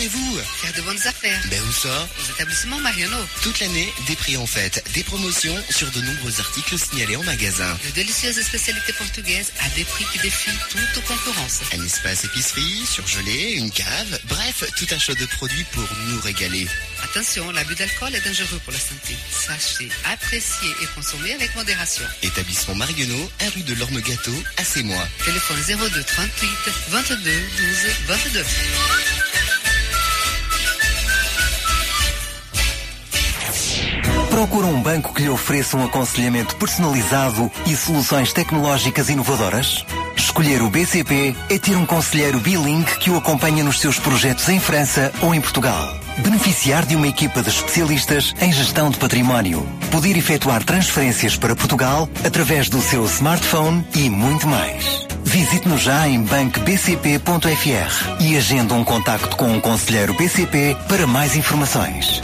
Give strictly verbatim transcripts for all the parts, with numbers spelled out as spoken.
Et vous? Faire de bonnes affaires. Ben où ça? Aux établissements Mariano. Toute l'année, des prix en fête, des promotions sur de nombreux articles signalés en magasin. De délicieuses spécialités portugaises à des prix qui défient toute concurrence. Un espace épicerie, surgelé, une cave, bref, tout un choix de produits pour nous régaler. Attention, l'abus d'alcool est dangereux pour la santé. Sachez, apprécier et consommer avec modération. Établissement Marionneau, un rue de l'Orme-Gâteau, à Sémois. Téléphone zéro deux trente-huit vingt-deux douze vingt-deux. Procura um banco que lhe ofereça um aconselhamento personalizado e soluções tecnológicas inovadoras? Escolher o B C P é ter um conselheiro bilingue que o acompanha nos seus projetos em França ou em Portugal. Beneficiar de uma equipa de especialistas em gestão de património. Poder efetuar transferências para Portugal através do seu smartphone e muito mais. Visite-nos já em banco b c p ponto f r e agenda um contacto com um conselheiro B C P para mais informações.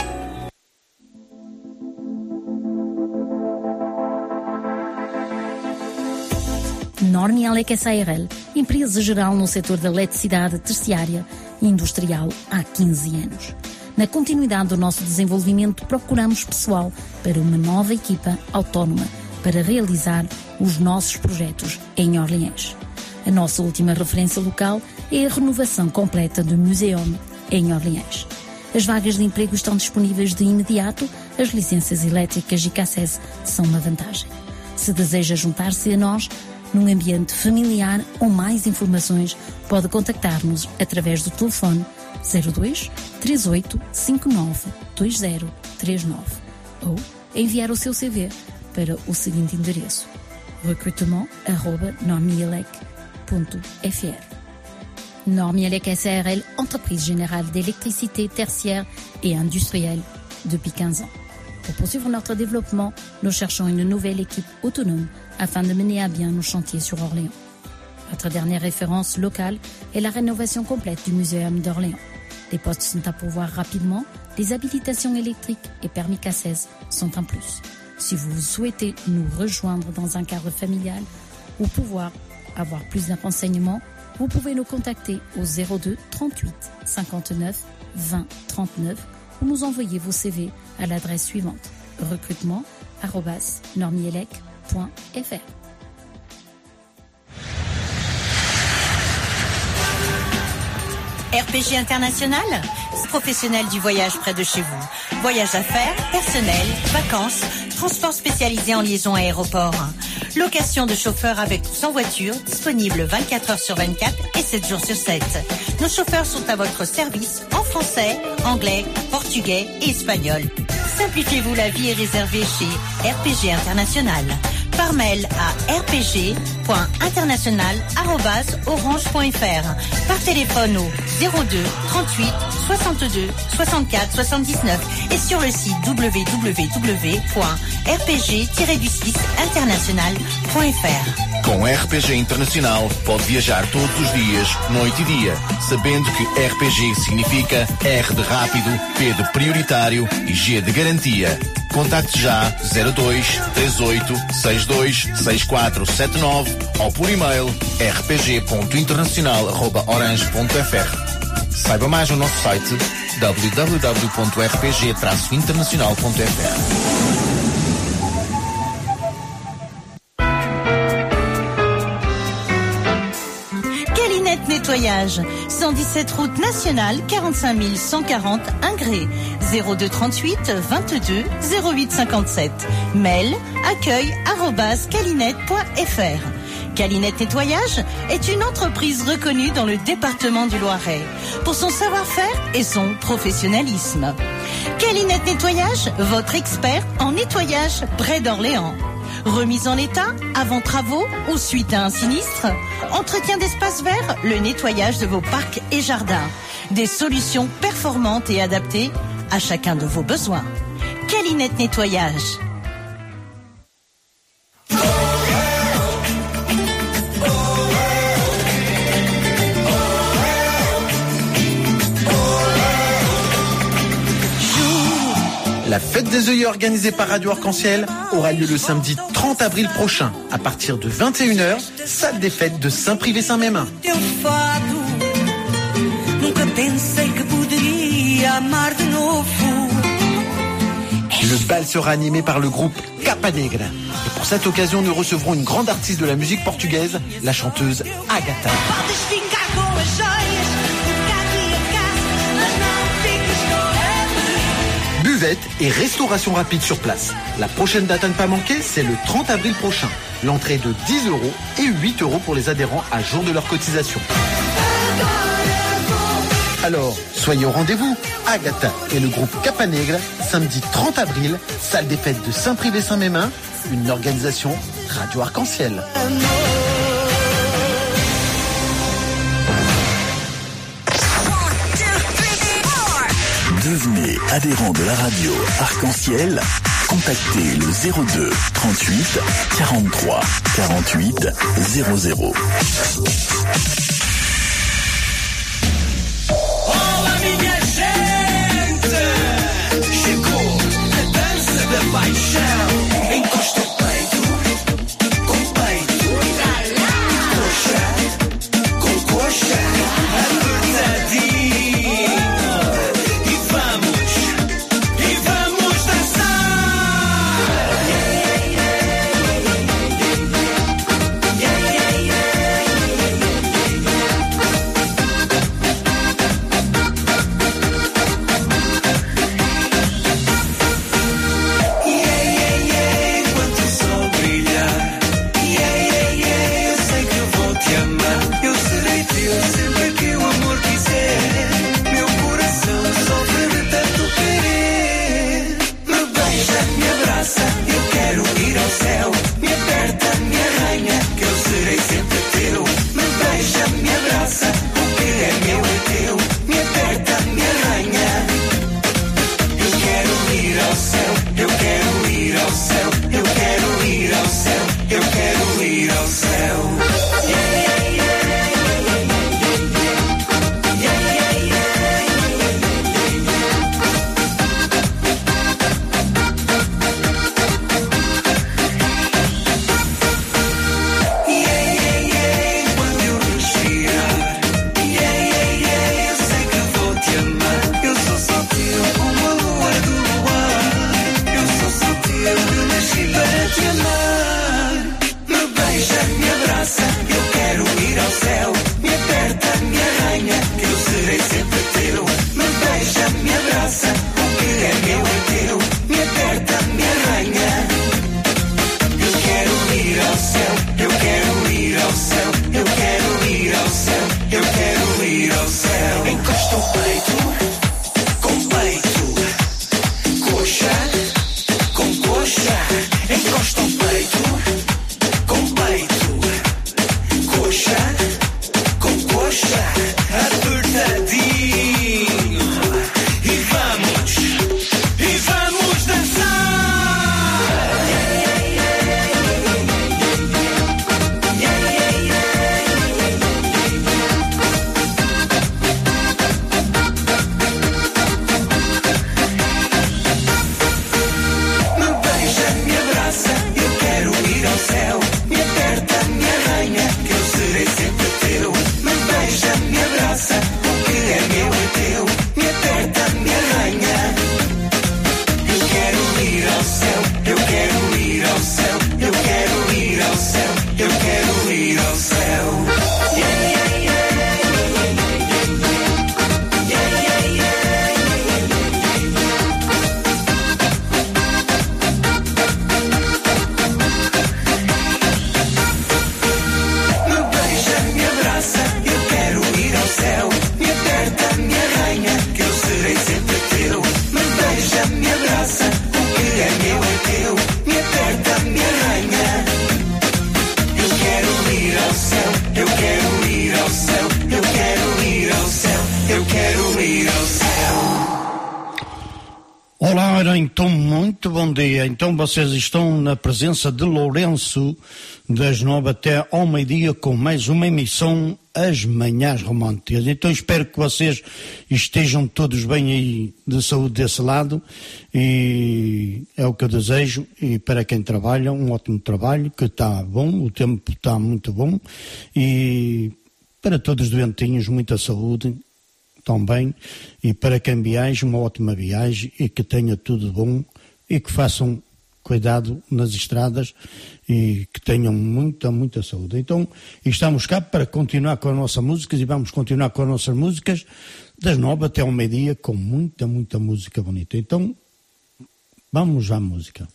Normielec S A R L, empresa geral no setor da eletricidade terciária e industrial há quinze anos. Na continuidade do nosso desenvolvimento, procuramos pessoal para uma nova equipa autónoma para realizar os nossos projetos em Orleans. A nossa última referência local é a renovação completa do Museum em Orleans. As vagas de emprego estão disponíveis de imediato, as licenças elétricas e C A C E S são uma vantagem. Se deseja juntar-se a nós, num ambiente familiar ou mais informações, pode contactar-nos através do telefone zero dois três oito cinco nove dois zero três nove ou enviar o seu C V para o seguinte endereço: recrutement arroba normielec ponto f r. Normielec S A R L, entreprise générale d'électricité tertiaire et industrielle depuis quinze ans. Pour poursuivre notre développement, nous cherchons une nouvelle équipe autonome afin de mener à bien nos chantiers sur Orléans. Notre dernière référence locale est la rénovation complète du Muséum d'Orléans. Les postes sont à pourvoir rapidement, les habilitations électriques et permis C A C E S sont un plus. Si vous souhaitez nous rejoindre dans un cadre familial ou pouvoir avoir plus de renseignements, vous pouvez nous contacter au zéro deux trente-huit cinquante-neuf vingt trente-neuf ou nous envoyer vos C V à l'adresse suivante: recrutement arobase normielec point f r. R P G International, professionnel du voyage près de chez vous. Voyage d'affaires, personnel, vacances, transport spécialisé en liaison aéroport. Location de chauffeurs avec ou sans voiture, disponible vingt-quatre heures sur vingt-quatre et sept jours sur sept. Nos chauffeurs sont à votre service en français, anglais, portugais et espagnol. Simplifiez-vous la vie et réservez chez R P G International. Par mail à r p g point international arobase orange point f r. Par téléphone au zéro deux trente-huit soixante-deux soixante-quatre soixante-dix-neuf et sur le site w w w point r p g tiret du six international point f r. Com R P G Internacional pode viajar todos os dias, noite e dia, sabendo que R P G significa R de rápido, P de prioritário e G de garantia. Contacte já zero dois três oito seis dois seis quatro sete nove ou por e-mail r p g ponto internacional arroba orange ponto f r. Saiba mais no nosso site w w w ponto r p g traço internacional ponto f r. Nettoyage, cent dix-sept route nationale, quarante-cinq mille cent quarante Ingré, zéro deux trente-huit vingt-deux zéro huit cinquante-sept. Mail accueil arobase calinette point f r. Calinette Nettoyage est une entreprise reconnue dans le département du Loiret pour son savoir-faire et son professionnalisme. Calinette Nettoyage, votre expert en nettoyage près d'Orléans. Remise en état, avant travaux ou suite à un sinistre, entretien d'espaces verts, le nettoyage de vos parcs et jardins. Des solutions performantes et adaptées à chacun de vos besoins. Calinette Nettoyage. La fête des œillets organisée par Radio Arc-en-Ciel aura lieu le samedi trente avril prochain, à partir de vingt et une heures, salle des fêtes de Saint-Privé-Saint-Mémin. Nunca pensei que poderia amar de novo. Le bal sera animé par le groupe Capa Negra. Et pour cette occasion, nous recevrons une grande artiste de la musique portugaise, la chanteuse Agatha. Podes ficar com as joias, o gato e a casa, mas não fiques com eles. Buvette et restauration rapide sur place. La prochaine date à ne pas manquer, c'est le trente avril prochain. L'entrée de dix euros et huit euros pour les adhérents à jour de leur cotisation. Alors, soyez au rendez-vous. Agatha et le groupe Capa Negra, samedi trente avril, salle des fêtes de Saint-Privé-Saint-Mémin, une organisation Radio Arc-en-Ciel. Devenez adhérent de la radio Arc-en-Ciel. Contactez le zéro deux trente-huit quarante-trois quarante-huit zéro zéro. Paixão, encosta o peito, com peito, coxa, com coxa, apertadinho, e vamos, e vamos dançar. Olá, então, muito bom dia. Então vocês estão na presença de Lourenço, das nove até ao meio-dia, com mais uma emissão, As Manhãs Românticas. Então espero que vocês estejam todos bem aí de saúde desse lado, e é o que eu desejo. E para quem trabalha, um ótimo trabalho, que está bom, o tempo está muito bom, e para todos os doentinhos, muita saúde, também, e para quem viaja, uma ótima viagem e que tenha tudo bom e que façam cuidado nas estradas e que tenham muita, muita saúde. Então, estamos cá para continuar com as nossas músicas e vamos continuar com as nossas músicas das nove até ao meio-dia com muita, muita música bonita. Então, vamos à música.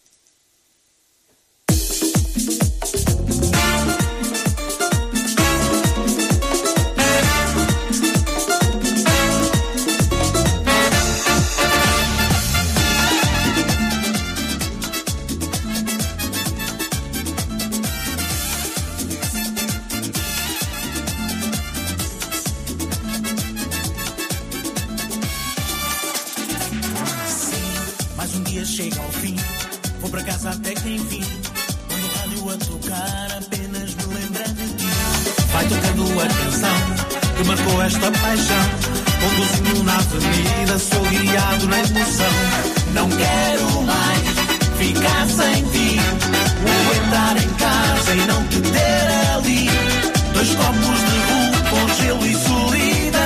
Chega ao fim, vou para casa até que enfim. Quando o rádio a tocar, apenas me lembrando de ti. Vai tocando a canção que marcou esta paixão. Conduzo-me na avenida, sou guiado na emoção. Não quero mais ficar sem ti. Vou entrar em casa e não te ter ali. Dois copos de rum com gelo e solidão.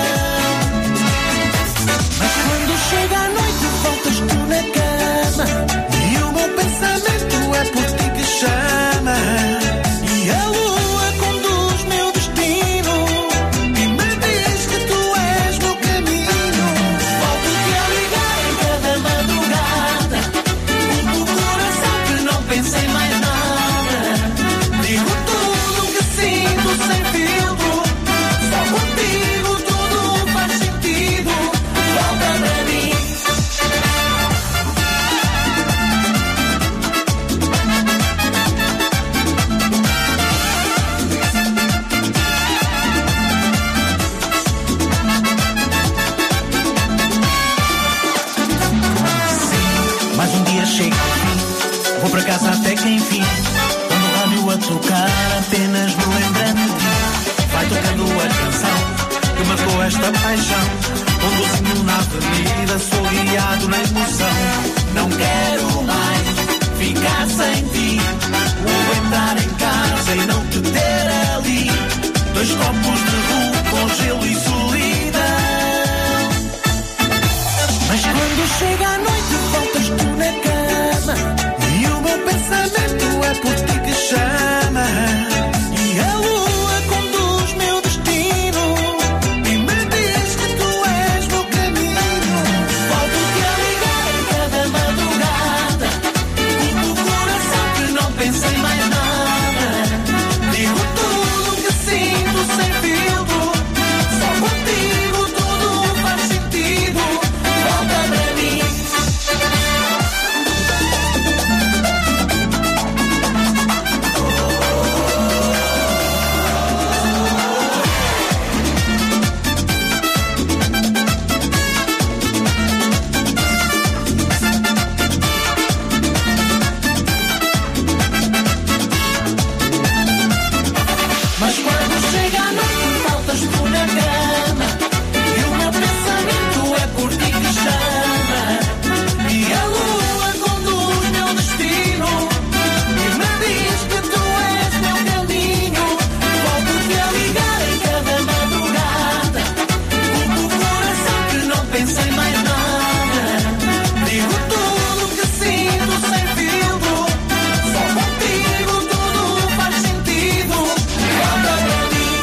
Mas quando chega a noite, voltas tu na cama. E o meu pensamento é por ti que chama. E a lua conduz meu destino e me diz que tu és meu caminho. Volto-te a ligar em cada madrugada. O coração que não pensa em mais nada. Digo tudo o que sinto sem filtro. Só contigo tudo faz sentido. Volta para mim. Chega ao fim, vou para casa até que enfim. Quando o rádio a tocar, apenas me lembrando de ti. Vai tocando a canção que marcou esta paixão. Conduzo-me na avenida, sou guiado na emoção. Não quero mais ficar sem ti. Vou entrar em casa e não te ter ali. Dois copos de rum com gelo e solidão. Mas quando chega a noite, voltas tu na cama. E o meu pensamento é por ti que chama. E a lua conduz meu destino e me diz que tu és meu caminho. Volto-te a ligar em cada madrugada. O coração que não pensa em mais nada. Digo tudo o que sinto sem filtro. Só contigo tudo faz sentido. Volta para mim. Mas quando chega a noite, voltas tu na cama. E o meu pensamento é por ti que chama. E a lua conduz meu destino e me diz que tu és meu caminho. Volto-te a ligar em cada madrugada. O coração que não pensa em mais nada. Digo tudo o que sinto sem filtro. Só contigo tudo faz sentido. Volta para mim.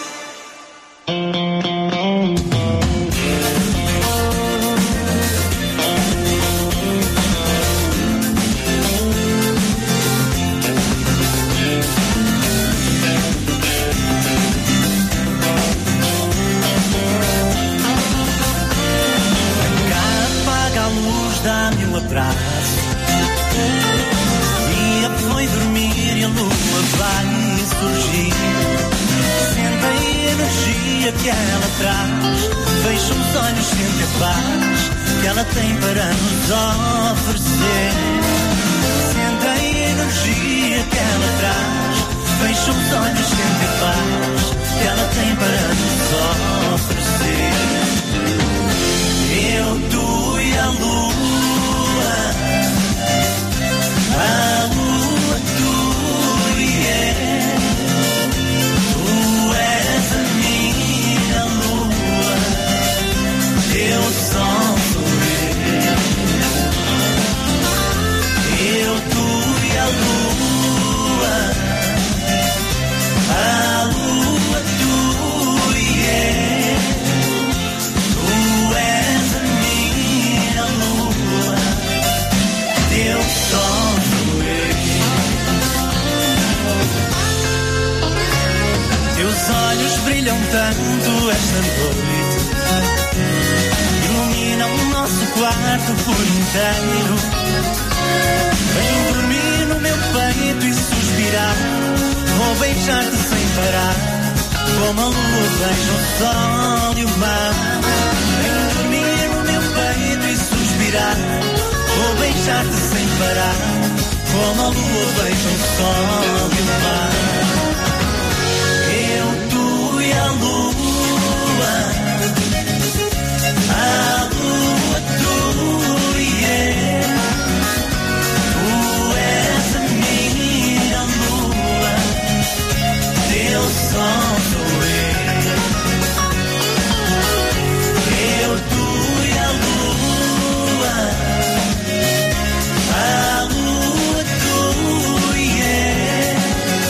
Apaga a luz, dá-me um abraço. O dia foi dormir e a lua vai surgir. Senta a energia que ela traz. Fecha os olhos, sente a paz que ela tem para nos oferecer. Senta a energia que ela traz. Fecha os olhos, sente a paz que ela tem para nos oferecer. Eu, tu e a lua, a lua, tu e eu. Tu és a minha lua. quarto por inteiro. Vem dormir no meu peito e suspirar. Vou beijar-te sem parar, como a lua beija o sol e o mar. Vem dormir no meu peito e suspirar. Vou beijar-te sem parar, como a lua beija o sol e o mar. Eu, tu e a lua, a lua, tu e eu. Tu és a minha lua, teu sol sou eu. Eu, tu e a lua, a lua, tu e eu.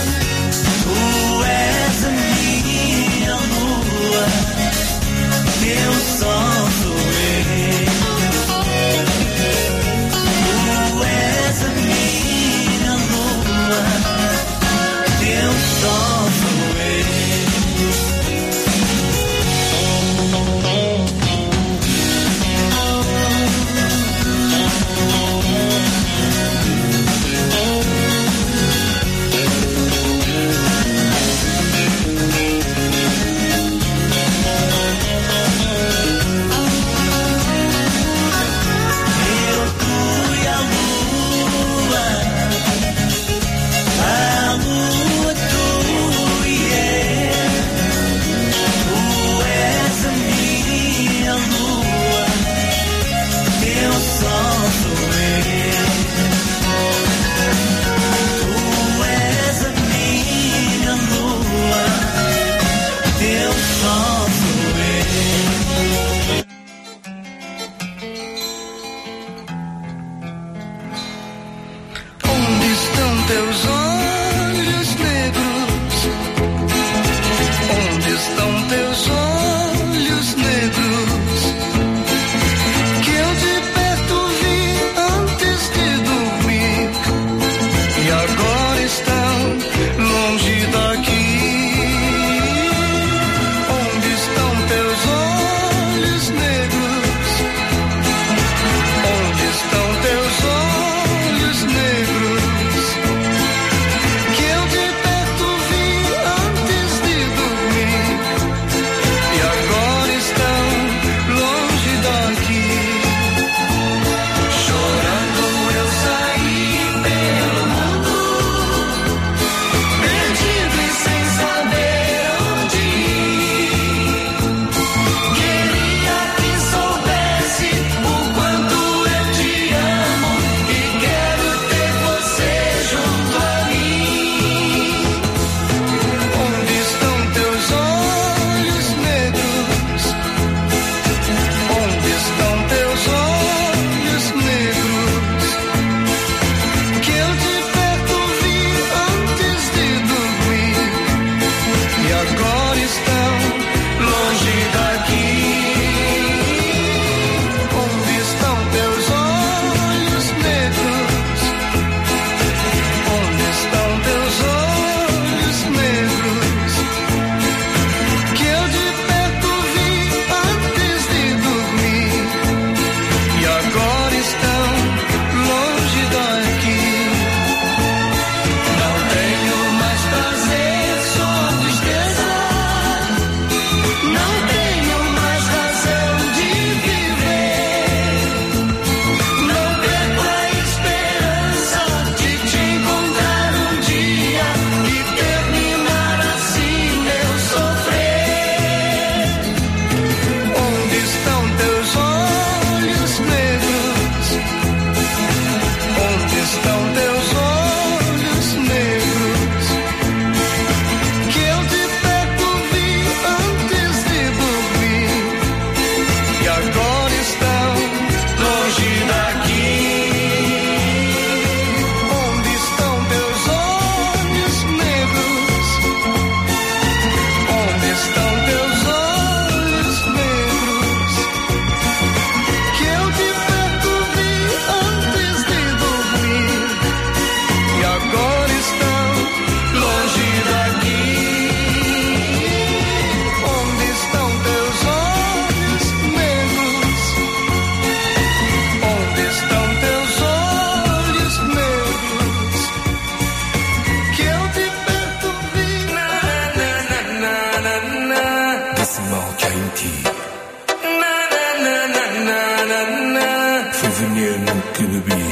Foi veneno que bebi.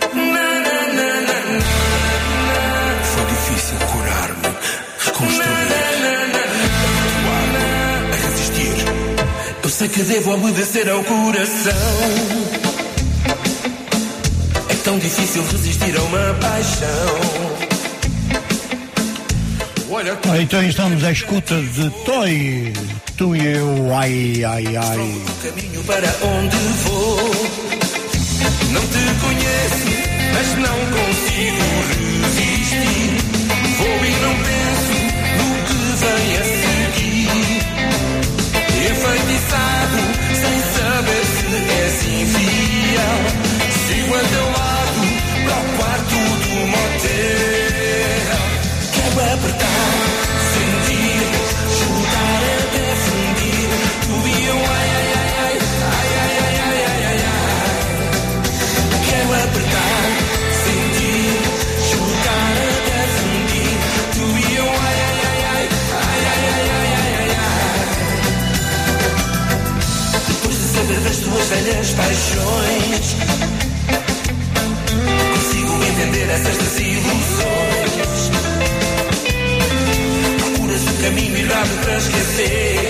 Foi difícil curar-me, reconstruir, atuar, a resistir. Eu sei que devo obedecer ao coração. É tão difícil resistir a uma paixão. Ah, então estamos à escuta de Toy, tu e eu, ai, ai, ai. O caminho para onde vou. Não te conheço, mas não consigo resistir. Vou e não penso no que vem a seguir. Enfeitiçado, sem saber se és infiel. Sigo a teu lado, para o quarto do motel. Quero apertar, sentir, chutar até fundir. Tu e eu, ai, ai, ai, ai, ai, ai, ai, ai, ai, ai, ai. Quero apertar, sentir, chutar até fundir. Tu e eu, ai, ai, ai, ai, ai, ai, ai, ai, ai, ai. Depois de saber das tuas velhas paixões, consigo entender essas desilusões. Caminho errado para esquecer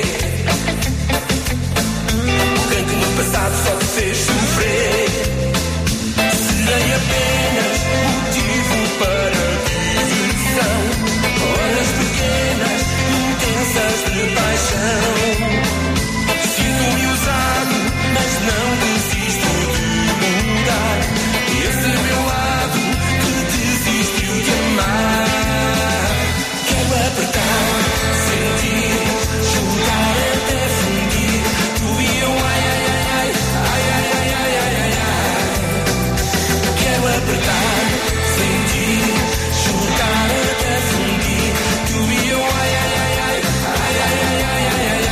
alguém que no passado só te fez sofrer. Serei apenas motivo para diversão. Horas pequenas, intensas de paixão. Sinto-me usado, mas não desisto de mudar. Esse meu lado que desistiu de amar. Quero apertar, sentir, chorar até fundir. Tu e eu, ai, ai, ai, ai, ai, ai, ai, ai, ai, ai. Quero apertar, sentir, chorar até fundir. Tu e eu, ai, ai, ai, ai, ai, ai, ai, ai, ai, ai, ai.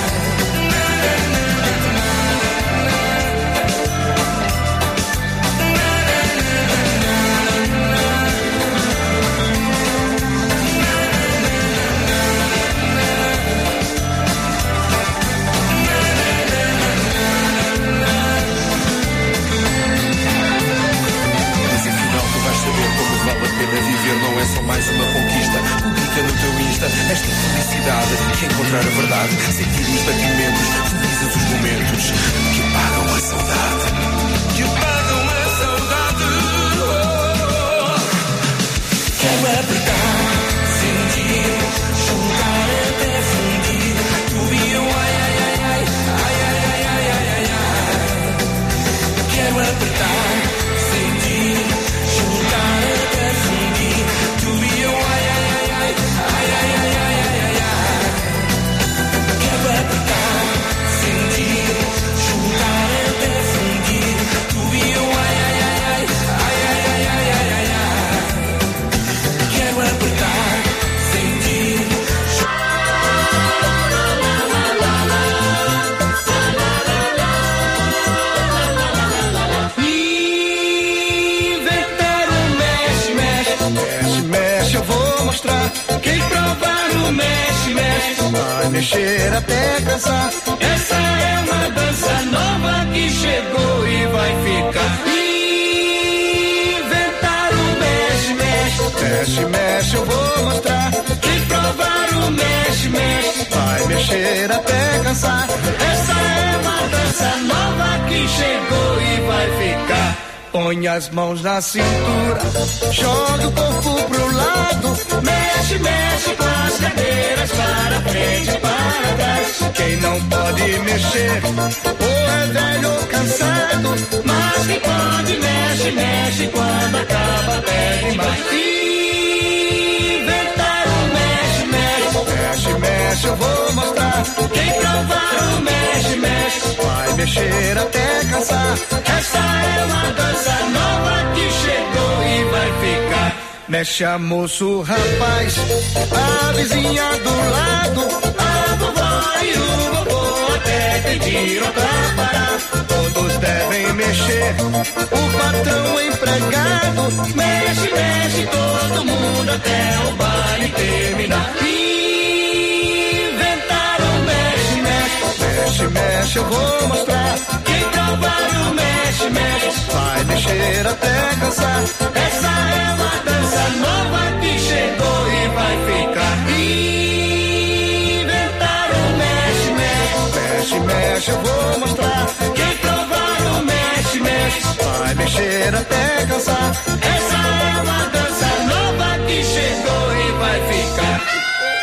Vale a pena viver, não é só mais uma conquista. Publica no teu Insta esta felicidade. Que encontrar a verdade, sentir os batimentos, felizes os momentos que apagam a saudade. Que apagam a saudade. Oh. Quero apertar, sentir, chorar até fundir. Tu e eu, ai, ai, ai, ai, ai, ai, ai, ai, ai, ai, ai. Quero apertar, sentir, chorar até fundir. Tu e eu, ai, ai, ai, ai, ai, ai, ai, ai, ai, ai, ai. Quero apertar, sentir, chorar até fundir. Tu e eu, ai, ai, ai, ai, ai, ai, ai, ai, ai, ai, ai. Quero apertar, sentir. Mexe, mexe, eu vou mostrar. Quem provar o mexe, mexe, vai mexer até cansar. Essa é uma dança nova que chegou e vai ficar. Inventar o mexe, mexe. Mexe, mexe, eu vou mostrar. Quem provar o mexe, mexe, vai mexer até cansar. Essa é uma dança nova que chegou e vai ficar. Põe as mãos na cintura, joga o corpo pro lado. Mexe, mexe com as cadeiras para frente e para trás. Quem não pode mexer, ou é velho ou cansado. Mas quem pode mexe, mexe quando acaba pede mais. Inventar o mexe, mexe. Mexe, mexe, eu vou mostrar. Quem provar o mexe, mexe, vai mexer até cansar. Essa é uma dança nova que chegou e vai ficar. Mexe a moço, rapaz, a vizinha do lado, a vovó e o vovô até pediram pra parar. Todos devem mexer, o patrão, o empregado. Mexe, mexe, todo mundo até o baile terminar. Inventar o mexe, mexe. Mexe, mexe, eu vou mostrar. Quem provar cansar. Essa é uma dança nova que chegou e vai ficar. Inventaram mexe, mexe, mexe, mexe, eu vou mostrar. Quem provar o mexe, mexe, vai mexer até cansar. Essa é uma dança nova que chegou e vai ficar.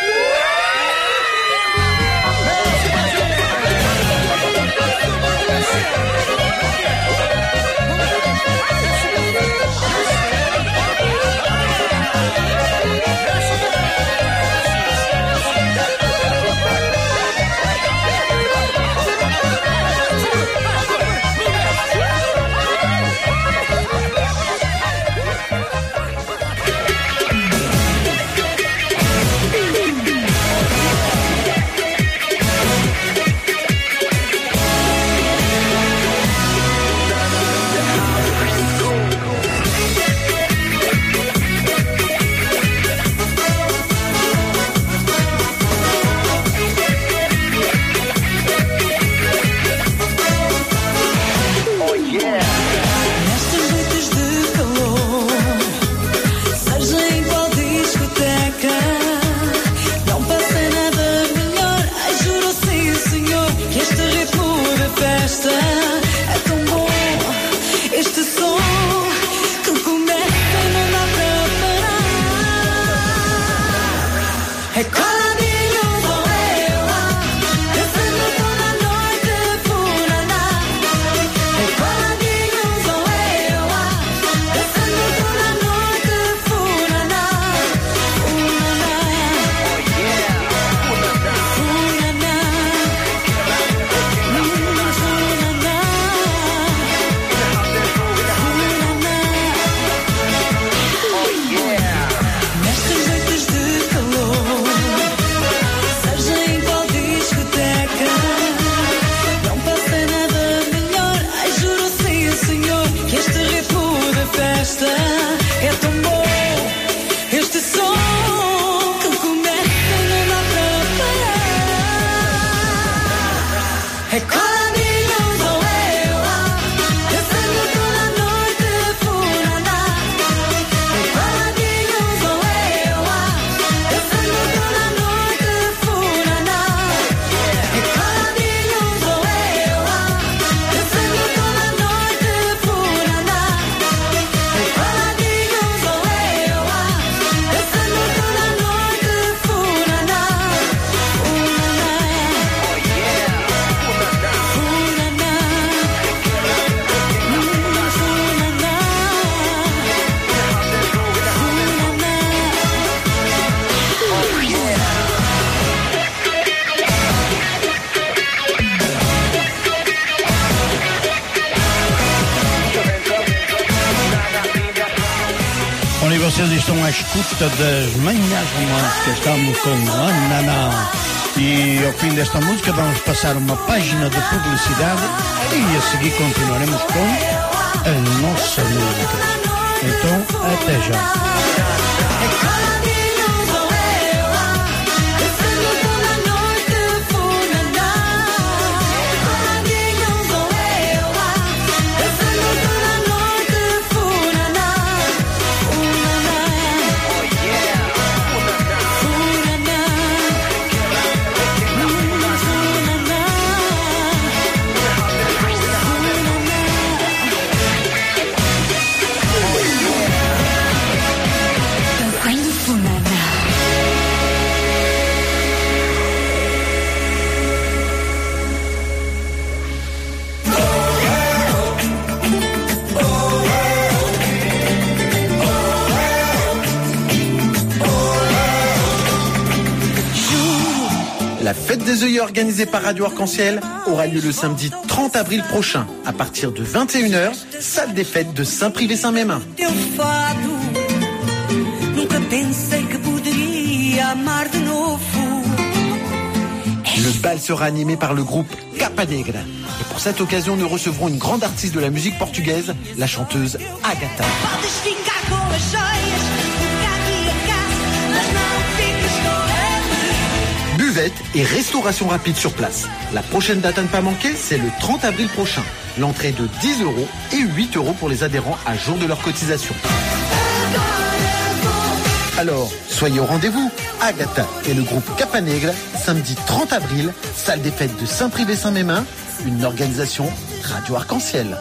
Vocês estão à escuta das manhãs românticas, estamos com Ananá. E ao fim desta música vamos passar uma página de publicidade e a seguir continuaremos com a nossa música. Então, até já. La fête des œillets organisée par Radio Arc-en-Ciel aura lieu le samedi trente avril prochain à partir de vingt et une heures, salle des fêtes de Saint-Privé-Saint-Mémin. Le bal sera animé par le groupe Capa Negra. Et pour cette occasion, nous recevrons une grande artiste de la musique portugaise, la chanteuse Agatha. buvette et restauration rapide sur place. La prochaine date à ne pas manquer, c'est le trente avril prochain. L'entrée de dix euros et huit euros pour les adhérents à jour de leur cotisation. Alors, soyez au rendez-vous. Agatha et le groupe Capanegra, samedi trente avril, salle des fêtes de Saint-Privé-Saint-Mémin, une organisation Radio Arc-en-Ciel.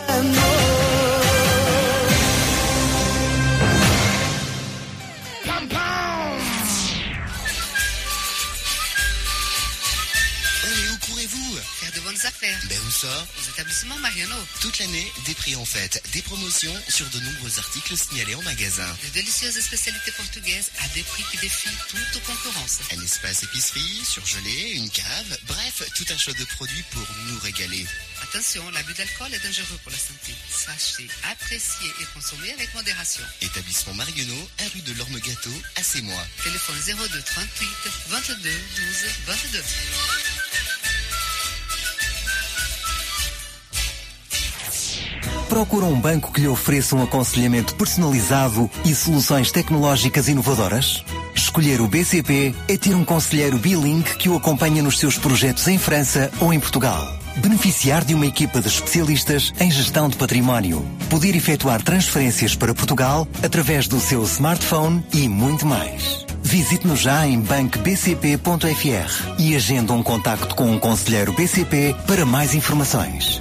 Ben où ça? Aux établissements Mariano. Toute l'année, des prix en fête, des promotions sur de nombreux articles signalés en magasin. De délicieuses spécialités portugaises à des prix qui défient toute concurrence. Un espace épicerie, surgelé, une cave, bref, tout un choix de produits pour nous régaler. Attention, l'abus d'alcool est dangereux pour la santé. Sachez apprécier et consommer avec modération. Établissement Mariano, à rue de l'Orme Gâteau, à Sémois. Téléphone zéro deux trente-huit vingt-deux douze vingt-deux. Procura um banco que lhe ofereça um aconselhamento personalizado e soluções tecnológicas inovadoras? Escolher o B C P é ter um conselheiro bilingue que o acompanha nos seus projetos em França ou em Portugal. Beneficiar de uma equipa de especialistas em gestão de património. Poder efetuar transferências para Portugal através do seu smartphone e muito mais. Visite-nos já em banco b c p ponto f r e agenda um contacto com um conselheiro B C P para mais informações.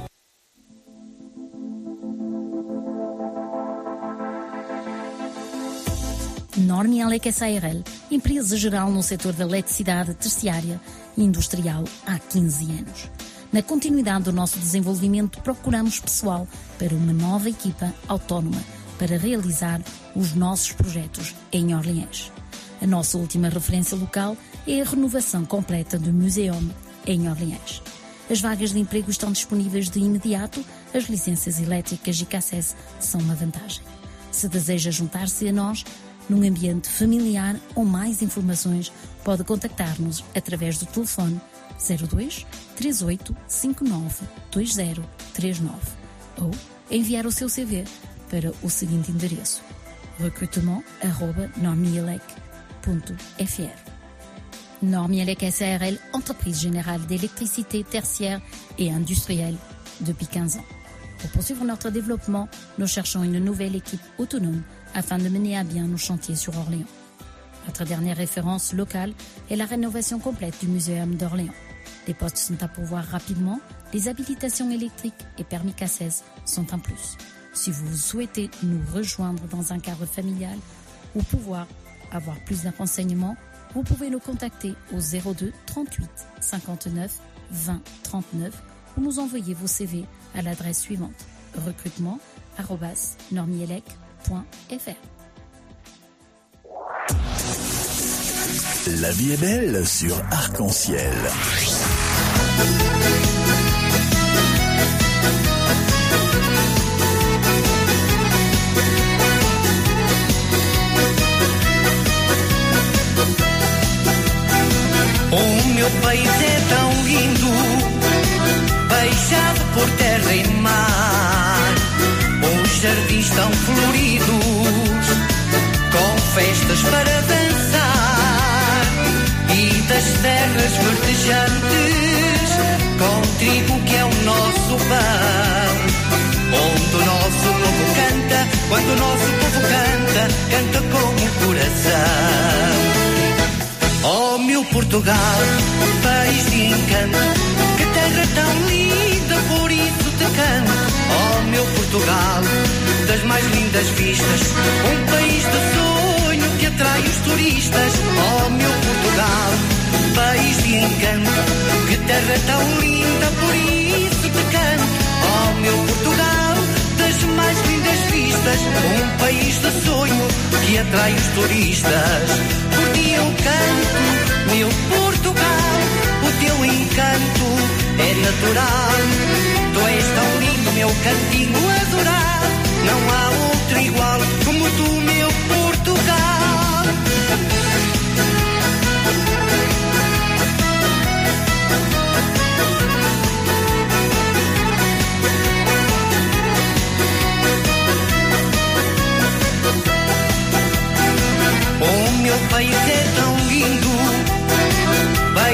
Normielec S A R L, empresa geral no setor da eletricidade terciária e industrial há quinze anos. Na continuidade do nosso desenvolvimento, procuramos pessoal para uma nova equipa autónoma para realizar os nossos projetos em Orleans. A nossa última referência local é a renovação completa do Museum em Orleans. As vagas de emprego estão disponíveis de imediato, as licenças elétricas e C A C E S são uma vantagem. Se deseja juntar-se a nós, num ambiente familiar ou mais informações, pode contactar-nos através do telefone zero dois três oito cinco nove dois zero três nove ou enviar o seu C V para o seguinte endereço: recrutement arroba normielec ponto f r. Normielec S A R L, entreprise générale d'électricité tertiaire et industrielle depuis quinze ans. Pour poursuivre notre développement, nous cherchons une nouvelle équipe autonome afin de mener à bien nos chantiers sur Orléans. Notre dernière référence locale est la rénovation complète du Muséum d'Orléans. Les postes sont à pourvoir rapidement, les habilitations électriques et permis C A C E S sont un plus. Si vous souhaitez nous rejoindre dans un cadre familial ou pouvoir avoir plus de renseignements, vous pouvez nous contacter au zéro deux trente-huit cinquante-neuf vingt trente-neuf ou nous envoyer vos C V à l'adresse suivante: recrutement arobase normielec point f r. La vie est belle sur Arc-en-Ciel. O meu país é tão lindo, beijado por terra e mar. Os jardins tão floridos, com festas para dançar. E das terras verdejantes, com trigo que é o nosso pão. Onde o nosso povo canta, quando o nosso povo canta, canta com o coração. Oh meu Portugal, país de encanto, que terra tão linda, por isso te canto. Oh meu Portugal, das mais lindas vistas, um país de sonho que atrai os turistas. Oh meu Portugal, país de encanto, que terra tão linda, por isso te canto. Oh meu Portugal, das mais lindas vistas, um país de sonho que atrai os turistas. Por ti eu canto, meu Portugal, o teu encanto é natural. Tu és tão lindo, meu cantinho adorado, não há outro igual como tu, meu Portugal. O meu país é tão lindo,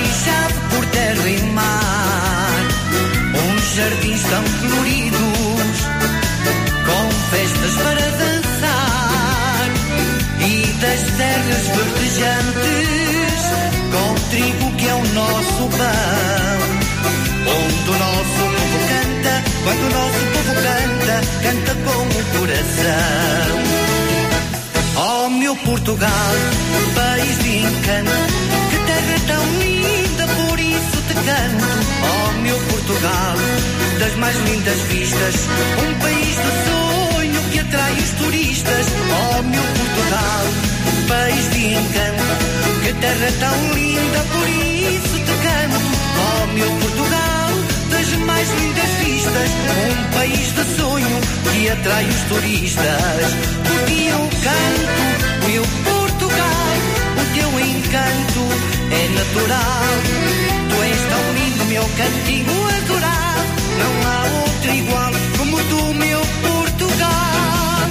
Quando o nosso povo canta, canta com o coração. Oh meu Portugal, país de encanto, que terra tão linda, por isso te canto. Oh meu Portugal, das mais lindas vistas, um país do sonho que atrai os turistas. Oh meu Portugal, país de encanto, que terra tão linda, por isso te canto. Oh meu Portugal, das mais lindas vistas, um país de sonho que atrai os turistas. Por ti eu canto, meu Portugal, o teu encanto é natural. Tu és tão lindo, meu cantinho adorado, não há outro igual como tu, meu Portugal.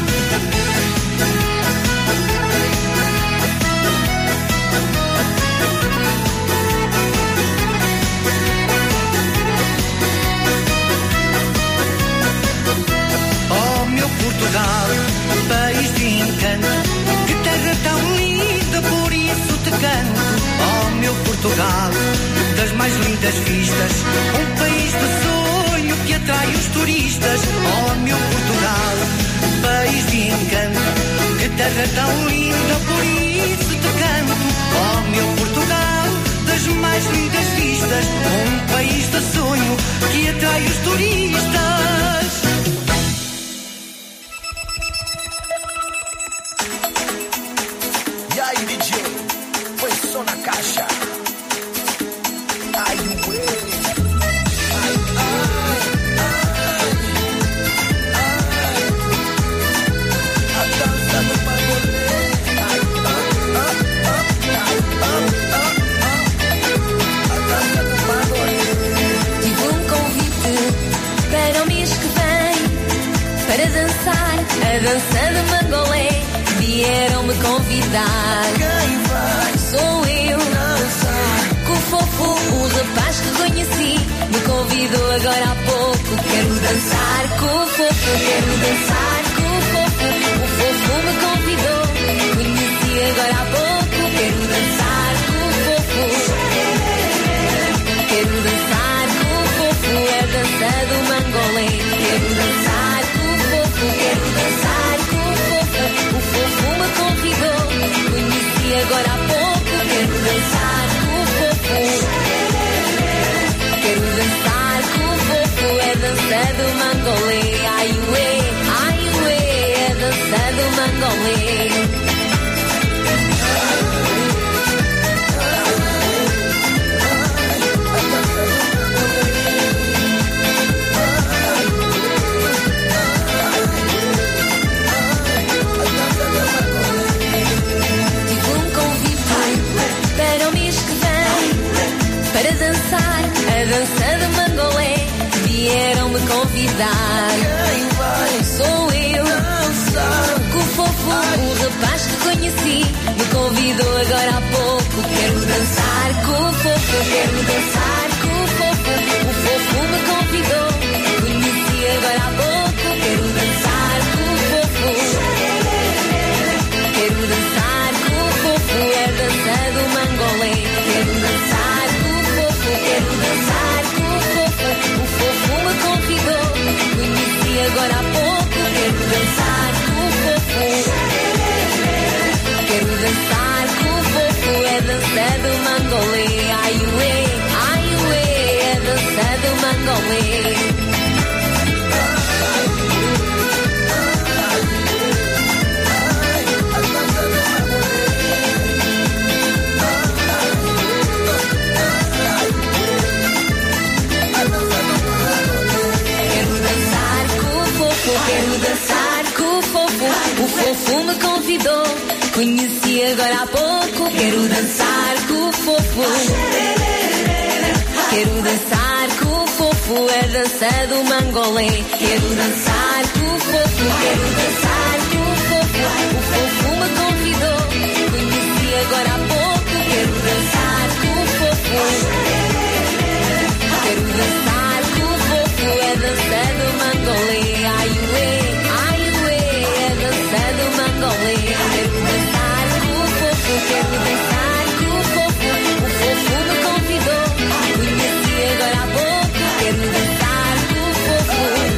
Oh meu Portugal, país de encanto, que terra tão linda, por isso te canto. Oh meu Portugal, das mais lindas vistas, um país de sonho que atrai os turistas. Oh meu Portugal, país de encanto, que terra tão linda, por isso te canto. Oh meu Portugal, das mais lindas vistas, um país de sonho que atrai os turistas. E aí, D J, foi só na caixa. Ai, ué. Ai, ai, ai, ai. A dança do pagode. Ai, ai, ai, ai, ai, ai. A dança do pagode. Tive um convite para o mês que vem, para dançar a dança de Mangolé. Vieram-me convidar. Quem vai? Sou eu. Dançar. Com o Fofo, o rapaz que conheci, me convidou agora há pouco. Quero dançar com o Fofo, quero dançar com o Fofo. O Fofo me convidou, conheci agora há pouco. Quero dançar com o Fofo. Quero dançar com o Fofo, é a dança do Mangolé. Quero dançar com o Fofo, quero dançar com o Fofo. O Fofo me convidou, conheci agora há pouco. Quero dançar com o Fofo. Quero dançar com o Fofo, é a dança do Mangolé. Ai ué, ai ué, é a dança do Mangolé. Tive um convite para o mês que vem, para dançar a dança de Mangolé. Vieram-me convidar. Quem vai? Sou eu. Dançar. Com o Fofo, o rapaz que conheci, me convidou agora há pouco. Quero dançar com o Fofo, quero dançar com o Fofo. O Fofo me convidou, conheci agora há pouco. Quero dançar com o Fofo. Quero dançar com o Fofo, é a dança do Mangolé. Quero dançar com o Fofo, quero dançar com o Fofo. O Fofo me convidou, conheci agora há pouco. Quero dançar com o Fofo. Quero dançar com o Fofo, é a dança do Mangolé. Ai ué, ai ué, é a dança do Mangolé. Quero dançar com o Fofo, quero dançar com o Fofo. O Fofo me convidou, conheci agora há pouco. Quero dançar com o Fofo. Quero dançar com o Fofo, é a dança do Mangolé. Quero dançar com o Fofo, quero dançar com o Fofo. O Fofo me convidou, conheci agora há pouco. Quero dançar com o Fofo. Quero dançar com o Fofo, é a dança do Mangolé. Ai ué, ai ué, é a dança do Mangolé. Quero dançar com o Fofo, quero dançar com o Fofo. O Fofo me convidou, conheci agora há pouco. Quero dançar com o Fofo.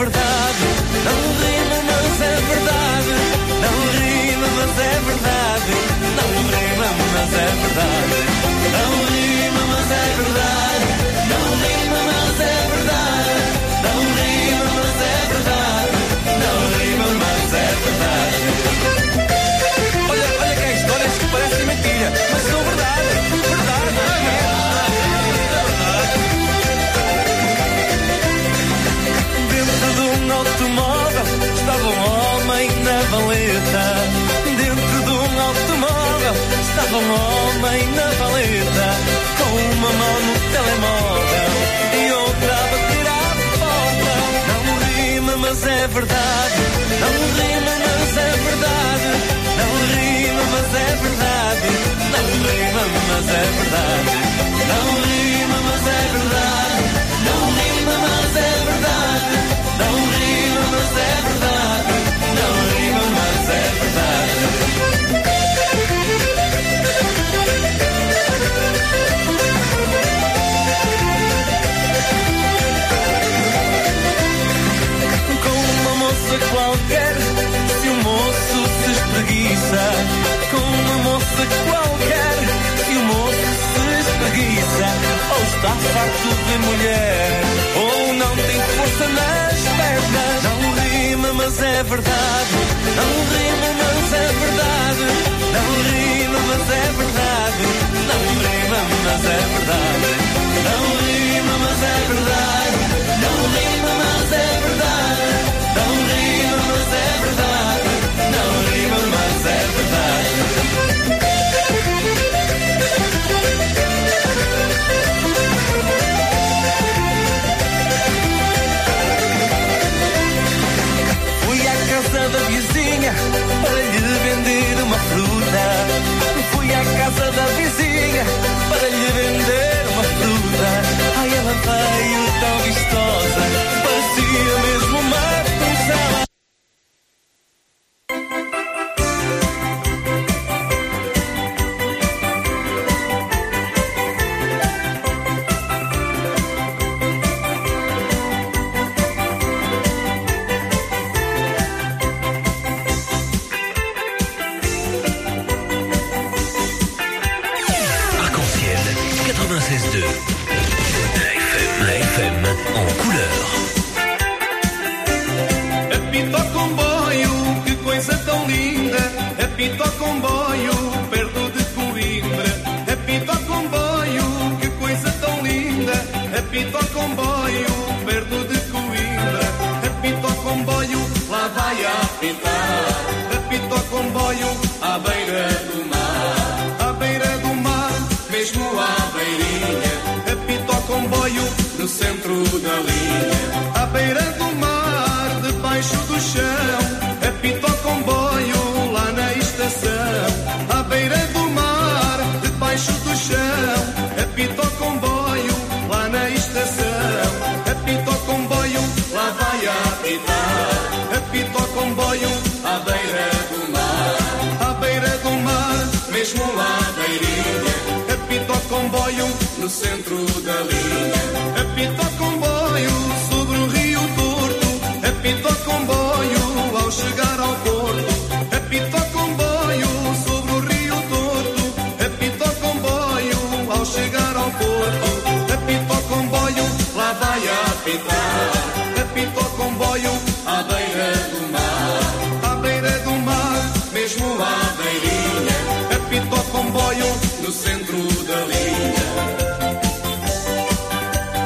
verdade. Não rima, mas é verdade. Não rima, mas é verdade. Não rima, mas é verdade. Não rima, mas é verdade. Não rima, mas é verdade. Não rima, mas é verdade. Não rima, mas é verdade. Olha, olha que é histórias que parecem mentira, mas são verdade. Verdade, é. Automóvel, estava um homem na valeta. Dentro de um automóvel, estava um homem na valeta. Com uma mão no telemóvel e outra a bater à porta. Não rima, mas é verdade. Não rima, mas é verdade. Não rima, mas é verdade. Não rima, mas é verdade. Não rima, mas é verdade. Não rima, mas é verdade. Não rima, mas é verdade. Não rima, mas é verdade. Com uma moça qualquer, se o moço se espreguiça. Com uma moça qualquer, se o moço se espreguiça. Ou está farto de mulher, ou não tem força nas pernas. Não rima, mas é verdade. Não rima, mas é verdade. Não rima, mas é verdade. Não rima, mas é verdade. Não rima, mas é verdade. Não rima, mas é verdade. Não rima, mas é verdade. Não rima, mas é verdade. Da vizinha para lhe vender uma fruta. Fui à casa da vizinha para lhe vender uma fruta. Ai, ela veio tão vistosa, parecia mesmo uma donzela. No centro da linha, à beira do mar, debaixo do chão, apita o comboio lá na estação. À beira do mar, debaixo do chão, apita o comboio lá na estação. Apita o comboio, lá vai apitar. Apita o comboio à beira do mar, à beira do mar, mesmo à beirinha. Apita o comboio no centro da linha. Apita o comboio sobre o Rio Torto. Apita o comboio ao chegar ao porto. Apita o comboio sobre o Rio Torto. Apita o comboio ao chegar ao porto. Apita o comboio, lá vai apitar. Apita o comboio à beira do mar, à beira do mar, mesmo à beirinha. Apita o comboio no centro da linha.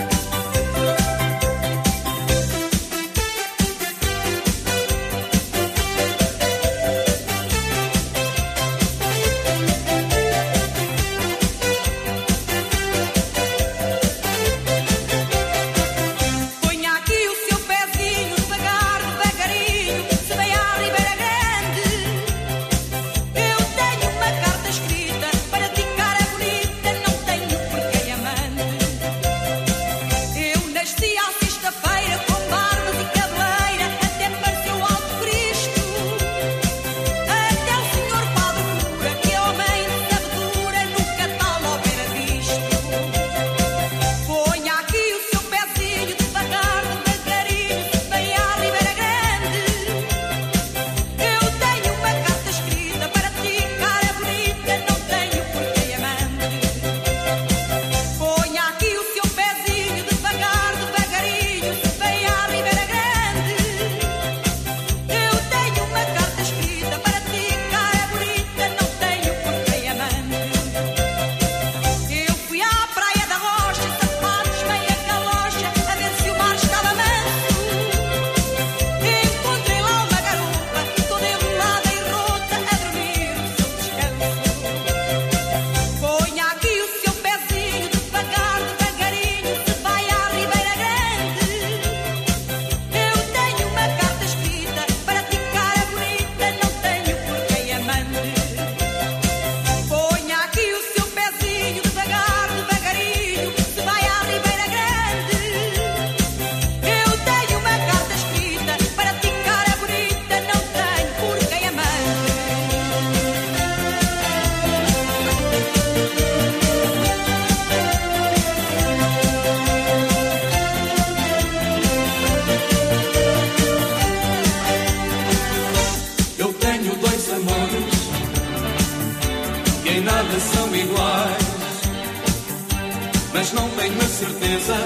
certeza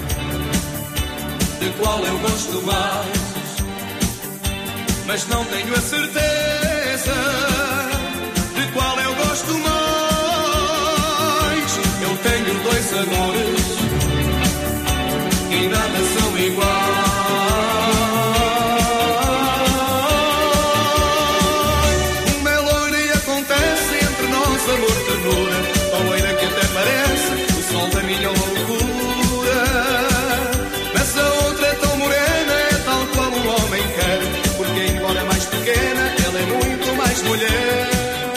de qual eu gosto mais, mas não tenho a certeza de qual eu gosto mais. Eu tenho dois amores e nada são iguais. Uma é loira e acontece entre nós amor, ternura, tão loira que até parece o sol da minha loucura. Mas a outra é tão morena, é tal qual um homem quer, porque embora mais pequena, ela é muito mais mulher.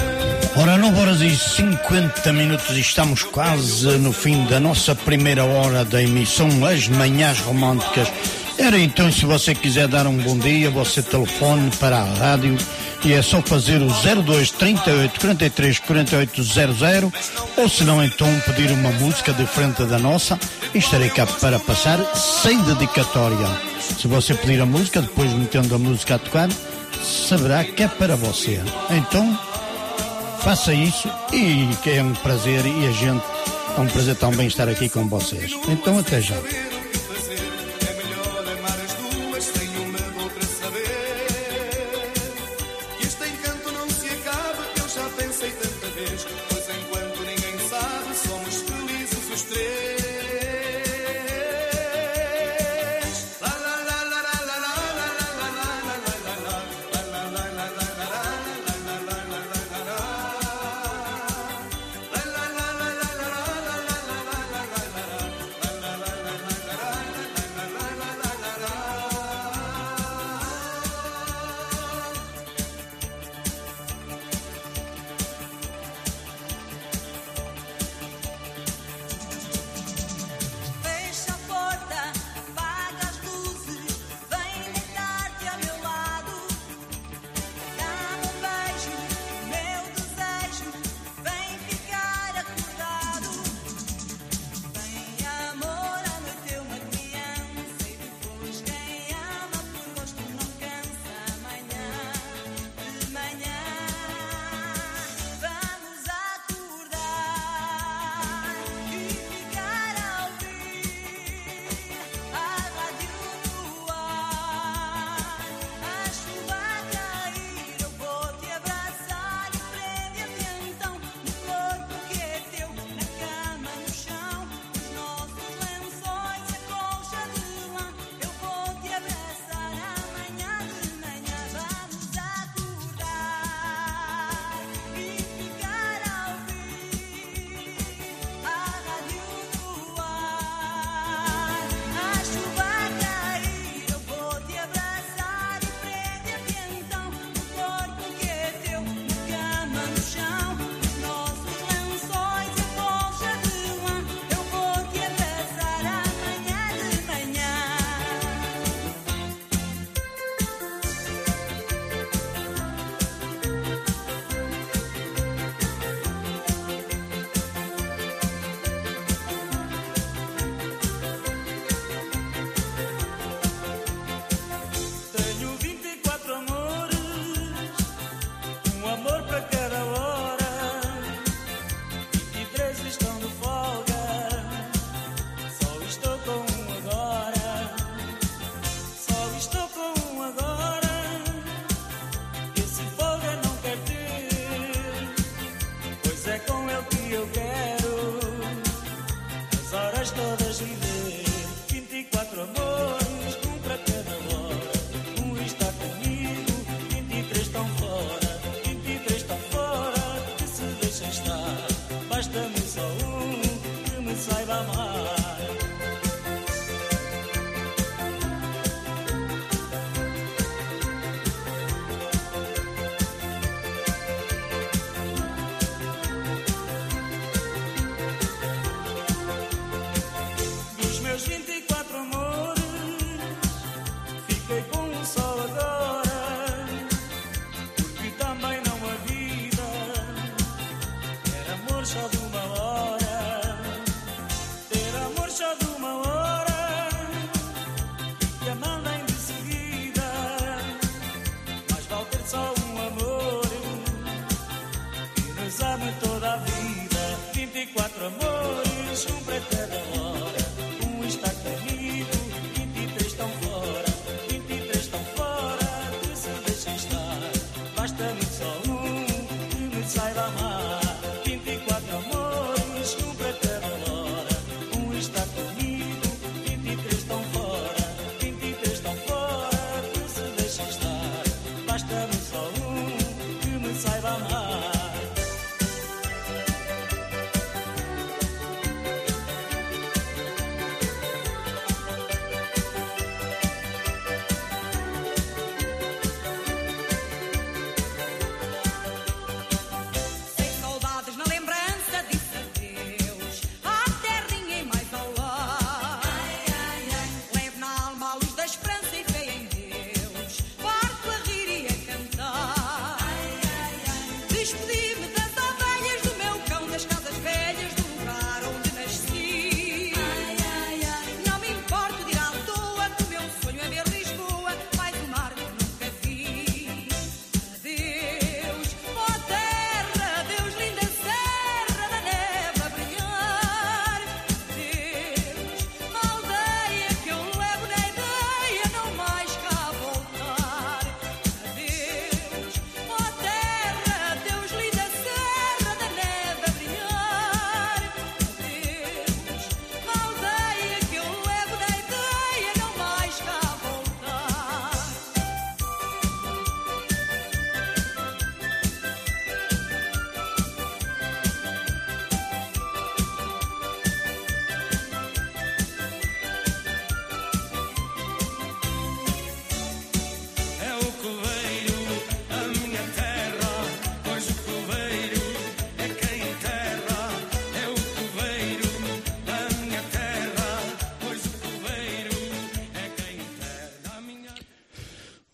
Ora, nove horas e cinquenta minutos, estamos quase no fim da nossa primeira hora da emissão As Manhãs Românticas. Era então, se você quiser dar um bom dia, você telefone para a rádio e é só fazer o zero dois, trinta e oito, quarenta e três, quarenta e oito zero zero, ou se não então pedir uma música diferente da nossa e estarei cá para passar sem dedicatória. Se você pedir a música, depois metendo a música a tocar, saberá que é para você. Então, faça isso e que é um prazer, e a gente é um prazer também estar aqui com vocês. Então até já. Dos meus vinte e quatro amores,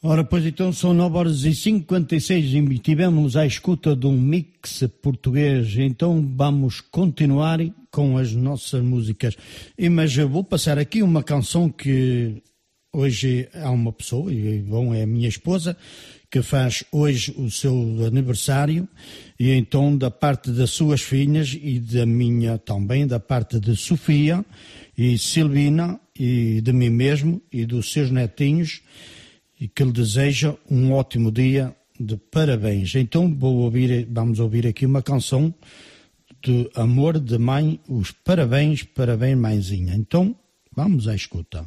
Ora, pois então são nove horas e cinquenta e seis e tivemos à escuta de um mix português, então vamos continuar com as nossas músicas. E, mas eu vou passar aqui uma canção que hoje há uma pessoa, e bom, é a minha esposa, que faz hoje o seu aniversário, e então da parte das suas filhas e da minha também, da parte de Sofia e Silvina e de mim mesmo e dos seus netinhos, e que lhe deseja um ótimo dia de parabéns. Então vou ouvir, vamos ouvir aqui uma canção de amor de mãe, os parabéns, parabéns mãezinha. Então vamos à escuta.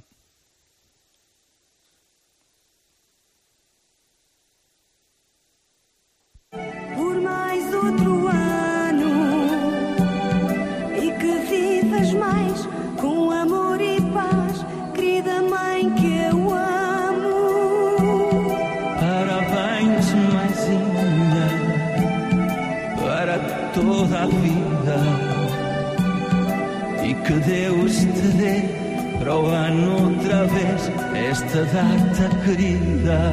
Por mais outro ano e que vivas mais com amor e paz, querida mãe que eu amo. Parabéns, mãezinha, para toda a vida, e que Deus te dê para o ano outra vez esta data querida.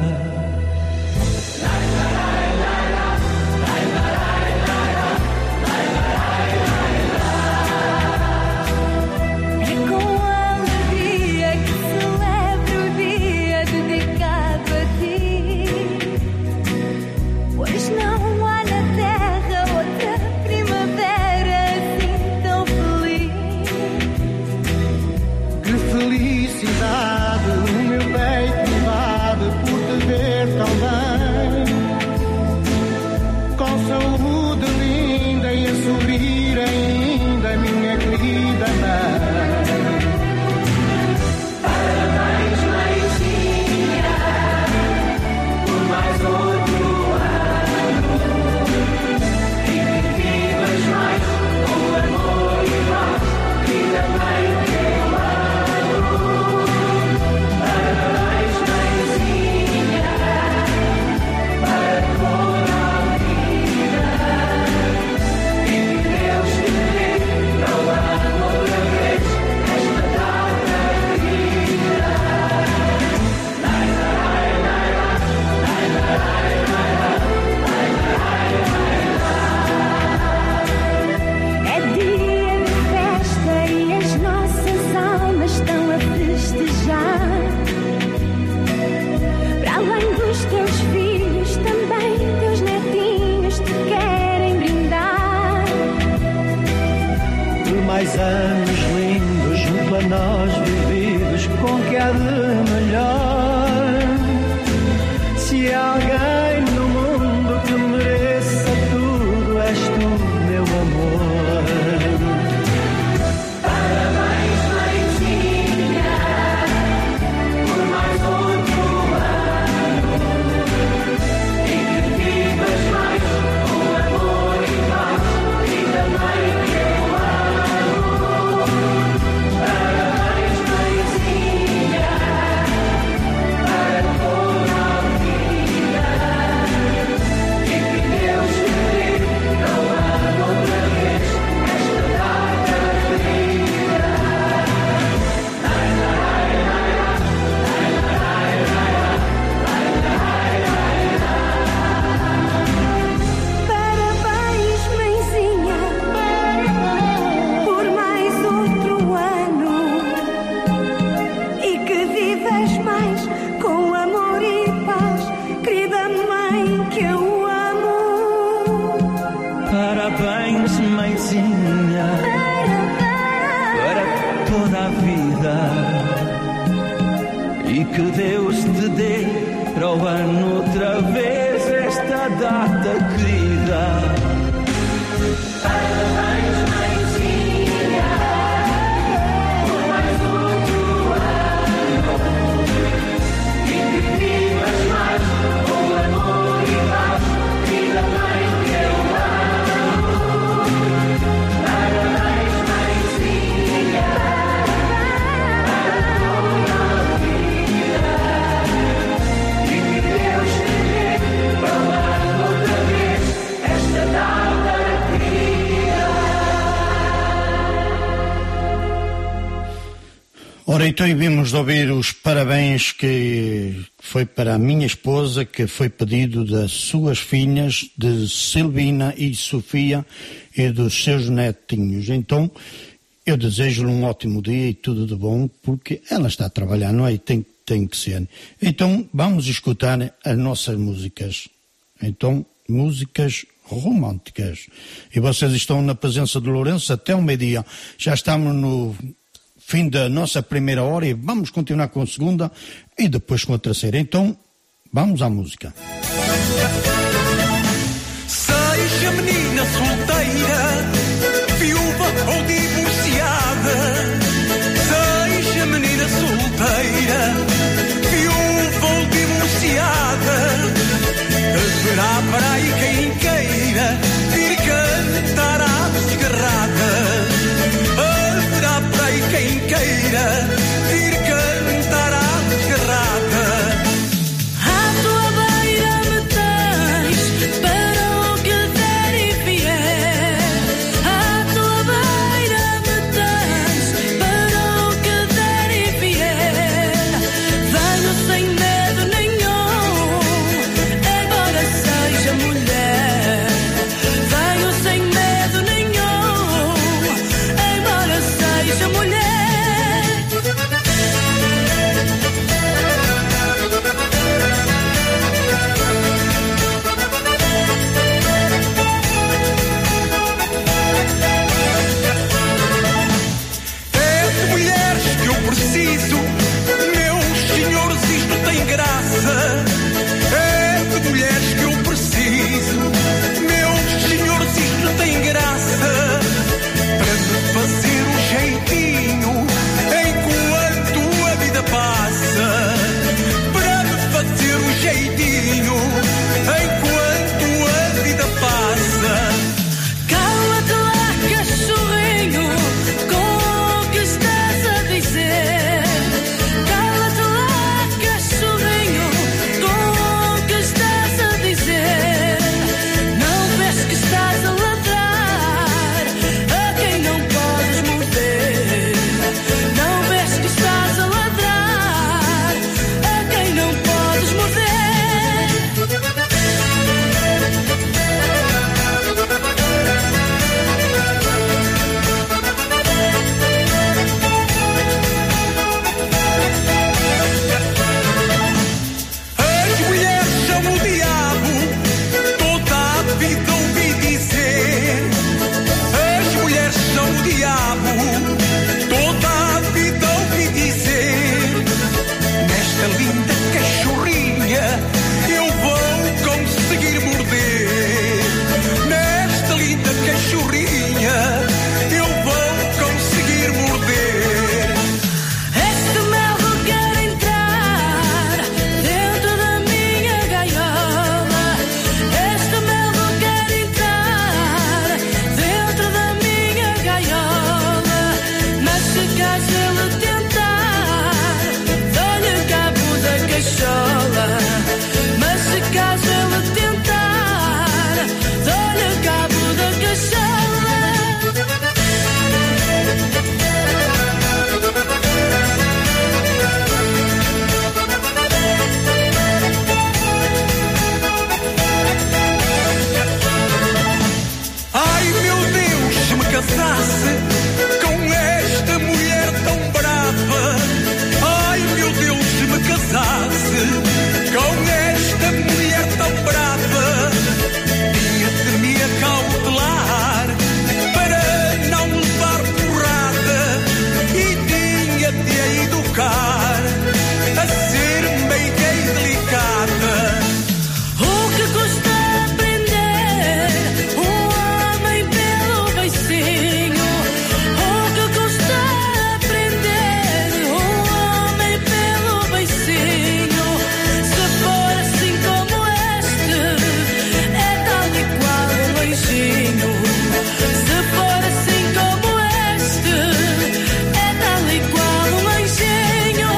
Deus te dê Ora, então vimos de ouvir os parabéns que foi para a minha esposa, que foi pedido das suas filhas, de Silvina e Sofia, e dos seus netinhos. Então, eu desejo-lhe um ótimo dia e tudo de bom, porque ela está a trabalhar, não é? E tem, tem que ser. Então, vamos escutar as nossas músicas. Então, músicas românticas. E vocês estão na presença de Lourenço até o meio-dia. Já estamos no fim da nossa primeira hora e vamos continuar com a segunda e depois com a terceira. Então, vamos à música. Seja menina solteira, viúva ou divorciada. Seja menina solteira, viúva ou divorciada. Haverá para aí quem queira vir cantar à desgarrada. Haverá para aí quem queira vir cantar à desgarrada. À tua beira me tens para o que der e vier. À tua beira me tens para o que der e vier. Venho sem medo nenhum, embora seja mulher. Venho sem medo nenhum, embora seja mulher. É de mulheres que eu preciso, meus senhores, isto tem graça. É de mulheres que eu preciso, meus senhores, isto tem graça. Para me fazer um jeitinho enquanto a vida passa. Para me fazer um jeitinho enquanto a vida passa. Cala-te lá, cachorrinho, com o que estás a dizer. Cala-te lá, cachorrinho, com o que estás a dizer. Não vês que estás a ladrar a quem não podes morder. Não vês que estás a ladrar a quem não podes morder. As mulheres são o diabo, toda a vida ouvi dizer. As mulheres são o diabo, toda a vida ouvi dizer. Nesta linda cachorrinha eu vou conseguir morder. Nesta linda cachorrinha eu vou conseguir morder. Este melro quer entrar dentro da minha gaiola. Este melro quer entrar dentro da minha gaiola. Mas se caso ele tentar, dou-lhe cabo da cachola. Mas se caso ele tentar, dou-lhe cabo da cachola. Ai meu Deus, se me casasse com esta mulher tão brava. Ai meu Deus, se me casasse com esta mulher tão brava. Tinha de me acautelar para não levar porrada. E tinha de a educar a ser meiga e delicada. O que custa aprender um homem pelo beicinho? O que custa aprender um homem pelo beicinho? Se for assim como este, é tal e qual um beijinho. Se for assim como este, é tal e qual um beijinho.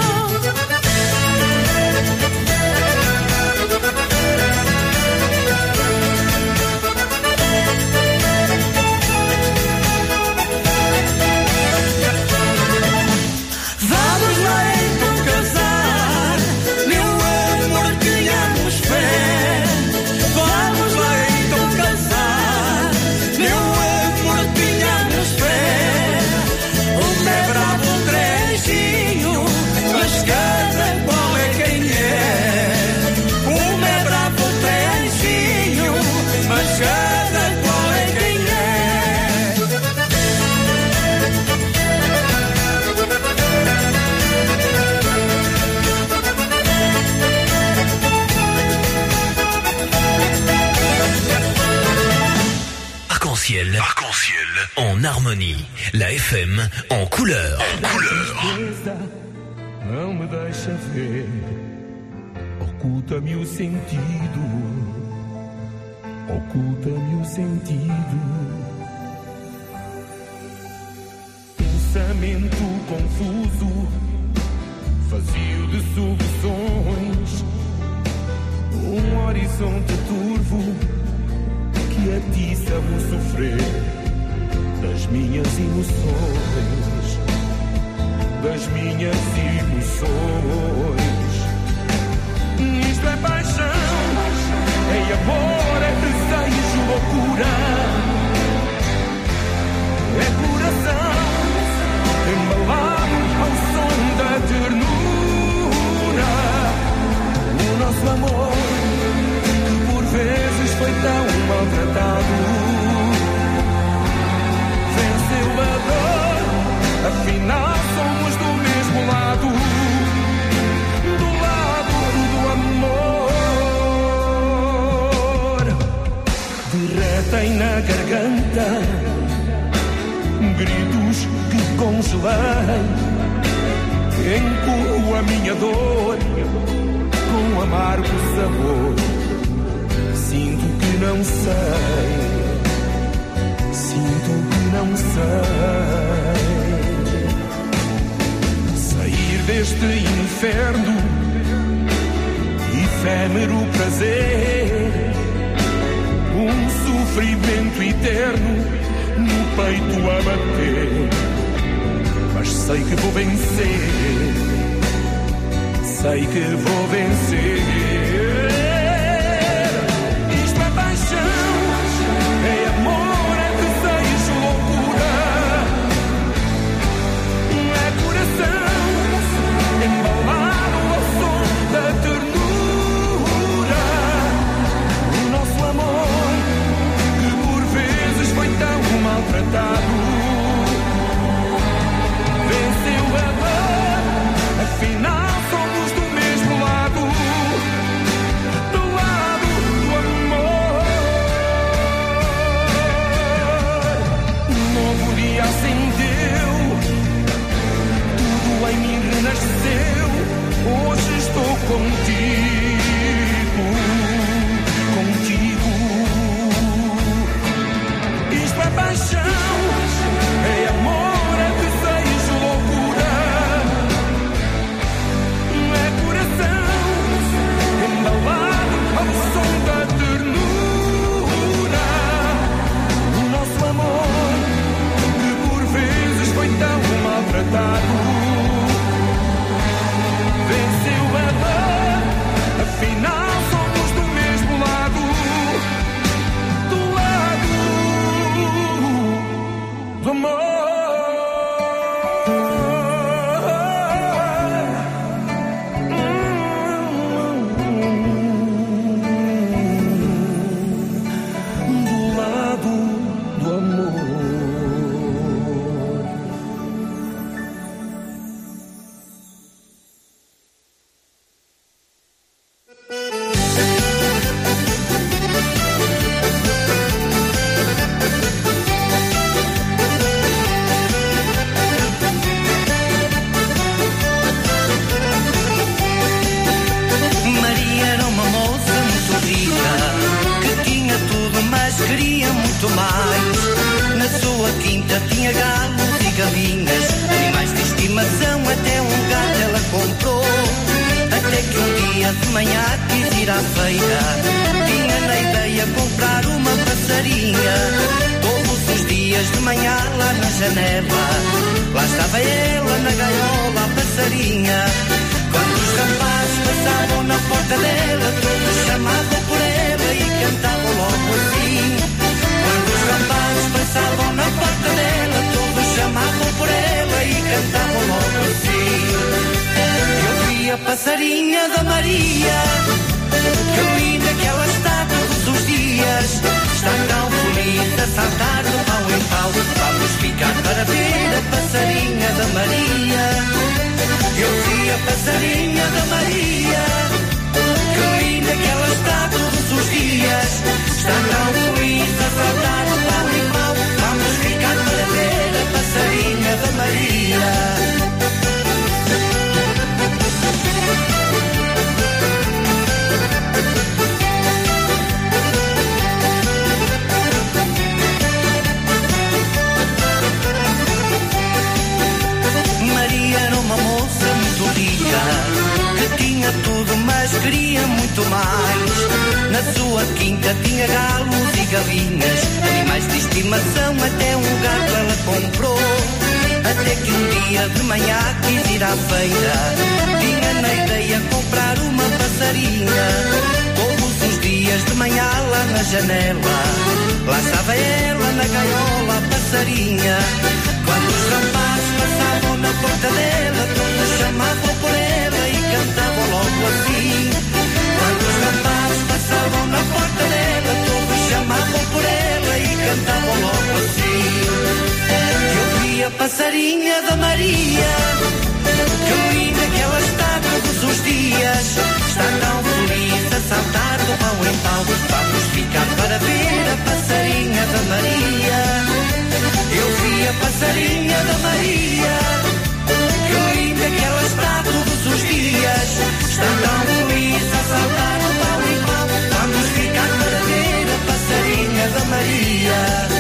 harmonie. La F M en couleur. En couleur. Não me deixa ver, oculta-me o sentido, oculta-me o sentido. Pensamento confuso, vazio de soluções, um horizonte turvo que atiça-me o sofrer das minhas emoções, das minhas emoções. Isto é paixão, é amor, é desejo, loucura, é coração embalado ao som da ternura. O nosso amor, que por vezes foi tão maltratado, venceu a dor, afinal somos do mesmo lado, do lado do amor. Derretem na garganta gritos que congelei, encoo a minha dor com amargo sabor. Sinto que não sei, sinto que não sei sair deste inferno, efêmero prazer, um sofrimento eterno no peito a bater. Mas sei que vou vencer, sei que vou vencer. Isto é paixão, é amor, é desejo, loucura, é coração embalado ao som da ternura. O nosso amor, que por vezes foi tão maltratado, venceu a dor, afinal somos do mesmo lado, do lado do amor. Um novo dia acendeu, tudo em mim renasceu. Hoje estou contigo, contigo. Isto é paixão, é amor, é desejo, loucura, é coração embalado ao som da ternura. O nosso amor, que por vezes foi tão maltratado, venceu a dor, afinal somos do mesmo lado, do lado do amor. Do lado do amor. Maria era uma moça muito rica, que tinha tudo, mas queria muito mais. Na sua quinta tinha galos e galinhas, animais de estimação, até um gato ela comprou. Até que um dia de manhã quis ir à feira, tinha na ideia comprar uma passarinha. Todos os dias de manhã lá na janela, lá estava ela na gaiola, a passarinha. Quando os rapazes passavam na porta dela, todos chamavam por ela e cantavam logo assim. Quando os rapazes passavam na porta dela, todos chamavam por ela e cantavam logo assim. Eu vi a passarinha da Maria, que linda que ela está todos os dias. Está tão feliz a saltar de pau em pau. Vamos ficar para ver a passarinha da Maria. Eu vi a passarinha da Maria, que linda que ela está todos os dias. Está tão feliz a saltar de pau em pau. Vamos ficar para ver mas queria muito mais. Na sua quinta tinha galos e galinhas, animais de estimação, até um gato ela comprou. Até que um dia de manhã quis ir à feira, tinha na ideia comprar uma passarinha. Todos os dias de manhã lá na janela, lá estava ela na gaiola, a passarinha. Quando os rapazes passavam na porta dela, todos chamavam por ela e cantavam logo assim. Quando os rapazes passavam na porta dela, todos chamavam por ela e cantavam logo assim. Eu vi a passarinha da Maria, que linda que ela está todos os dias. Está tão feliz a saltar do pau em pau. Vamos ficar para ver a passarinha da Maria. Eu vi a passarinha da Maria, que linda que ela está todos os dias. Está tão feliz a saltar do pau em pau. Vamos ficar para ver a passarinha da Maria.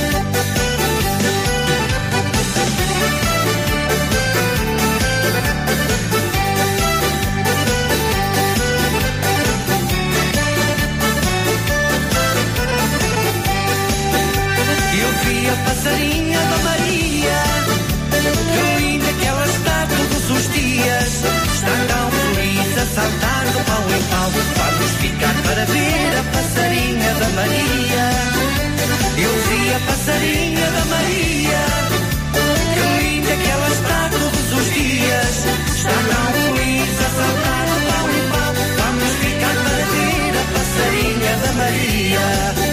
A passarinha da Maria, que linda que ela está todos os dias. Está tão feliz a saltar do pau em pau. Vamos ficar para ver a passarinha da Maria. Eu vi a passarinha da Maria, que linda que ela está todos os dias. Está tão feliz a saltar do pau em pau. Vamos ficar para ver a passarinha da Maria.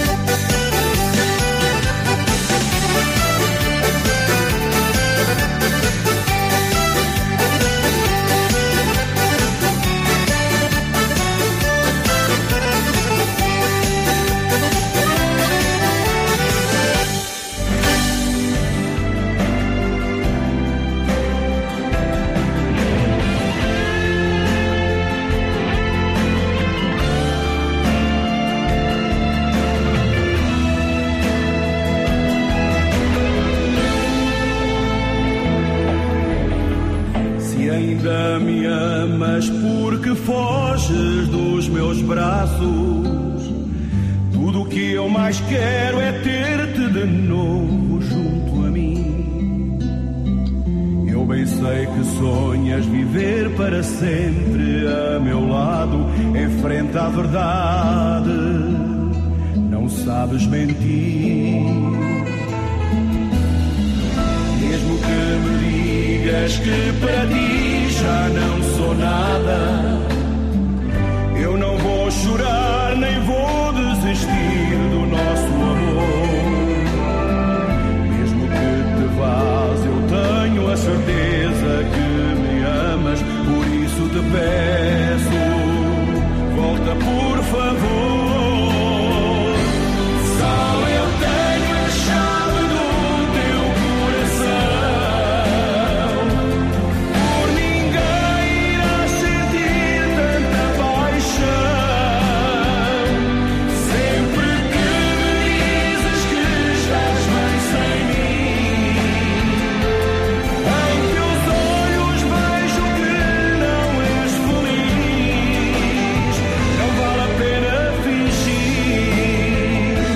Ainda me amas porque foges dos meus braços. Tudo o que eu mais quero é ter-te de novo junto a mim. Eu bem sei que sonhas viver para sempre a meu lado, em frente à verdade. Não sabes mentir. Mesmo que me digas que para ti já não sou nada, eu não vou chorar nem vou desistir do nosso amor. Mesmo que te vás, eu tenho a certeza que me amas, por isso te peço, volta por favor. Só eu tenho a chave do teu coração. Por ninguém irás sentir tanta paixão. Sempre que me dizes que estás bem sem mim, em teus olhos vejo que não és feliz. Não vale a pena fingir.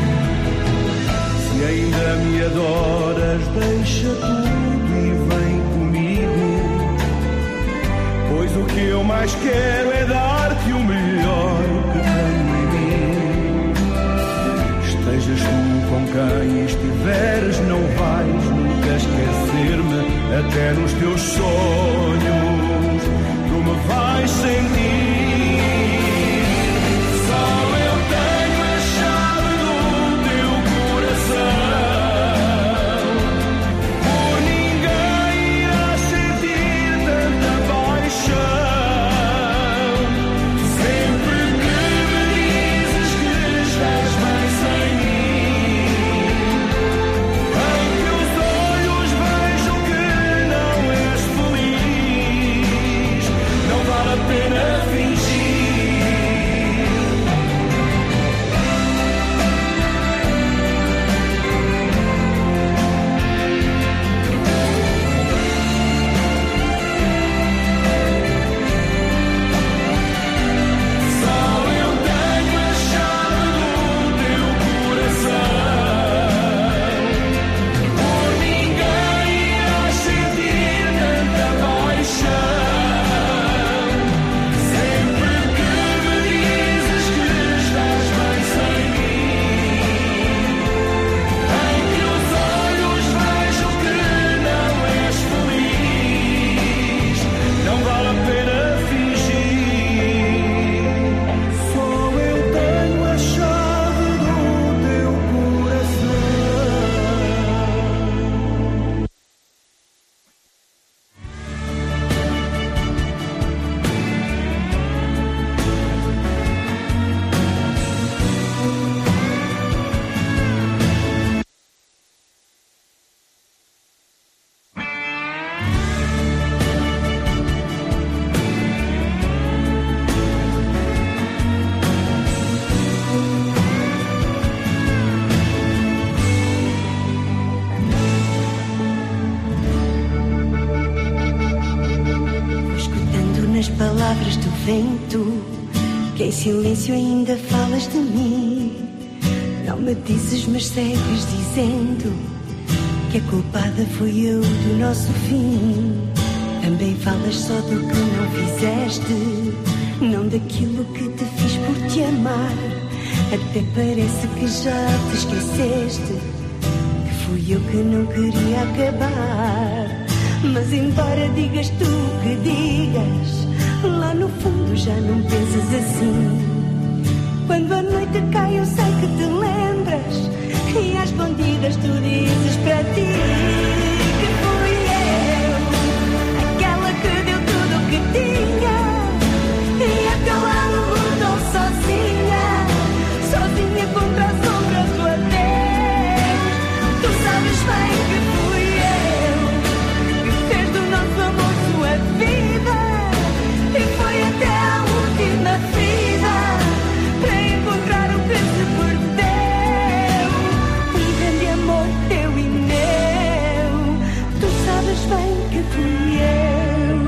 Se ainda me adoras, deixa tudo e vem comigo, pois o que eu mais quero é dar-te o melhor que tenho em mim. Estejas tu com quem estiveres, não vais nunca esquecer-me, até nos teus sonhos tu me vais sentir. Só eu tenho a chave do teu coração. Por ninguém irás sentir tanta paixão. Sempre que me dizes que estás bem sem mim, em teus olhos vejo que não és feliz. nas palavras do vento, que em silêncio ainda falas de mim. Não me dizes, mas segues dizendo que a culpada fui eu do nosso fim. Também falas só do que não fizeste, não daquilo que te fiz por te amar. Até parece que já te esqueceste, que fui eu que não queria acabar. Mas embora digas tu que digas, lá no fundo já não pensas assim. Quando a noite cai eu sei que te lembras, e às escondidas tu dizes para ti que fui eu, aquela que deu tudo o que tinha, e a teu lado lutou sozinha, sozinha contra a sombra do adeus. Tu sabes bem que fui eu, que fez do nosso amor sua vida, e foi até a última ferida para encontrar o que se perdeu. Um grande amor teu e meu, tu sabes bem que fui eu.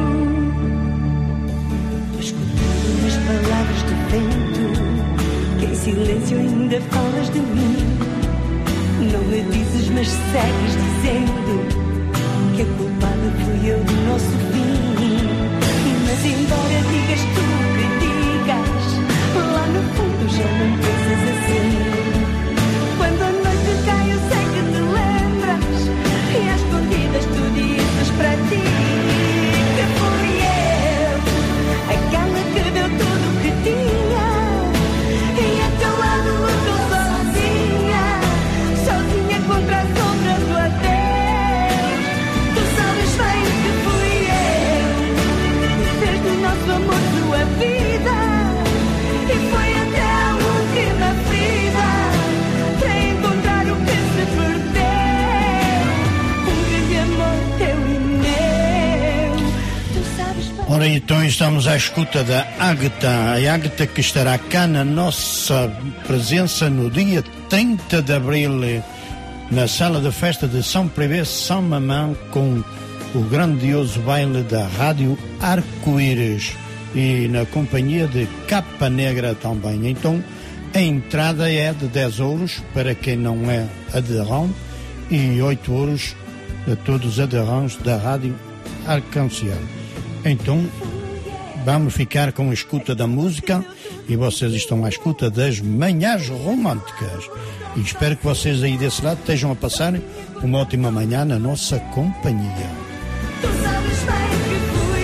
Tô escutando as palavras do vento, que em silêncio ainda falas de mim. Não me dizes, mas segues dizendo que a culpada fui eu do nosso fim. Mas embora digas tu que digas, lá no fundo já não pensas assim. Quando a noite cai eu sei que te lembras, e às escondidas tu dizes para ti que fui eu, aquela que deu tudo o que tinha, e a teu lado lutou sozinha, sozinha contra a sombra do adeus. Tu sabes bem que fui eu, que fez do nosso amor sua vida, e foi até a última ferida para encontrar o que se perdeu. Um grande amor teu e meu, tu sabes bem. Ora, então estamos à escuta da Ágata, a Ágata que estará cá na nossa presença no dia trinta de abril na sala de festa de São Privé, São Mamã, com o grandioso baile da Rádio Arco-Íris e na companhia de Capa Negra também. Então a entrada é de dez euros para quem não é aderão e oito euros a todos os aderentes da Rádio Arc-en-Ciel. Então vamos ficar com a escuta da música, e vocês estão à escuta das Manhãs Românticas, e espero que vocês aí desse lado estejam a passar uma ótima manhã na nossa companhia. Tu sabes bem que fui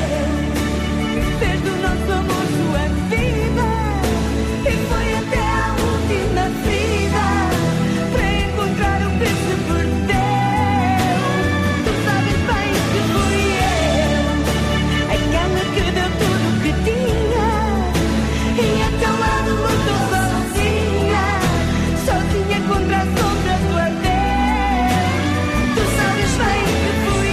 eu, que fez do nosso amor sua vida, e foi até a última ferida para encontrar o que se perdeu. Tu sabes bem que fui eu, aquela que deu tudo o que tinha, e a teu lado lutou sozinha, sozinha contra a sombra do adeus. Tu sabes bem que fui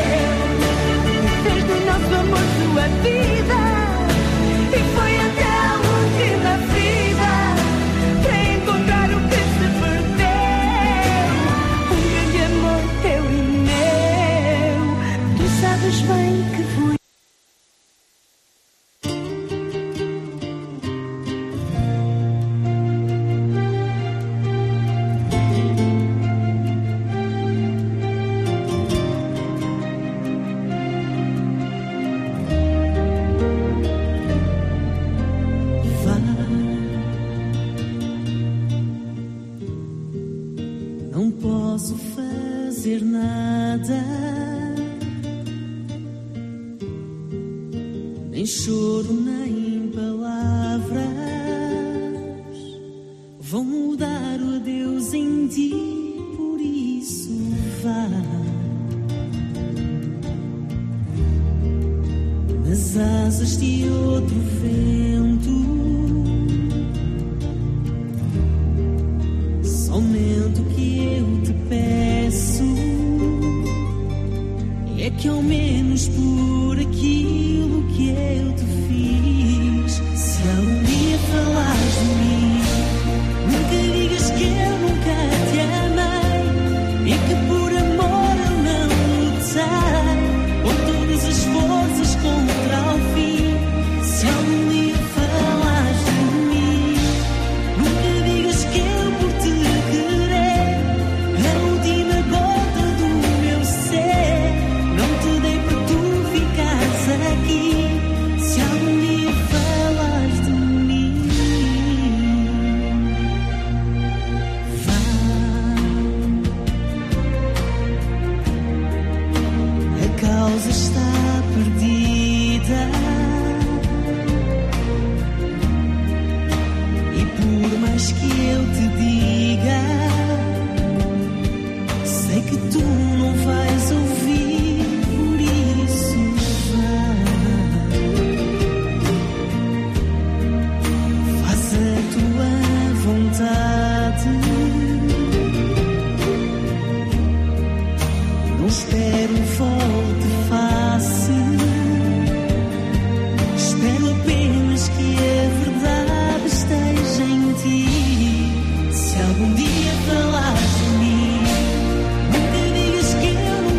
eu, que fez do nosso amor sua vida, e foi até a última ferida para encontrar o que se perdeu. Um grande amor teu e meu, tu sabes bem que fui. Não posso fazer nada, nem choro nem palavras vão mudar o adeus em ti, por isso vá nas asas de outro vento. Somente o que eu te peço é que ao menos por aquilo que eu te fiz, se algum dia falares de mim, nunca digas que eu nunca te amei, e que por amor eu não lutei com todas as forças contra o fim. mais que eu te diga, sei que tu não vais ouvir, por isso vá. Faz a tua vontade. Não espero volte-face, espero apenas que a verdade esteja em ti. Se algum dia falares de mim, nunca digas que eu não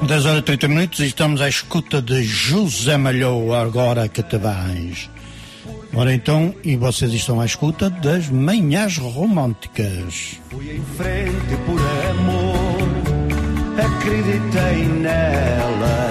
dez horas e trinta minutos e estamos à escuta de José Malhoa, agora que te vais. Ora então, e vocês estão à escuta das Manhãs Românticas. Fui em frente por amor, acreditei nela.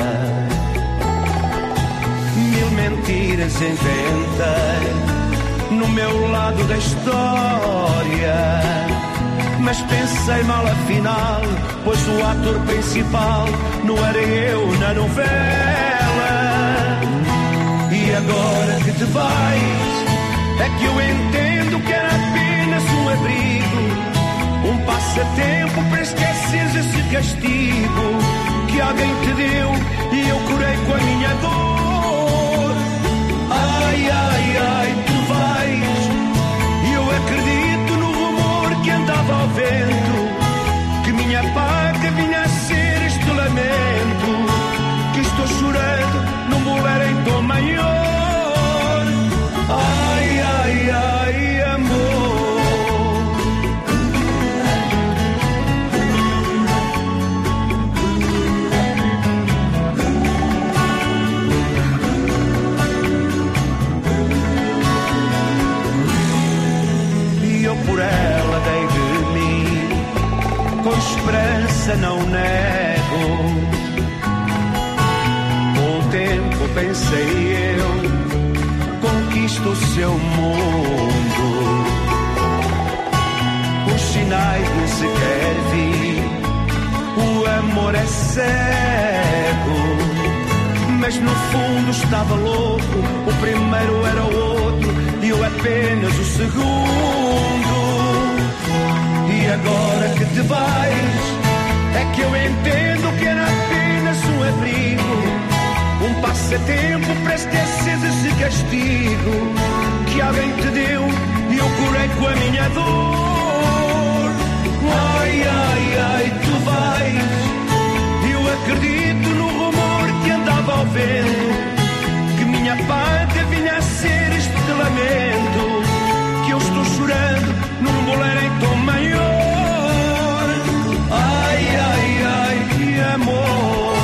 Mil mentiras inventei no meu lado da história, mas pensei mal afinal, pois o ator principal não era eu na novela. E agora que te vais, é que eu entendo que era apenas um abrigo, um passatempo para esqueceres esse castigo que alguém te deu e eu curei com a minha dor. Ai, ai, ai, tu vais, e eu acredito no rumor que andava ao vento, que minha pátria vinha a ser este lamento, que estou chorando num bolero em tom maior. Ai, ai, ai, amor. E eu por ela dei de mim, com esperança não nego. Tempo pensei eu, conquisto o seu mundo. Os sinais nem sequer vi, o amor é cego, mas no fundo estava louco. O primeiro era o outro e eu apenas o segundo. E agora que te vais, é que eu entendo que era apenas um abrigo, um passatempo para esquecer esse castigo que alguém te deu e eu curei com a minha dor. Ai, ai, ai, tu vais, eu acredito no rumor que andava ao vento, que minha pátria vinha a ser este lamento, que eu estou chorando num bolero em tom maior. Ai, ai, ai, que amor.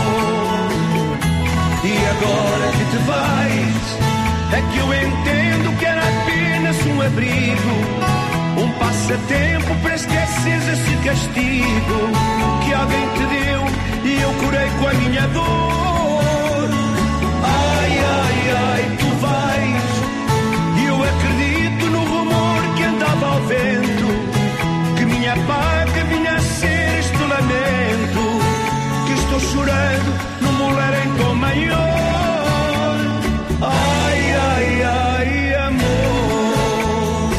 E agora que te vais, é que eu entendo que era apenas um abrigo, um passatempo para esqueceres esse castigo que alguém te deu e eu curei com a minha dor. Ai, ai, ai, tu vais, e eu acredito no rumor que andava ao vento, que minha pátria vinha a ser este lamento, que estou chorando num bolero em tom maior. Ai, ai, ai, amor.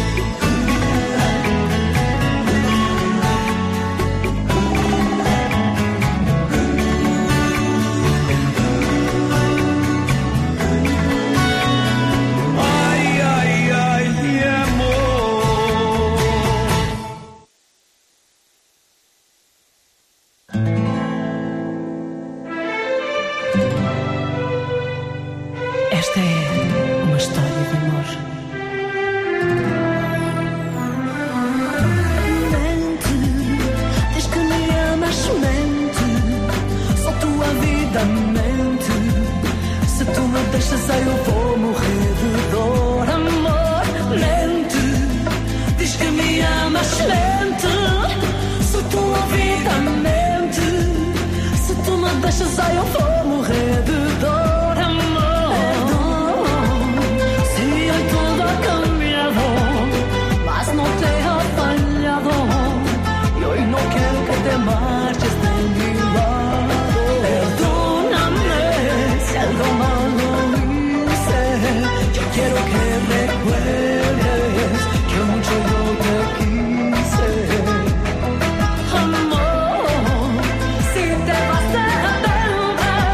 Ai, ai, ai, amor. Esta é uma história de amor. Mente, diz que me amas, mente, só tua vida mente. Se tu me deixas aí eu vou morrer de dor. Amor, mente, diz que me amas, mente, se tua vida mente. Se tu me deixas aí eu vou morrer de dor. Te marches de mi lado. Perdóname si algo malo hice. Yo quiero que recuerdes que mucho yo te quise. Amor, si te vas a perder,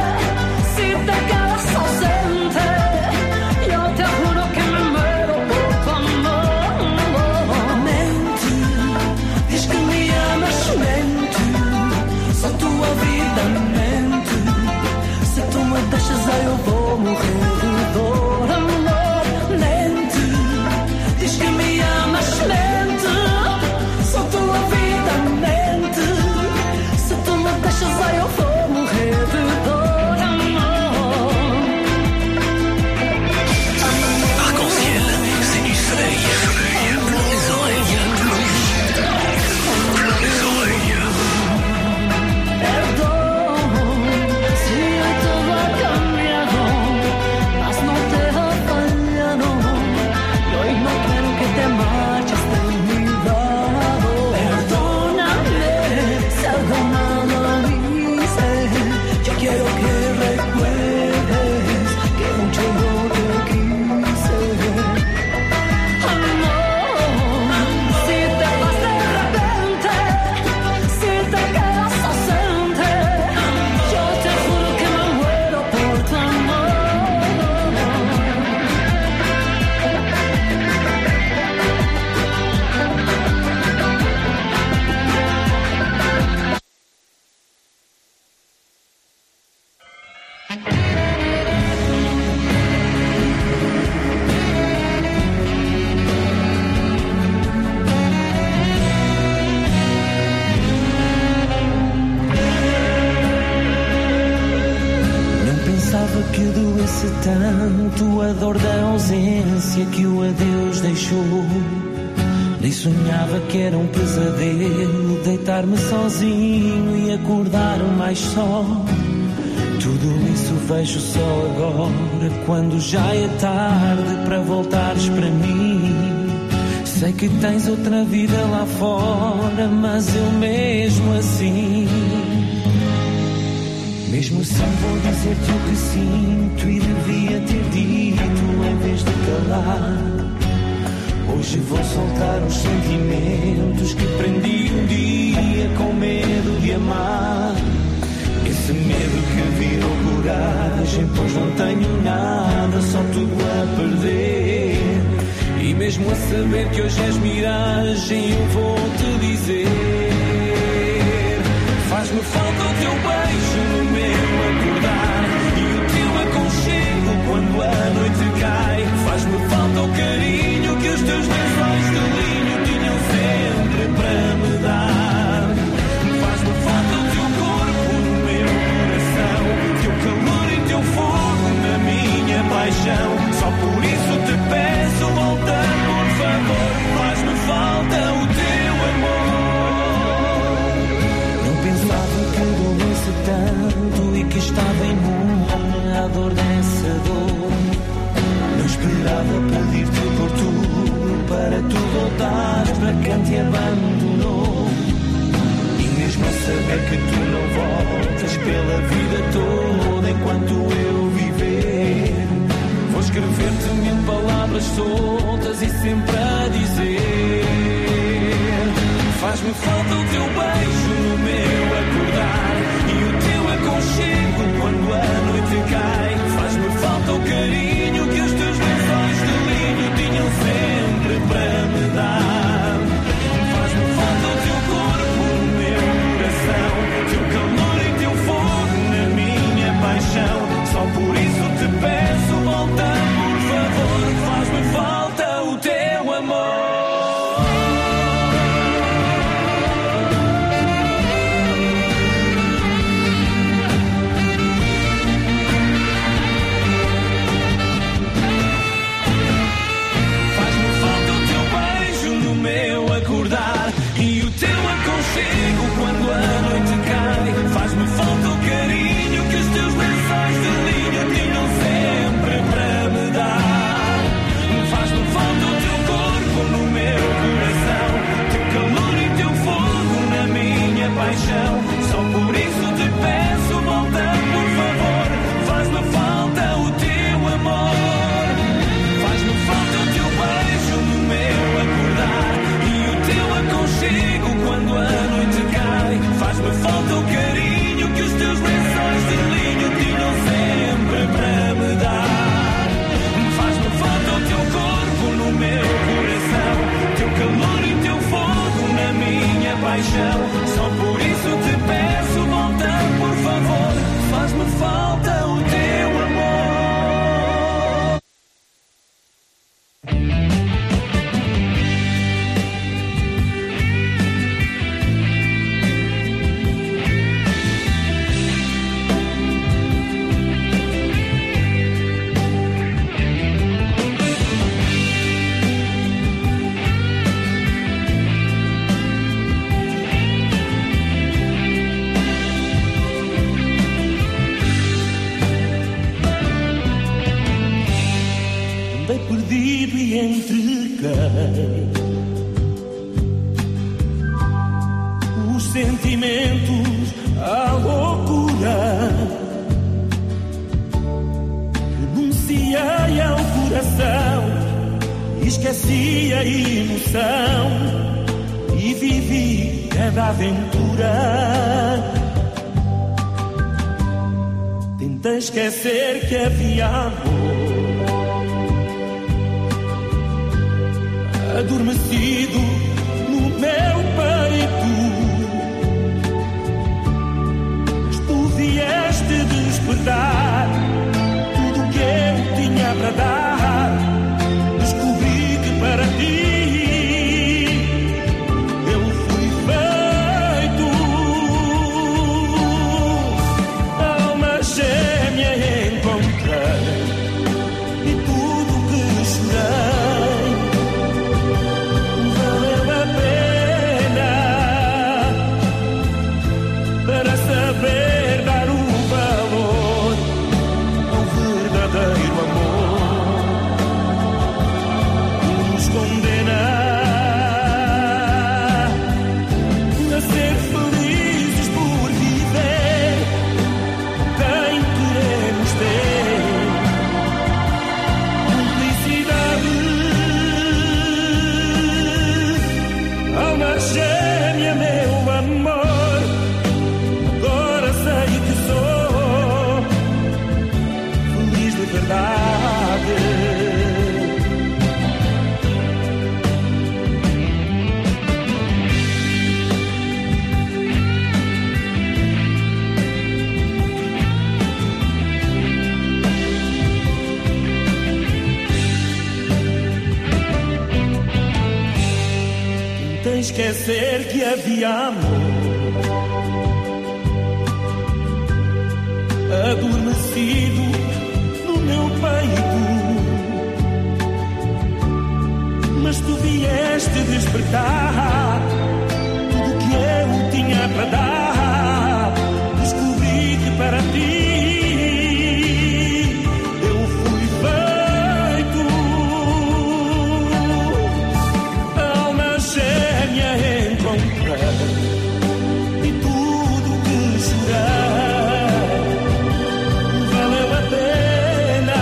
doesse tanto a dor da ausência que o adeus deixou. Nem sonhava que era um pesadelo deitar-me sozinho e acordar mais só. Tudo isso vejo só agora, quando já é tarde para voltares para mim. Sei que tens outra vida lá fora, mas eu mesmo assim, mesmo assim vou dizer-te o que sinto e devia ter dito em vez de calar. Hoje vou soltar os sentimentos que prendi um dia com medo de amar. Esse medo que virou coragem, pois não tenho nada, só tudo a perder. E mesmo a saber que hoje és miragem, eu vou-te dizer: faz-me falta o teu beijo no meu acordar e o teu aconchego quando a noite cai. Faz-me falta o carinho que os teus lençóis de linho tinham sempre para me dar. Faz-me falta o teu corpo no meu coração, teu calor e teu fogo na minha paixão. Só por isso te peço, volta por favor. Faz-me falta o teu amor. Não pensava que doesse tanto e que estava imune à dor dessa dor. Não esperava pedir-te por tudo para tu voltares para quem te abandonou. E mesmo a saber que tu não voltas pela vida toda enquanto eu viver, vou escrever-te mil palavras soltas e sempre a dizer: faz-me falta o teu beijo no meu acordar e o teu aconchego quando a noite cai. Faz-me falta o carinho que os teus lençóis de linho tinham sempre para me dar. Faz-me falta o teu corpo no meu coração, teu calor e teu fogo na minha paixão. Só por isso te peço, volta por favor. Faz-me falta o teu amor. E o teu aconchego quando a noite cai. Faz-me falta o carinho que os teus lençóis de linho tinham sempre para me dar. Faz-me falta o teu corpo no meu coração, teu calor e teu fogo na minha paixão. Só por isso te peço, volta por favor. Faz-me falta o teu amor. Faz-me falta o teu beijo no meu acordar e o teu aconchego quando a noite cai. Faz-me falta o carinho que os teus lençóis de linho tinham sempre para me dar. Faz-me falta o teu corpo no meu coração, teu calor e teu fogo na minha paixão. Só por isso te peço, volta por favor. Faz-me falta o teu amor. Perdido e entreguei os sentimentos à loucura. Renunciei ao coração, esqueci a emoção e vivi cada aventura. Tentei esquecer que havia amor adormecido no meu peito, mas tu vieste despertar tudo que eu tinha para dar. Descobri que para ti eu fui feito. Alma gêmea encontrei esquecer que havia amor adormecido no meu peito, mas tu vieste despertar tudo que eu tinha para dar. Descobri que para ti eu fui feito alma gêmea encontrei e tudo que chorei valeu a pena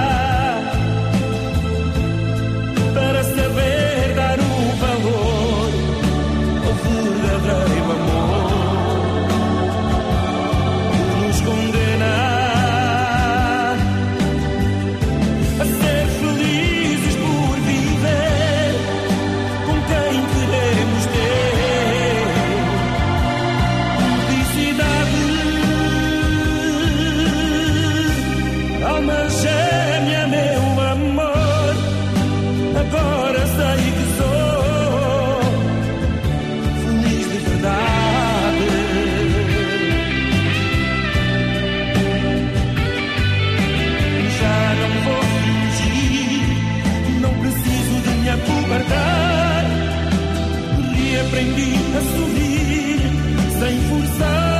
para saber dar o valor ao verdadeiro amor que nos condena a ser felizes por viver com quem queremos ter felicidade. Alma gêmea, meu amor, agora sei que sou feliz de verdade. Já não vou fingir, não preciso de me acobardar. Reaprendi a sorrir sem forçar.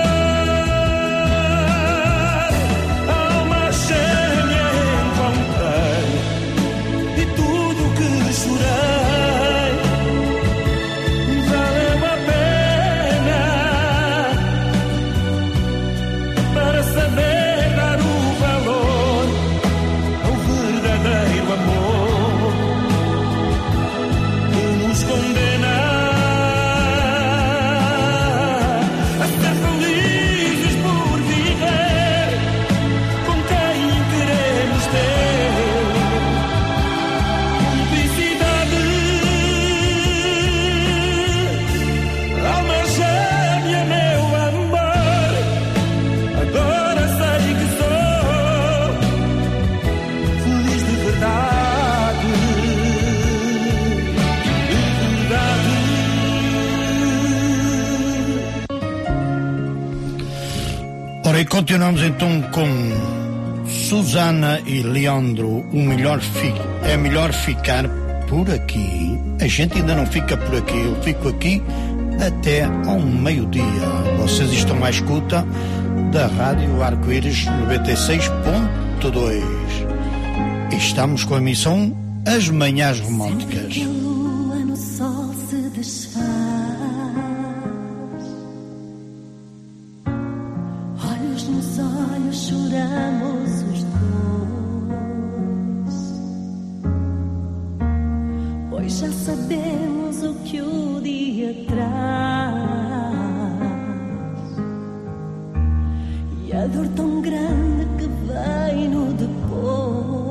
Alma gêmea encontrei e tudo que chorei valeu a pena para saber dar o valor ao verdadeiro amor que nos condena a ser felizes por viver com quem queremos ter felicidade. Alma gêmea, meu amor, agora sei que sou feliz de verdade, de verdade. Ora, e continuamos então com Susana e Leandro. O melhor fi- é melhor ficar por aqui. A gente ainda não fica por aqui, eu fico aqui até ao meio-dia. Vocês estão à escuta da Rádio Arco-Íris noventa e seis ponto dois. Estamos com a emissão As Manhãs Românticas. Que a lua no sol se desfaz, olhos nos olhos choramos os dois, pois já sabemos o que o dia traz e a dor tão grande que vem no depois.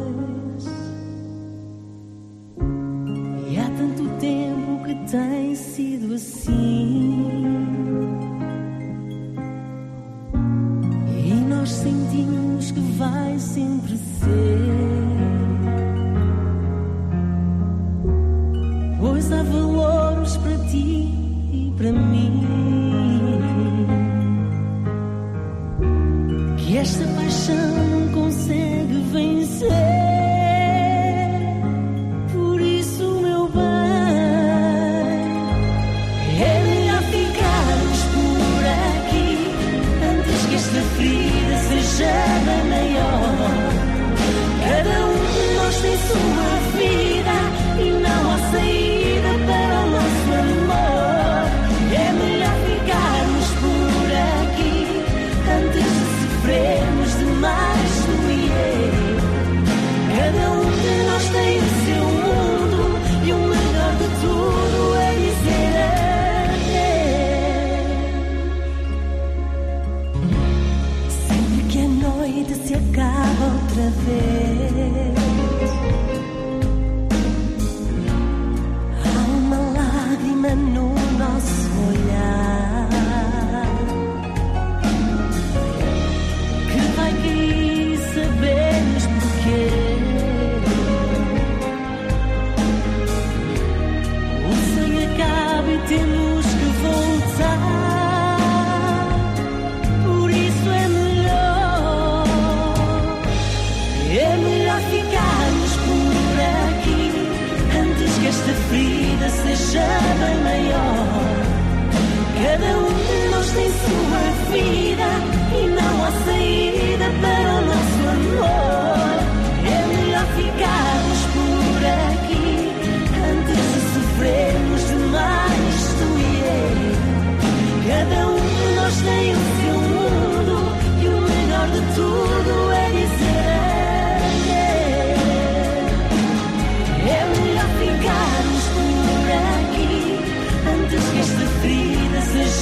E há tanto tempo que tem sido assim, e nós sentimos que vai sempre ser, pois há valores para ti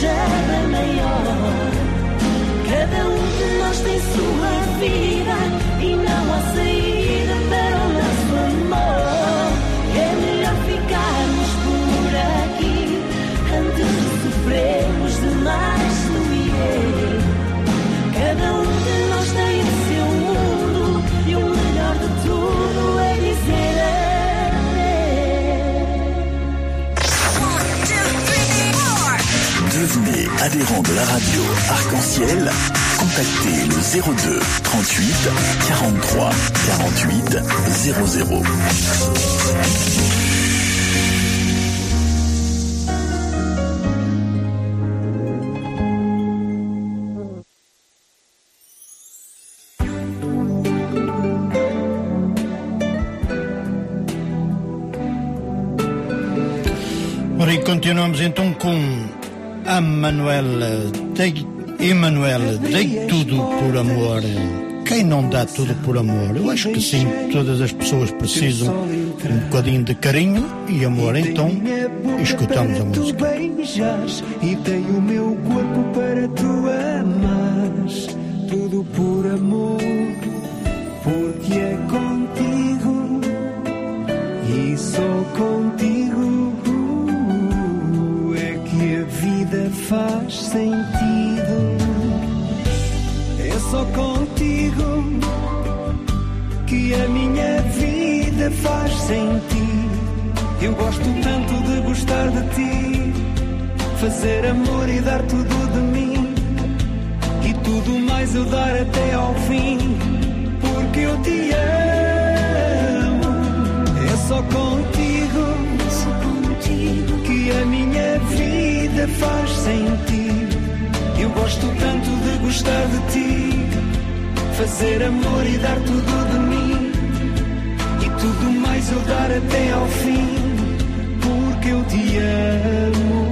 exagera maior. Cada um de nós tem sua vida e não há saída para o nosso amor. É melhor ficarmos por aqui antes de sofrermos demais, tu e eu. Cada um de nós tem o seu mundo e o melhor de tudo é dizer Devenez adhérent de la radio Arc-en-Ciel. Contactez le zéro deux trente-huit quarante-trois quarante-huit zéro zéro. Ora, e continuamos então com a Manuela, dei, Emanuela, dei tudo por amor. Quem não dá tudo por amor? Eu acho que sim, todas as pessoas precisam um bocadinho de carinho e amor, então escutamos a música. E tenho o meu corpo para tu amares, tudo por amor, porque é contigo e só contigo é que a vida faz sentido. É só contigo que a minha vida faz sentido. Eu gosto tanto de gostar de ti, fazer amor e dar tudo de mim, e tudo mais eu dar até ao fim, porque eu te amo. É só contigo, só contigo que a minha vida faz sentido. Eu gosto tanto de gostar de ti, fazer amor e dar tudo de mim, e tudo mais eu dar até ao fim, porque eu te amo.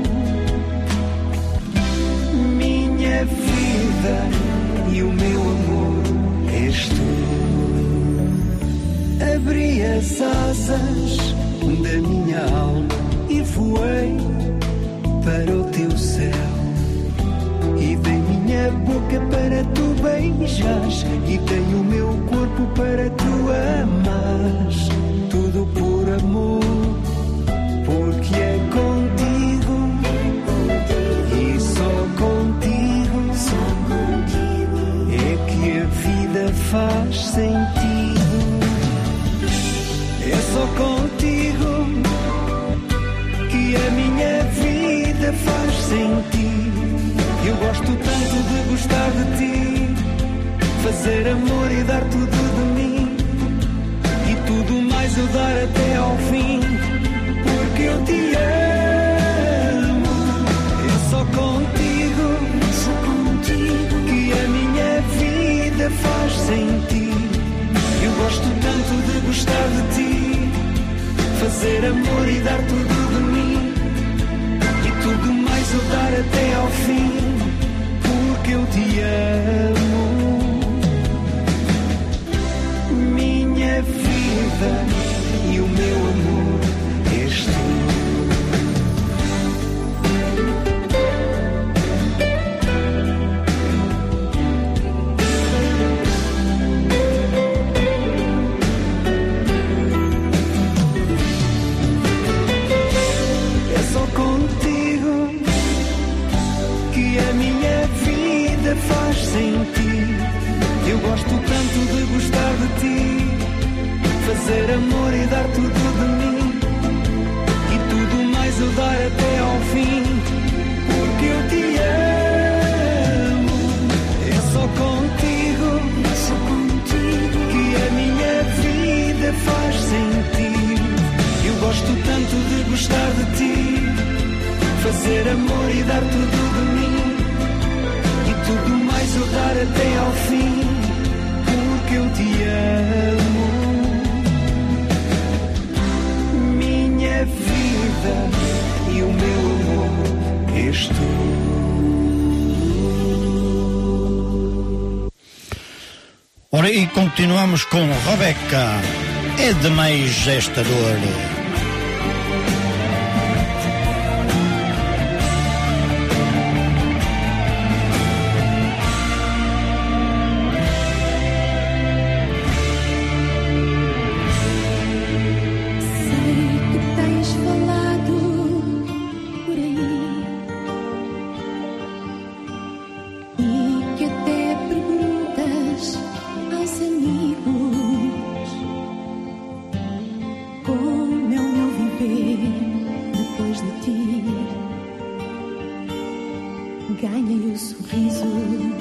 Minha vida e o meu amor és tu. Abri as asas da minha alma e voei para o teu céu, e dei minha boca para tu beijares, e dei o meu corpo para tu amares, tudo por amor, porque é contigo, e só contigo, é que a vida faz sentido. É só contigo que a minha vida faz sentido. Eu gosto tanto de gostar de ti, fazer amor e dar tudo de mim, e tudo mais eu dar até ao fim, porque eu te amo. É só contigo, só contigo que a minha vida faz sentido. Eu gosto tanto de gostar de ti, fazer amor e dar tudo de mim, e tudo mais eu dar até ao fim, porque eu te amo. Minha vida e o meu amor és tu. É só contigo que a minha vida faz sentido. Eu gosto tanto de gostar de ti, fazer amor e dar tudo de mim, e tudo mais eu dar até ao fim, porque eu te amo. É só contigo, só contigo que a minha vida faz sentido. Eu gosto tanto de gostar de ti, fazer amor e dar tudo de mim, e tudo mais eu dar até ao fim, porque eu te amo. Minha vida e o meu amor és tu. Ora, e continuamos com Rebeca. É demais esta dor. ganhei o sorriso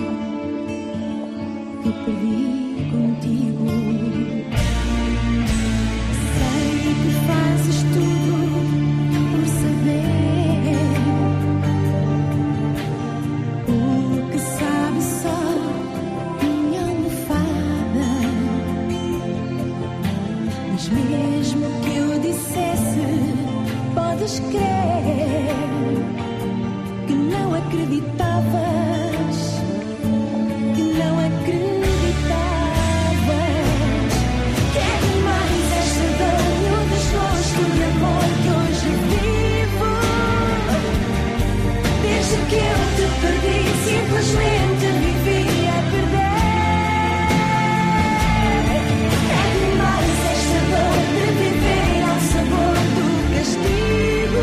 que perdi contigo. Sei que fazes tudo por saber o que sabe só minha almofada. Mas mesmo que eu dissesse, podes crer que não acreditavas, que não acreditavas. Quer mais esta dor e o desgosto de amor que hoje vivo? Desde que eu te perdi, simplesmente vivi a perder. Quer mais esta dor de viver ao sabor do castigo?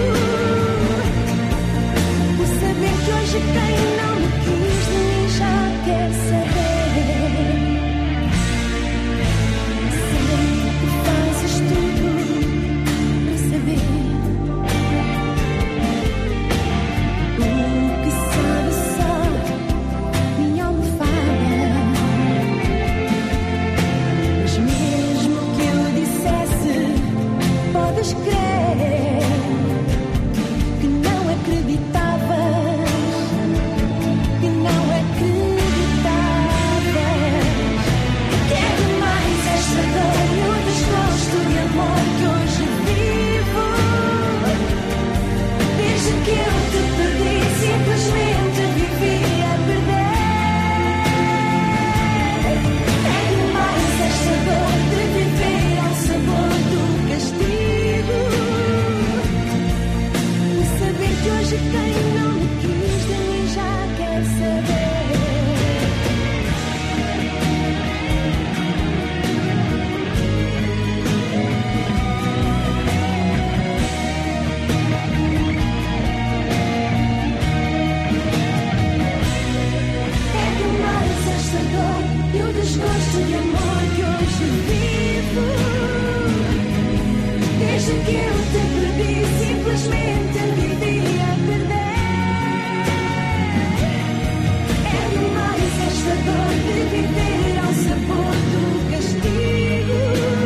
Por saber que hoje quem não me quis de mim já quer saber. Sei que fazes tudo para saber o que sabe só minha almofada. Mas mesmo que eu dissesse, podes crer que não acreditavas, que não acreditavas. Quero mais esta dor e o desgosto de amor que hoje vivo. Desde que eu te perdi, simplesmente vivi a perder. Quero mais esta dor de viver ao sabor do castigo. Por saber que hoje quem não me quis de mim já quer saber. Quero mais esta dor e o desgosto de amor que hoje vivo. Desde que eu te perdi, simplesmente vivi a perder. Quero mais esta dor de viver ao sabor do castigo.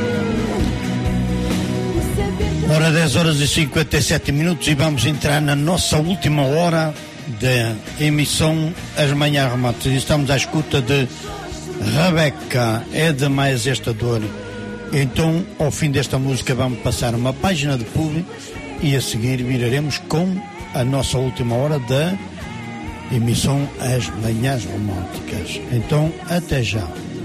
Por saber que Ora, dez horas e cinquenta e sete minutos e vamos entrar na nossa última hora da emissão As Manhãs Remotas. Estamos à escuta de Rebeca, é demais esta dor. Então, ao fim desta música, vamos passar uma página de público e a seguir viraremos com a nossa última hora da emissão As Manhãs Românticas. Então, até já.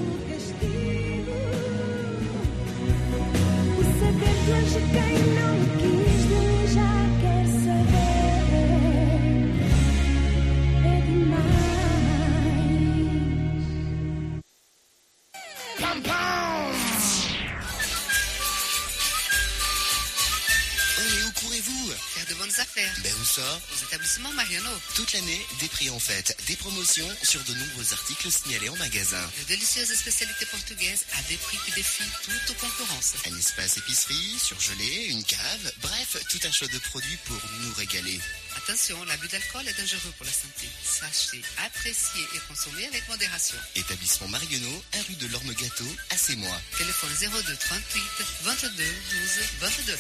por saber que hoje quem não me quis de mim já quer saber. É demais. Oh, et où courez-vous? Faire de bonnes affaires. Ben où ça? Aux établissements Mariano. Toute l'année, des prix en fête, des promotions sur de nombreux articles signalés en magasin. De délicieuses spécialités portugaises à des prix qui défient toute concurrence. Un espace épicerie, surgelé, une cave, bref, tout un choix de produits pour nous régaler. Attention, l'abus d'alcool est dangereux pour la santé. Sachez apprécier et consommer avec modération. Établissement Marionneau, un rue de l'Orme Gâteau, à Sémois. Téléphone zéro deux trente-huit vingt-deux douze vingt-deux.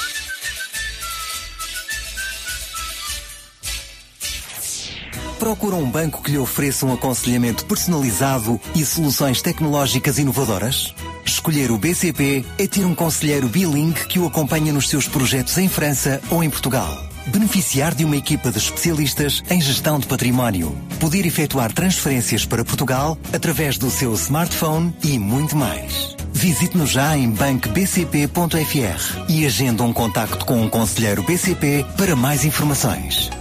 Procura um banco que lhe ofereça um aconselhamento personalizado e soluções tecnológicas inovadoras? Escolher o B C P é ter um conselheiro bilingue que o acompanha nos seus projetos em França ou em Portugal. Beneficiar de uma equipa de especialistas em gestão de património. Poder efetuar transferências para Portugal através do seu smartphone e muito mais. Visite-nos já em banco b c p ponto f r e agenda um contacto com um conselheiro B C P para mais informações.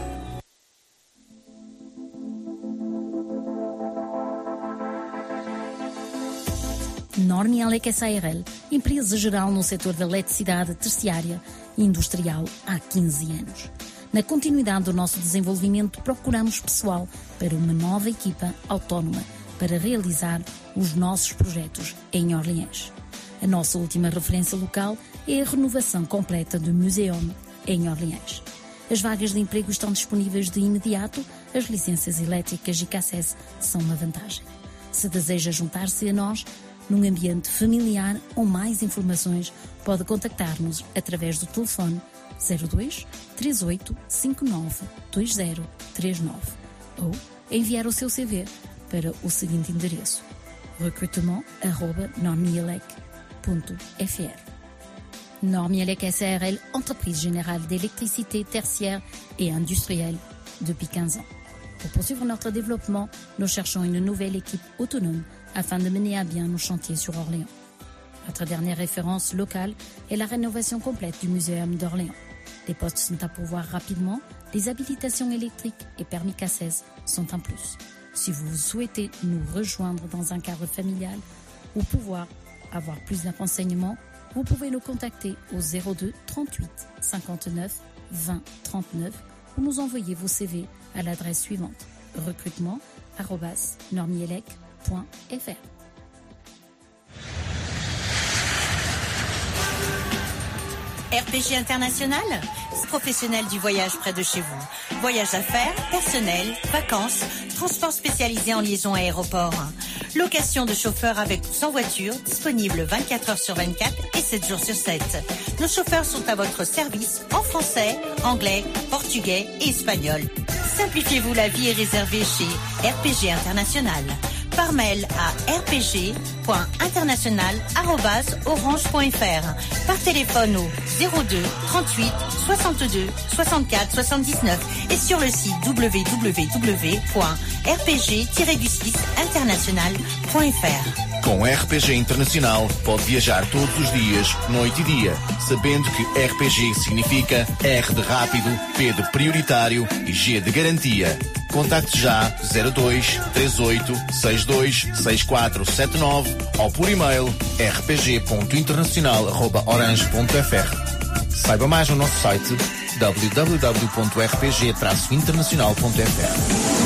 Nornial é que S A R L, empresa geral no setor da eletricidade terciária e industrial há quinze anos. Na continuidade do nosso desenvolvimento, procuramos pessoal para uma nova equipa autónoma para realizar os nossos projetos em Orleans. A nossa última referência local é a renovação completa do Museum em Orleans. As vagas de emprego estão disponíveis de imediato, as licenças elétricas e C A C E S são uma vantagem. Se deseja juntar-se a nós num ambiente familiar ou mais informações, pode contactar-nos através do telefone zero dois, três oito, cinco nove, dois zero, três nove ou enviar o seu C V para o seguinte endereço: recrutement arroba normielec ponto f r. Normielec S A R L, entreprise générale d'électricité tertiaire et industrielle depuis quinze ans. Pour poursuivre notre développement, nous cherchons une nouvelle équipe autonome afin de mener à bien nos chantiers sur Orléans. Notre dernière référence locale est la rénovation complète du Muséum d'Orléans. Les postes sont à pourvoir rapidement, les habilitations électriques et permis C A C E S sont un plus. Si vous souhaitez nous rejoindre dans un cadre familial ou pouvoir avoir plus de renseignements, vous pouvez nous contacter au zéro deux, trente-huit, cinquante-neuf, vingt, trente-neuf ou nous envoyer vos C V à l'adresse suivante: recrutement arobase normielec point f r. R P G International, professionnel du voyage près de chez vous. Voyage d'affaires, personnel, vacances, transport spécialisé en liaison aéroport. Location de chauffeurs avec ou sans voiture, disponible vingt-quatre heures sur vingt-quatre et sept jours sur sept. Nos chauffeurs sont à votre service en français, anglais, portugais et espagnol. Simplifiez-vous la vie et réservez chez R P G International. Par mail à r p g point international arobase orange point f r. Par téléphone au zéro deux, trente-huit, soixante-deux, soixante-quatre, soixante-dix-neuf et sur le site w w w point r p g tiret six international point f r. Com R P G Internacional pode viajar todos os dias, noite e dia, sabendo que R P G significa R de rápido, P de prioritário e G de garantia. Contacte já zero dois, três oito, seis dois, seis quatro sete nove ou por e-mail r p g ponto internacional arroba orange ponto f r. Saiba mais no nosso site w w w ponto r p g traço internacional ponto f r.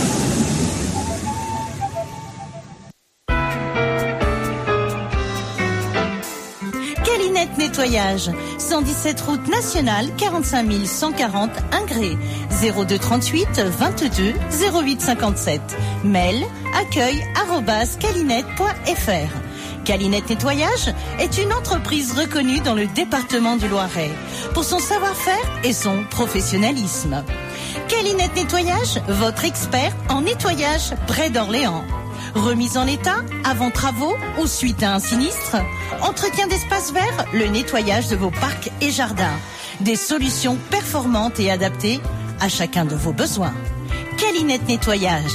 Nettoyage, cent dix-sept route nationale, quarante-cinq mille cent quarante Ingré, zéro deux, trente-huit, vingt-deux, zéro huit, cinquante-sept. Mail accueil arobase calinette point f r. Calinette Nettoyage est une entreprise reconnue dans le département du Loiret pour son savoir-faire et son professionnalisme. Calinette Nettoyage, votre expert en nettoyage près d'Orléans. Remise en état, avant travaux ou suite à un sinistre, entretien d'espaces verts, le nettoyage de vos parcs et jardins. Des solutions performantes et adaptées à chacun de vos besoins. Calinette Nettoyage.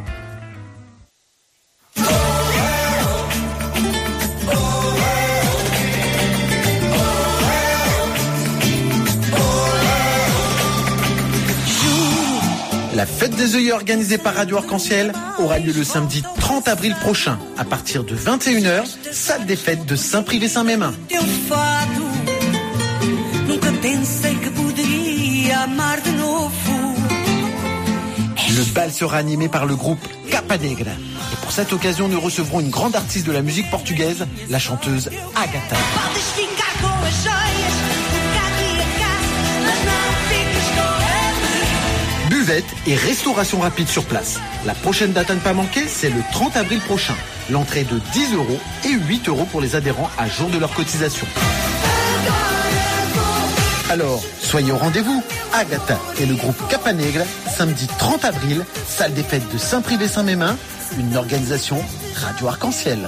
La fête des œillets organisée par Radio Arc-en-Ciel aura lieu le samedi trente avril prochain, à partir de vingt et une heures, salle des fêtes de Saint-Privé-Saint-Mémin. Le bal sera animé par le groupe Capa Negra. Et pour cette occasion, nous recevrons une grande artiste de la musique portugaise, la chanteuse Agatha. Buvette et restauration rapide sur place. La prochaine date à ne pas manquer, c'est le trente avril prochain. L'entrée de dix euros et huit euros pour les adhérents à jour de leur cotisation. Alors, soyez au rendez-vous. Agatha et le groupe Capa Negra, samedi trente avril, salle des fêtes de Saint-Privé-Saint-Mémin, une organisation Radio Arc-en-Ciel.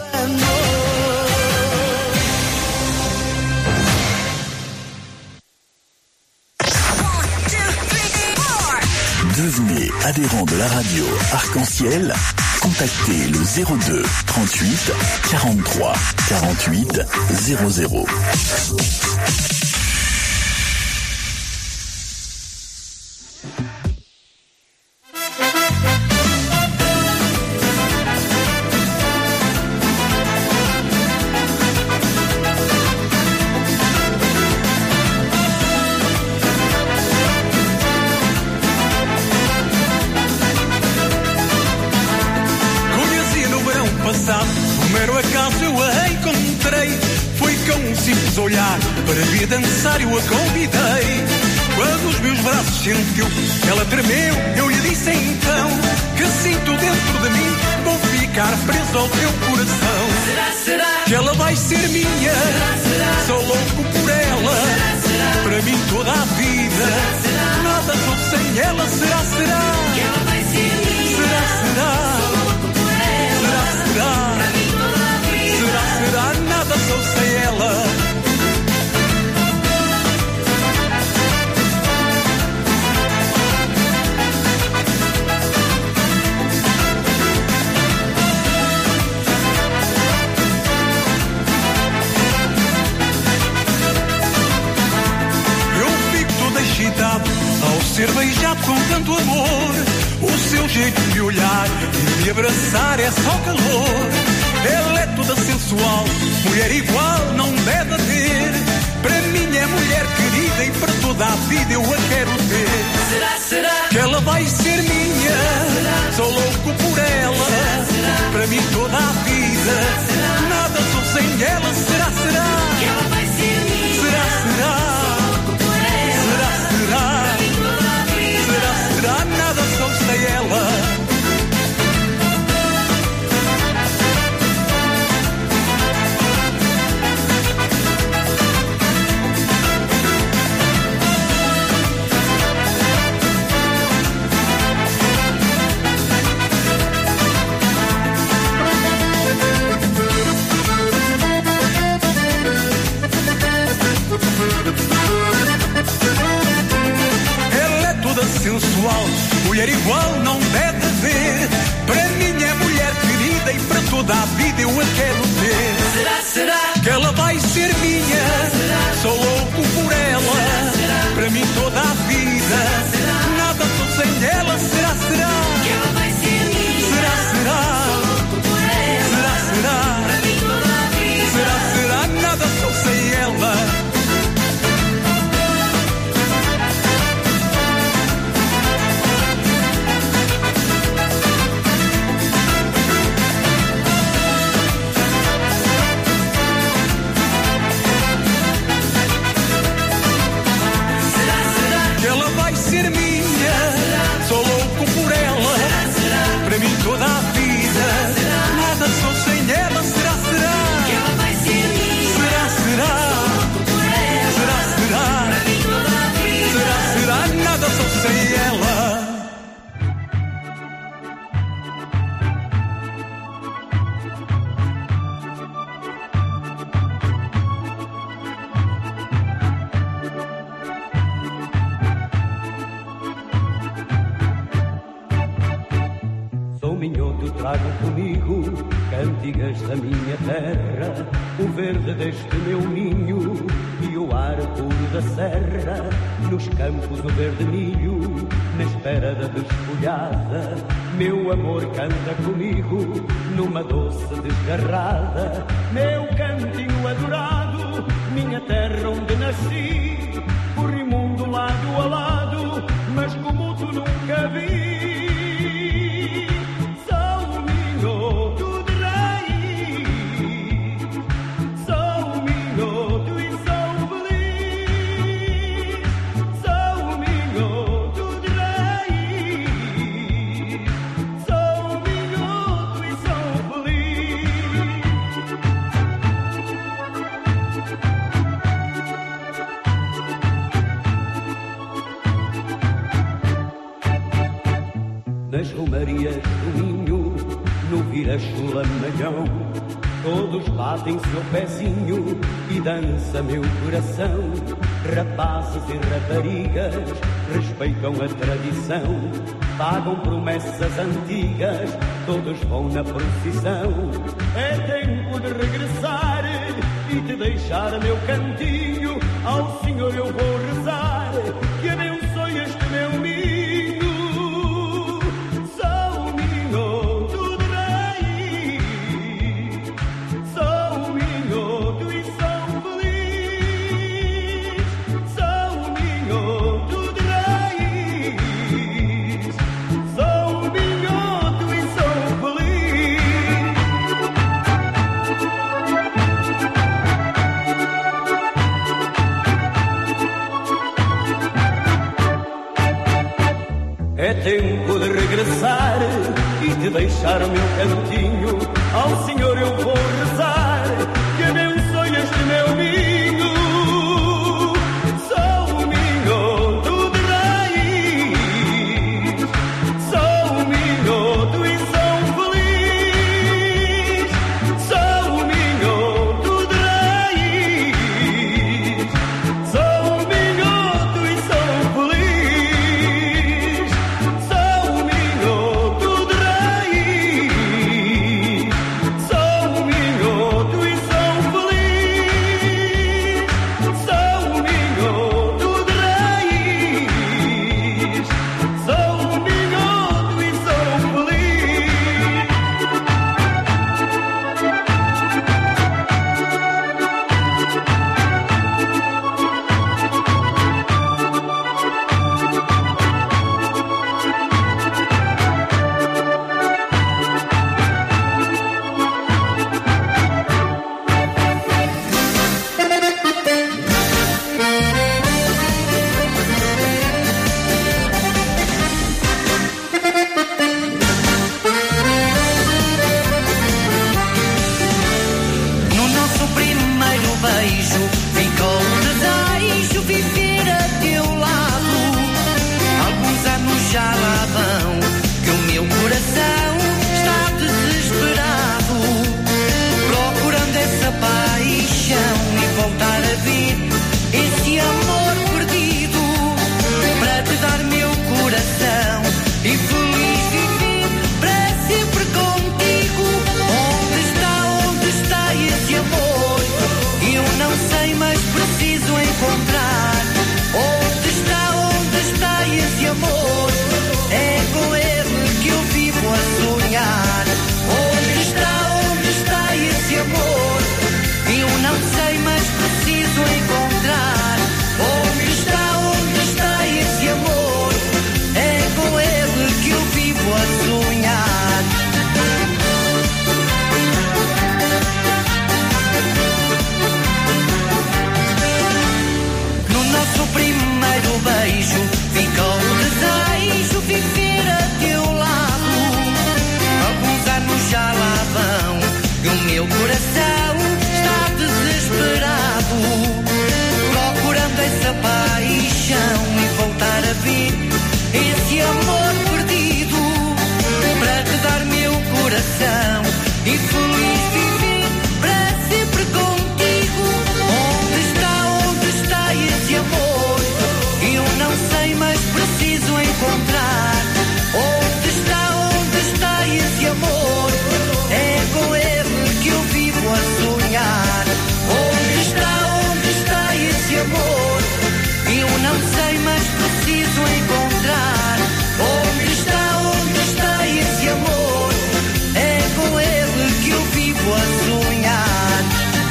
Devenez adhérent de la radio Arc-en-Ciel. Contactez le zéro deux, trente-huit, quarante-trois, quarante-huit, zéro zéro. Olhar para vir dançar, eu a convidei. Quando os meus braços sentiu, ela tremeu, eu lhe disse então que sinto dentro de mim, vou ficar preso ao teu coração. Será, será que ela vai ser minha? Será, será sou louco por ela, será, será para mim toda a vida. Será, será nada sou sem ela. Será, será que ela vai ser minha? Será, será sou louco por ela, será, será para mim toda a vida. Será, será nada sou sem ela. Ao ser beijado com tanto amor, o seu jeito de olhar e de abraçar é só calor. Ela é toda sensual, mulher igual não deve haver. Para mim é mulher querida e para toda a vida eu a quero ter. Será, será que ela vai ser minha? Será, sou louco por ela. Será, será para mim toda a vida. Será, será nada sou sem ela. Será, será que ela vai ser minha? Será, será Será, nada sou sem ela. Sensual, mulher igual não deve haver. Para mim é mulher querida e para toda a vida eu a quero ter. Será, será que ela vai ser minha? Será, será sou louco por ela. Será, será para mim toda a vida. Será, será nada sou sem ela. Será, será que ela vai ser minha? Será, será sou louco por ela. Será, será para mim toda a vida. Será, será nada sou sem ela. Toda a vida, nada sou sem ela. Será, será que ela vai ser minha? Será, será por ela. Será, será para mim toda a vida. Será, será nada sou sem ela. Trago comigo cantigas da minha terra, o verde deste meu ninho e o ar puro da serra. Nos campos o verde milho, na espera da desfolhada, meu amor canta comigo numa doce desgarrada. Meu cantinho adorado, minha terra onde nasci, por imundo lado a lado, mas como tu nunca vi. Nas romarias do Minho, no Viracho Lamagão, todos batem seu pezinho e dança meu coração. Rapazes e raparigas respeitam a tradição, pagam promessas antigas, todos vão na procissão. É tempo de regressar e te deixar meu cantinho, ao Senhor eu vou rezar, que abençoe este meu ninho. tempo de regressar e de deixar o meu cantinho. Ao Senhor eu vou rezar, que abençoe este meu ninho. Sou um minhoto de raiz, sou um minhoto e sou feliz. Sou um minhoto de raiz, sou um minhoto e sou feliz. Sou um minhoto de raiz, sou um minhoto e sou feliz. Sou um minhoto de raiz, sou um minhoto e sou No nosso primeiro beijo ficou um desejo viver a teu lado. Alguns anos já lá vão que o meu coração está desesperado, procurando essa paixão e voltar a ver esse amor perdido, para te dar meu coração e feliz viver para sempre contigo. Onde está, onde está esse amor? Eu não sei, mas preciso encontrar. Onde está, onde está esse amor? É com ele que eu vivo a sonhar. Onde está, onde está esse amor? Eu não sei, mas preciso encontrar. Onde está, onde está esse amor? É com ele que eu vivo a sonhar. No nosso primeiro beijo ficou o desejo viver a teu lado. Alguns anos já lá vão e o meu coração está desesperado, procurando essa paixão e voltar a ver esse amor perdido, para te dar meu coração e feliz viver para sempre contigo. Onde está, onde está esse amor? Eu não sei, mas preciso encontrar. Onde está, onde está esse amor? É com ele que eu vivo a sonhar. Onde está, onde está esse amor? Eu não sei, mas preciso encontrar. Onde está, onde está esse amor? É com ele que eu vivo a sonhar.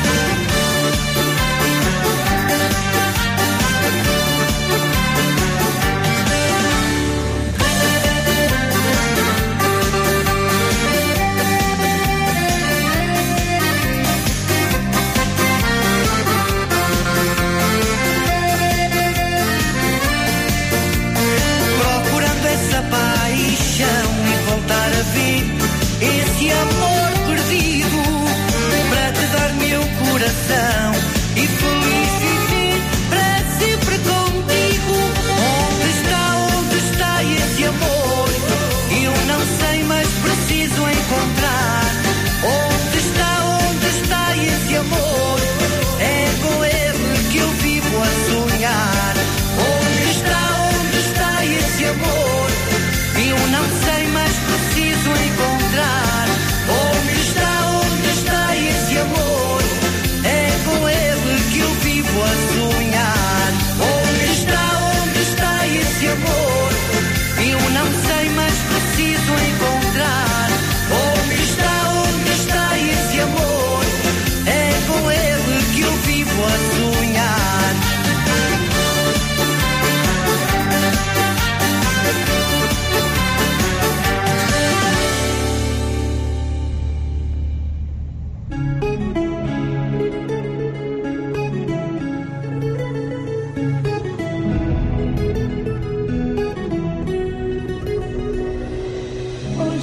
Procurando essa paixão e voltar a ver esse amor perdido, para te dar meu coração e feliz viver para sempre contigo. Onde está, onde está esse amor? Eu não sei, mas preciso encontrar. Onde está, onde está esse amor? É com ele que eu vivo a sonhar. Onde está, onde está esse amor? Eu não sei, mas preciso encontrar. Onde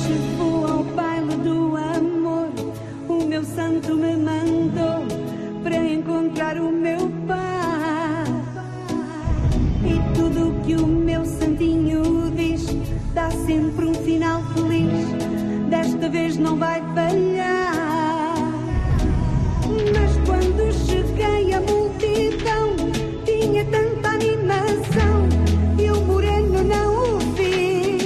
hoje vou ao baile do amor. O meu santo me mandou para encontrar o meu pai. E tudo o que o meu santinho diz dá sempre um final feliz. Desta vez não vai falhar. Mas quando cheguei à multidão, tinha tanta animação e o moreno não o vi.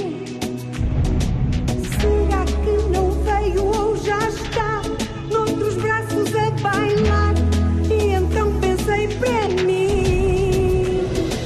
Será que não veio ou já está noutros braços a bailar? E então pensei para mim: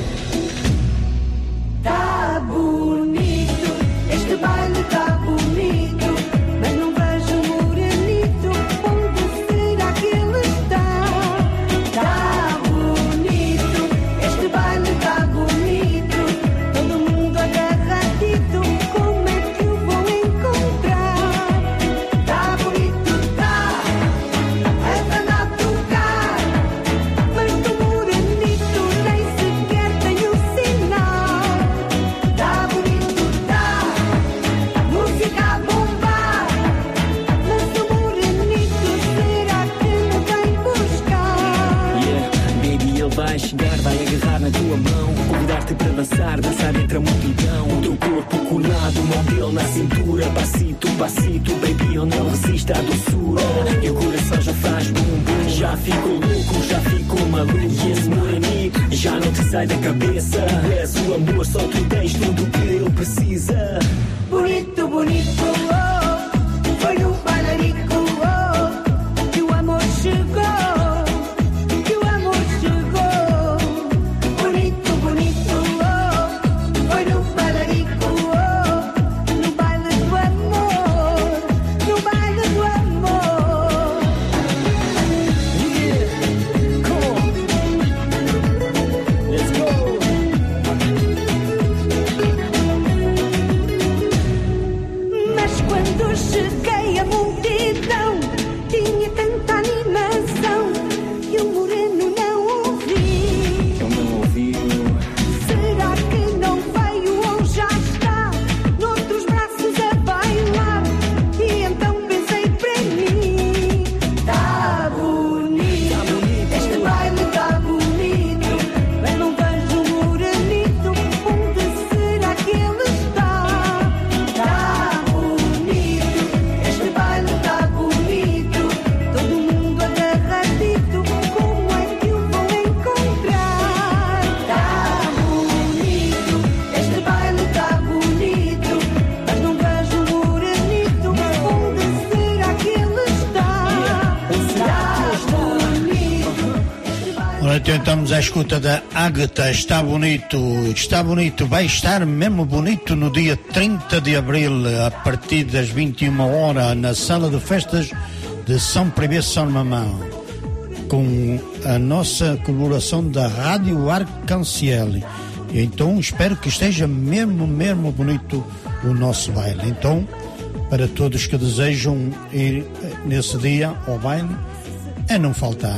tá bonito, este baile tá bonito, mas não vejo o morenito. Onde será que ele está? Tá bonito, este baile tá bonito, todo mundo agarradito. Como é que eu vou encontrar? Tá bonito, tá, a banda a tocar, mas do morenito nem sequer tenho sinal. Tá bonito, tá, música a bombar, mas o morenito será que me vem buscar? Yeah, baby, ele vai chegar, vai agarrar na tua mão, convidar-te para dançar, dançar entre a multidão. O teu corpo colado, mão dele na cintura, passito, passito, baby, ele não resiste à doçura. E o coração já faz bum bum, já fico louco, já fico maluco. E esse morenito já não te sai da cabeça. Tu és o amor, só tu tens tudo o que ele precisa. Bonito, bonito, oh, foi no bailarico, oh, que o amor chegou, que o amor chegou. Bonito, bonito, oh, foi no bailarico, oh, no baile do amor, no baile do amor. Yeah, come on, let's go. Mas quando cheguei à multidão, tinha tanta animação e o moreno não ouvi. Eu não ouvi. Será que não veio ou já está noutros braços a bailar? E então pensei para mim: tá bonito, este baile tá bonito, mas não vejo o morenito. Onde será que ele está? Tá bonito, este baile tá bonito, todo mundo agarradito. Como é que eu vou encontrar? Tá bonito, este baile tá bonito, mas não vejo o morenito. Onde será que ele está? Tá bonito. Ora, então estamos à escuta da Ágata. Está bonito, está bonito, vai estar mesmo bonito no dia trinta de abril, a partir das vinte e uma horas, na sala de festas de São Privé São Mamão, com a nossa colaboração da Rádio Arc-en-Ciel. Então espero que esteja mesmo, mesmo bonito o nosso baile. Então, para todos que desejam ir nesse dia ao baile, é não faltar.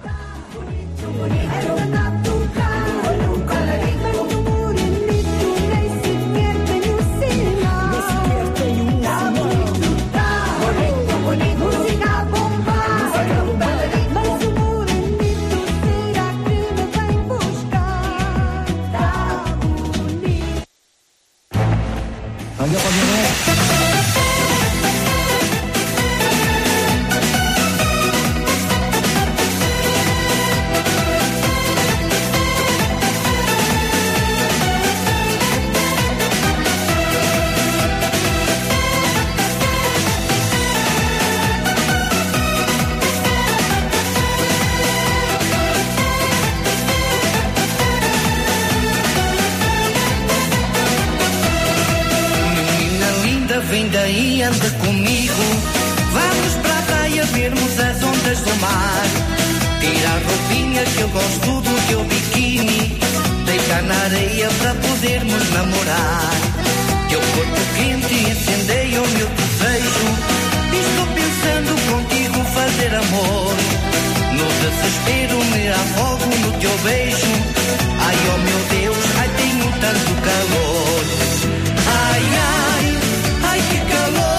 Vem daí, anda comigo. Vamos para a praia vermos as ondas do mar. Tira a roupinha que eu gosto do teu biquíni. Deita na areia para podermos namorar. Teu corpo quente incendeia o meu desejo. Estou pensando contigo fazer amor. No desespero me afogo no teu beijo. Ai, oh meu Deus, ai tenho tanto calor. Ai, ai, ai que calor.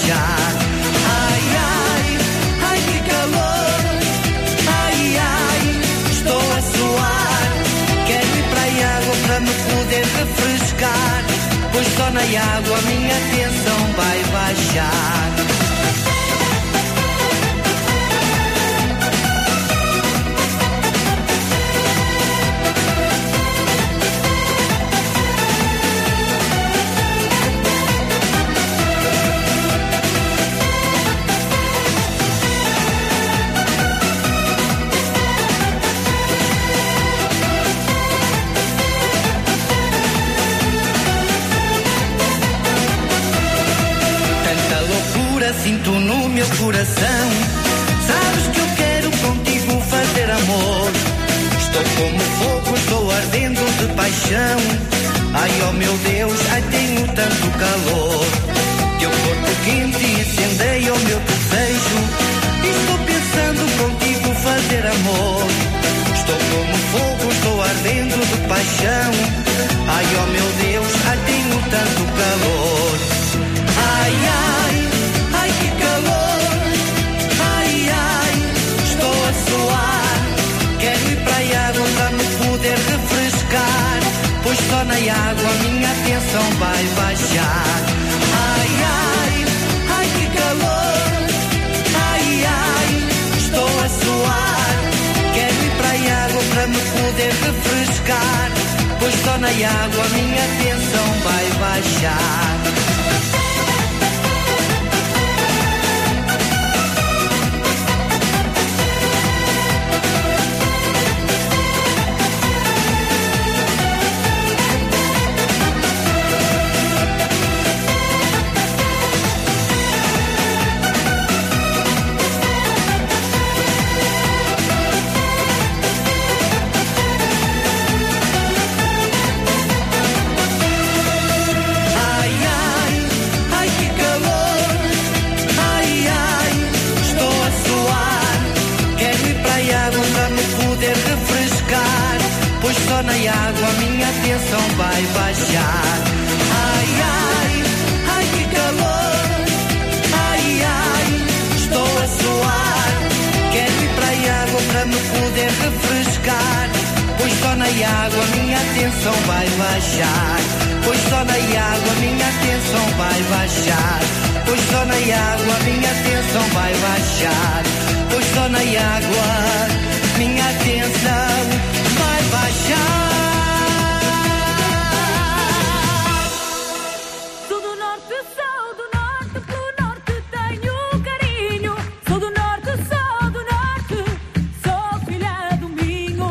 baixar. Ai, ai, ai que calor. Ai, ai, estou a suar. Quero ir para a água para me poder refrescar, pois só na água a minha tensão vai baixar. Sinto no meu coração, sabes que eu quero contigo fazer amor. Estou como fogo, estou ardendo de paixão. Ai, oh meu Deus, ai tenho tanto calor. Teu corpo quente incendeia o meu desejo. Estou pensando contigo fazer amor. Estou como fogo, estou ardendo de paixão. Ai, oh meu Deus, ai tenho tanto calor. Ai, ai, ai que calor. Ai, ai, estou a suar. Quero ir para a água para me poder refrescar, pois só na água a minha tensão vai baixar. Ai, ai, ai que calor. Ai, ai, estou a suar. Quero ir para a água para me poder refrescar, pois só na água a minha tensão vai baixar. Pois só na água a minha tensão vai baixar. Ai, ai, ai que calor. Ai, ai, estou a suar. Quero ir para a água para me poder refrescar, pois só na água a minha tensão vai baixar. Pois só na água a minha tensão vai baixar. Pois só na água a minha tensão vai baixar. Pois só na água minha tensão vai baixar. Sou do norte, sou do norte, pelo norte tenho carinho. Sou do norte, sou do norte, sou filha do Minho.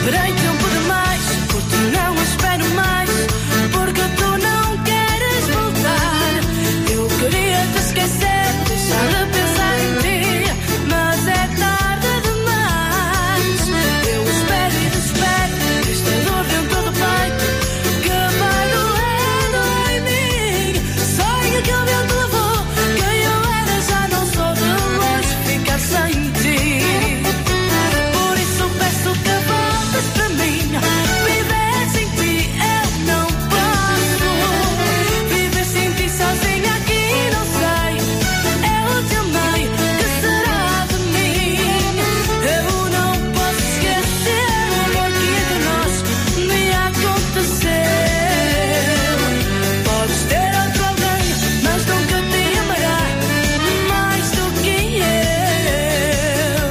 Esperei tempo demais, por ti não espero mais, porque tu não queres voltar. Eu queria te esquecer, deixar de pensar em ti, mas é tarde demais. Eu espero e desespero, esta dor dentro do peito, que vai doendo em mim. Sonho que o vento levou, quem eu era já não sou, de longe ficar sem ti. Por isso peço que voltes para mim. Viver sem ti eu não posso. Viver sem ti sozinha aqui não sei. Eu te amei, que será de mim? Eu não posso esquecer o amor que entre nós me aconteceu. Podes ter outro alguém, mas nunca te amará mais do que eu.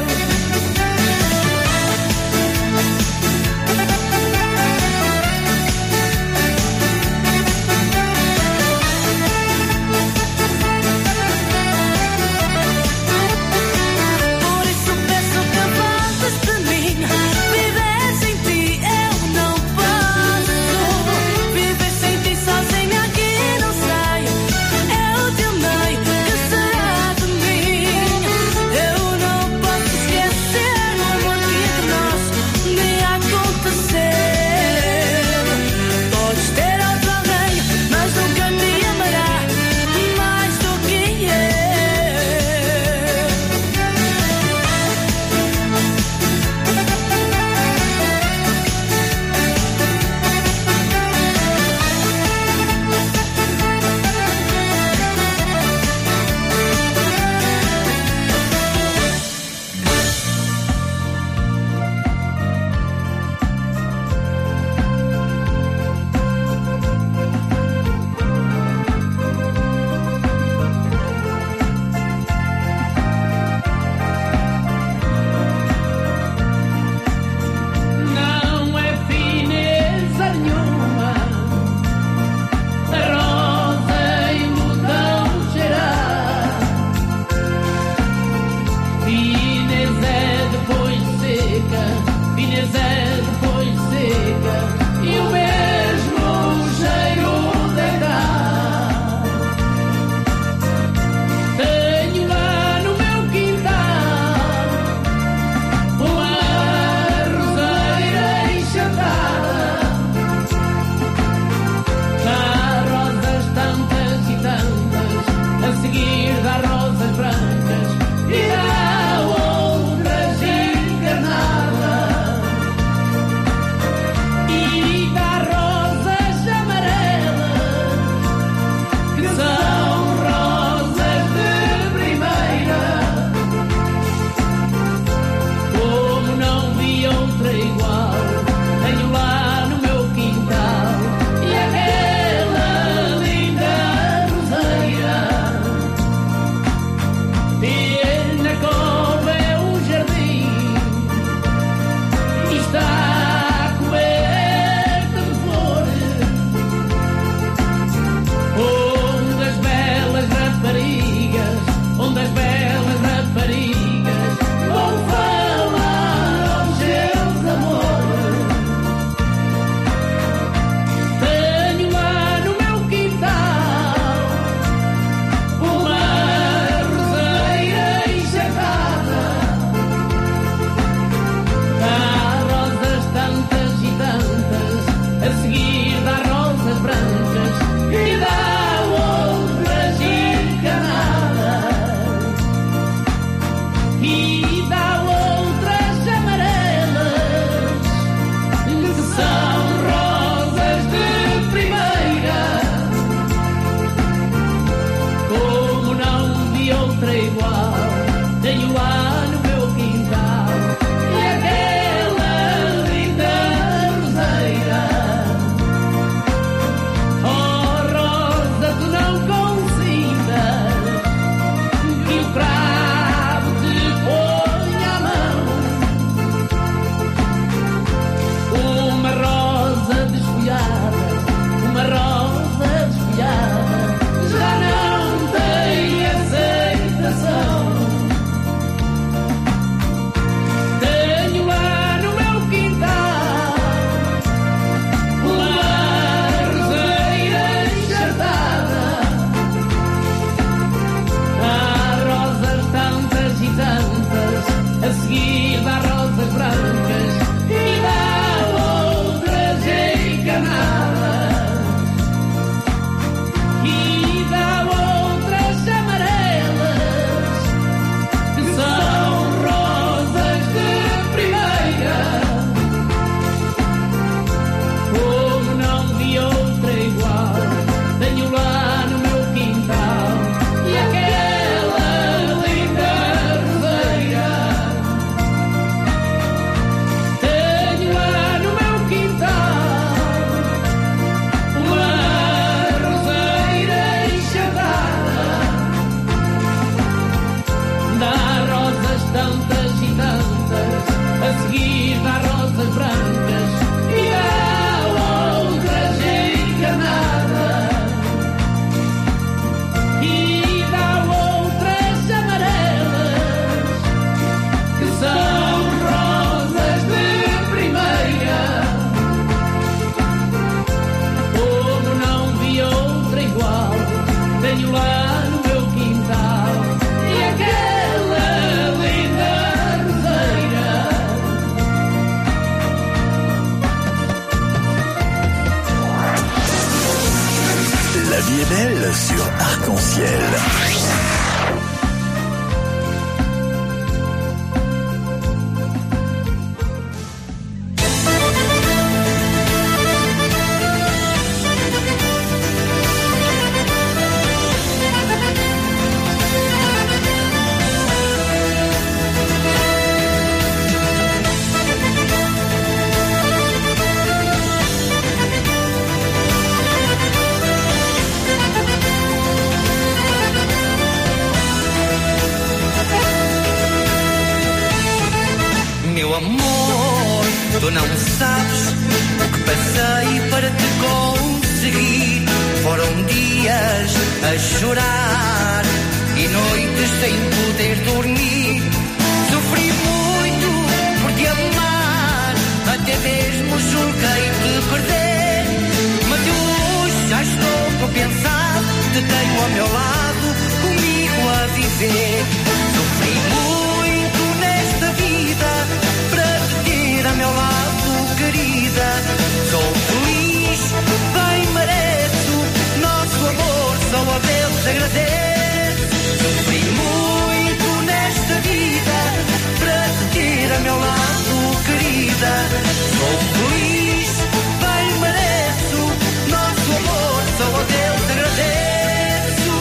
Por isso peço que voltes para mim. Viver sem ti eu não posso. Viver sem ti sozinha aqui não sei. Eu te amei, que será de mim? Eu não posso esquecer o amor que entre nós me aconteceu. Podes ter outro alguém, mas nunca me amará mais do que eu. Não é fineza nenhuma, a rosa em botão cheirar. Fineza é depois seca, fineza é depois seca, e o mesmo cheiro deitar. Tenho lá no meu quintal uma roseira enxertada. Há rosas tantas e tantas, a seguir dá rosas brancas e dá outras encarnadas. não sabes o que passei para te conseguir. Foram dias a chorar e noites sem poder dormir. Sofri muito por te amar, até mesmo julguei te perder. Mas eu hoje já estou compensado, te tenho ao meu lado, comigo a viver. Sofri muito nesta vida para te ter a meu lado, querida. Sou feliz, bem mereço, nosso amor só a Deus agradece. Sofri muito nesta vida para te ter a meu lado, querida. Sou feliz, bem mereço, nosso amor só a Deus agradeço.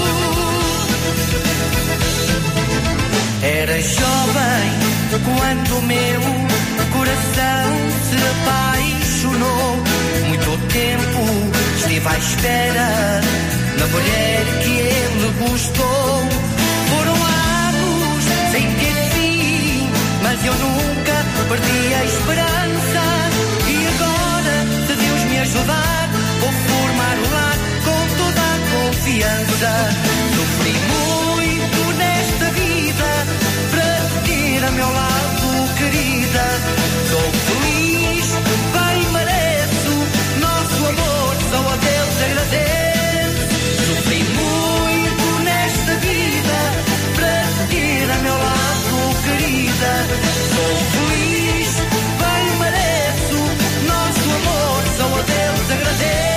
Era jovem quando o meu coração se apaixonou. Muito tempo estive à espera da mulher que ele gostou. Foram anos sem ter fim, mas eu nunca perdi a esperança. E agora, se Deus me ajudar, vou formar o lar com toda a confiança. Sofri muito nesta vida para te ter a meu lado, querida. Sou feliz, bem mereço, nosso amor só a Deus agradece. Sofri muito nesta vida para te ter a meu lado, querida. Sou feliz, bem mereço, nosso amor só a Deus agradeço.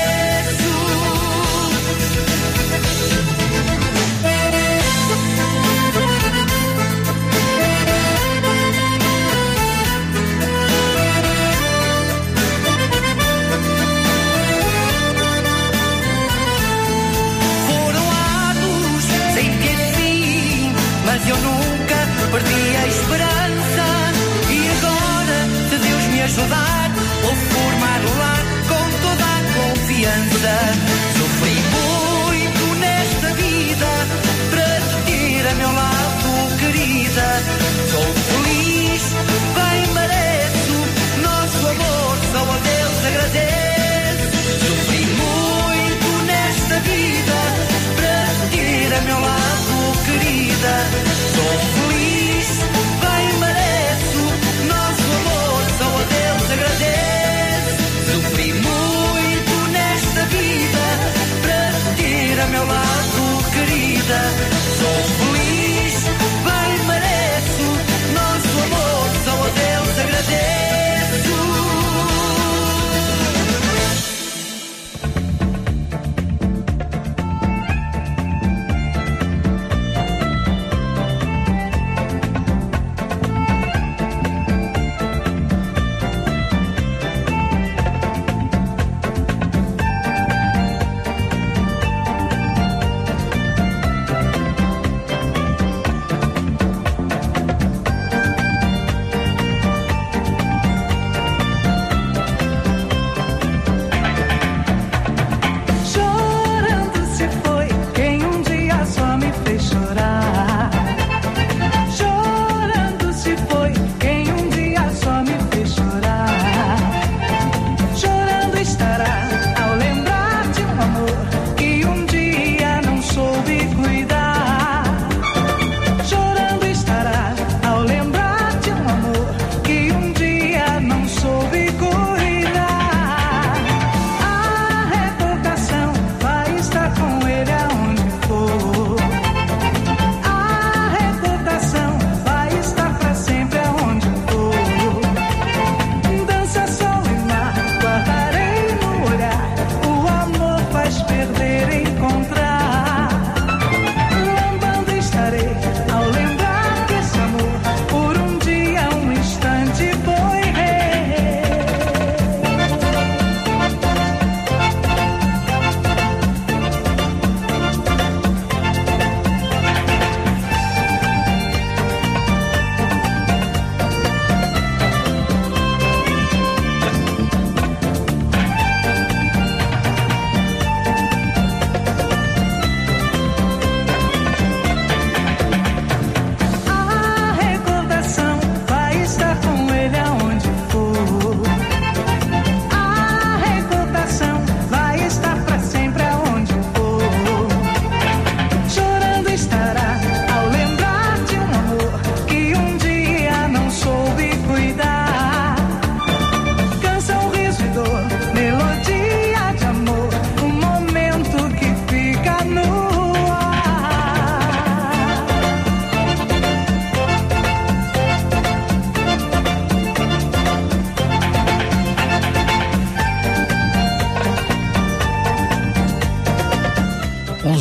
Mas eu nunca perdi a esperança. E agora, se Deus me ajudar, vou formar o lar com toda a confiança. Sofri muito nesta vida para te ter a meu lado, querida. Sou feliz, bem mereço, nosso amor só a Deus agradece. Sofri muito nesta vida para te ter a meu lado, querida. Sou feliz, bem mereço, nosso amor só a Deus agradece. Sofri muito nesta vida para te ter a meu lado, querida. Sou feliz, bem mereço, nosso amor só a Deus agradeço. Sempre aonde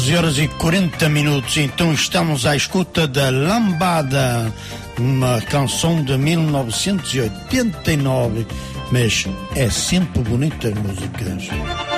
catorze horas e quarenta minutos, então estamos à escuta da Lambada, uma canção de mil novecentos e oitenta e nove, mas é sempre bonitas músicas.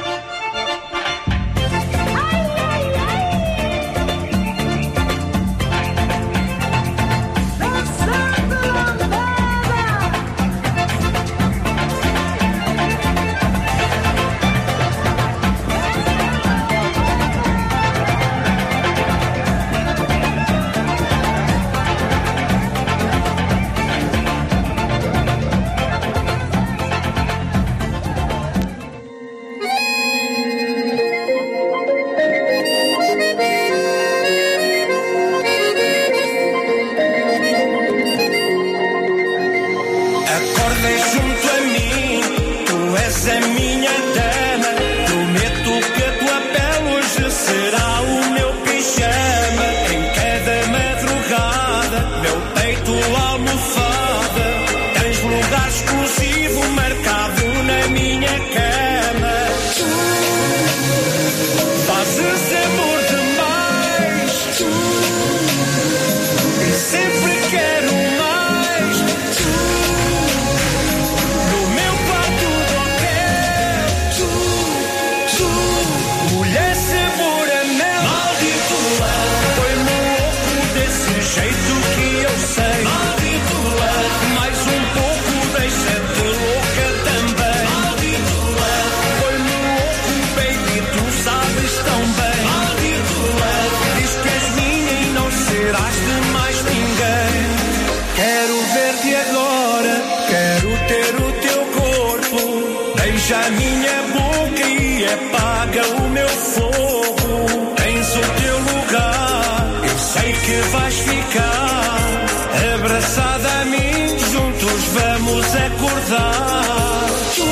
A minha boca e apaga o meu fogo. Tens o teu lugar, eu sei que vais ficar abraçada a mim, juntos vamos acordar. Tu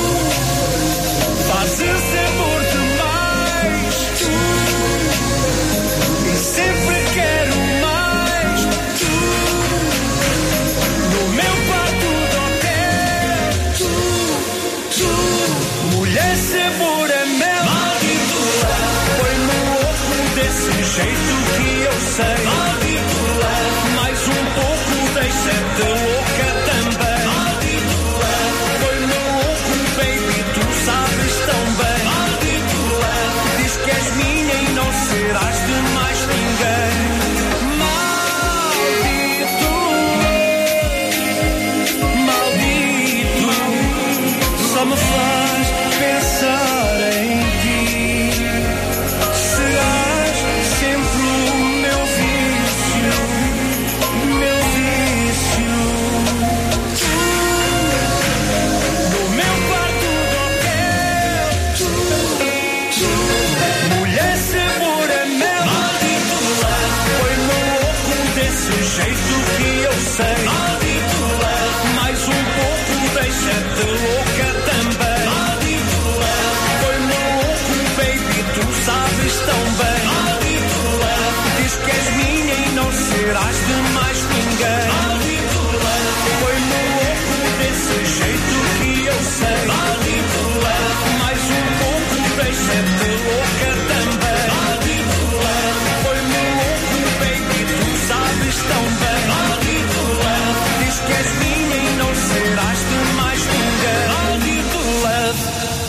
fazes amor demais, tu, e sempre quero mais. Tu, no meu quarto do hotel, tu, tu, mulher sabor a mel. Maldito love, põe-me louco desse jeito que eu sei. Maldito love, mais um pouco deixa-te louca também. Maldito love, põe-me louco baby, tu sabes tão bem. Maldito love, diz que és minha e não serás de mais ninguém. Maldito, maldito, só me faz pensar em ti. Serás sempre o meu vício, meu vício. No meu quarto do hotel, tu, tu, mulher sabor a mel. Maldito love, põe-me louco desse jeito que eu sei. Maldito love, mais um pouco deixa-te louca também. Sabes tão bem. Maldito love, diz que és minha e não serás de mais ninguém. Maldito love, põe-me louco desse jeito que eu sei. Maldito love, mais um pouco deixa-te louca também. Maldito love, põe-me louco baby, tu sabes tão bem. Maldito love, diz que és minha e não serás de mais ninguém. Maldito love.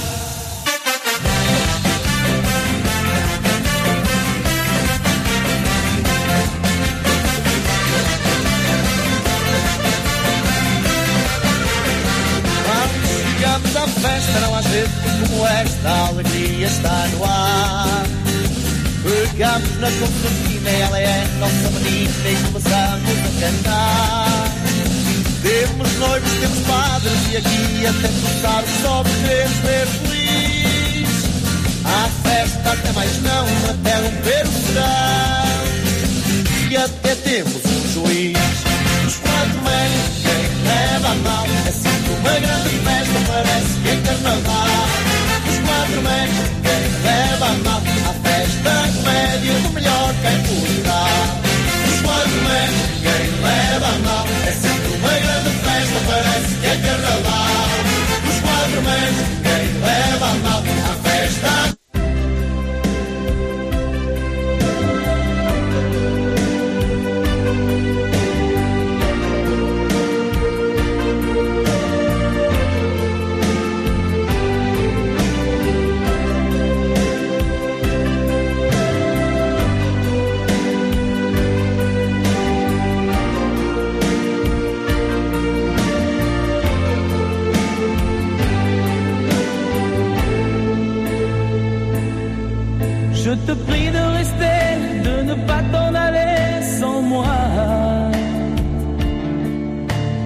Chegamos à festa, não há vezes como esta, a alegria está no ar. Pegamos na concertina, ela é nossa menina e começamos a cantar. Temos noivos, temos padres e aqui até começar só queremos ver feliz. À festa até mais não, até romper o serão. E até temos um juiz. Os quatro meios, quem leva a mal, é sempre uma grande festa, parece que é carnaval. Os quatro meios, quem leva a mal, à festa comédia do melhor quem poderá. Os quatro meios, quem leva a mal, é sempre uma grande festa, parece que é carnaval. Os quatro meios, quem leva a mal, à festa.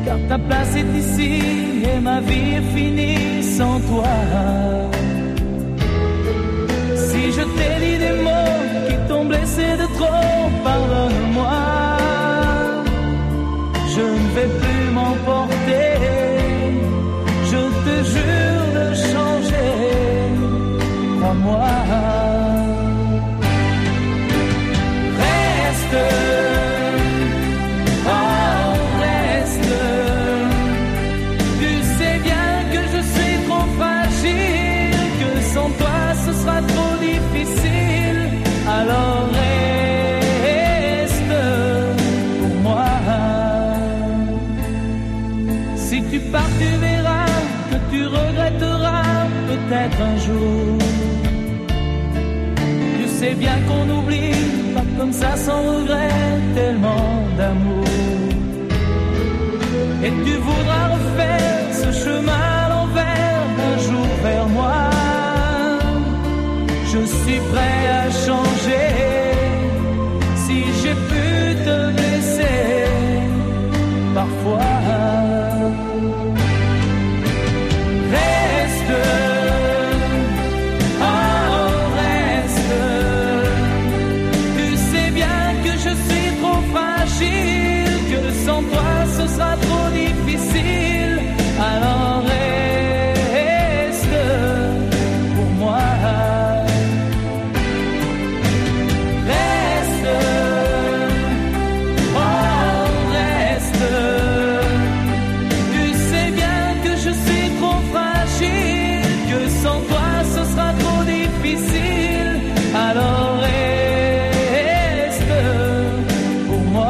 car ta place est ici et ma vie est finie sans toi. Si je t'ai dit des mots qui t'ont blessé de trop, pardonne-moi. Je ne vais plus m'emporter, je te jure de changer, crois-moi. Reste, oh reste, tu sais bien que je suis trop fragile, que sans toi ce sera trop difficile, alors reste pour moi. Si tu pars tu verras que tu regretteras peut-être un jour. Tu sais bien qu'on oublie pas comme ça sans regret tellement d'amour. Et tu voudras refaire ce chemin à l'envers un jour vers moi. Je suis prêt à changer si j'ai pu te blesser parfois. Reste, oh reste, tu sais bien que je suis trop fragile, que sans toi ce sera trop difficile, alors reste pour moi. Reste, oh reste, tu sais bien que je suis trop fragile, que sans toi ce sera trop difficile, alors reste pour moi.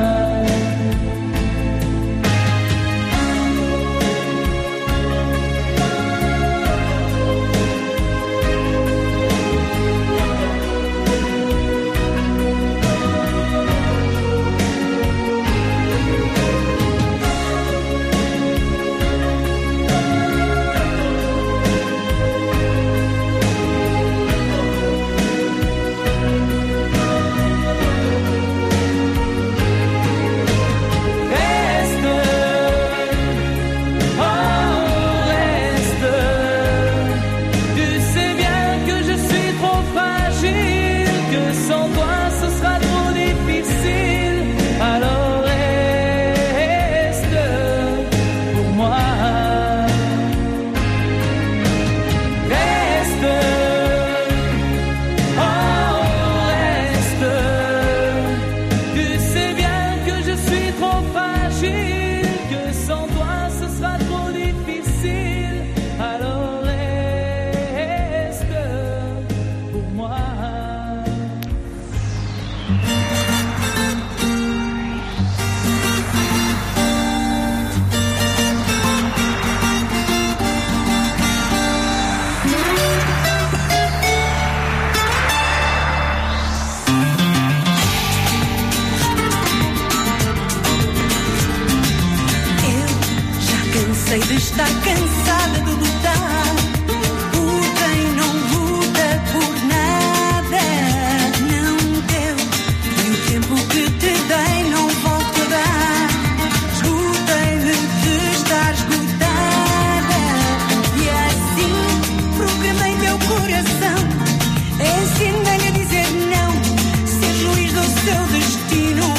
Sei de estar cansada de lutar por quem não luta por nada. Não deu, e o tempo que te dei não volto a dar. Esgotei-me de estar esgotada, e assim programei teu coração. Ensinei-lhe a dizer não, ser juiz do seu destino.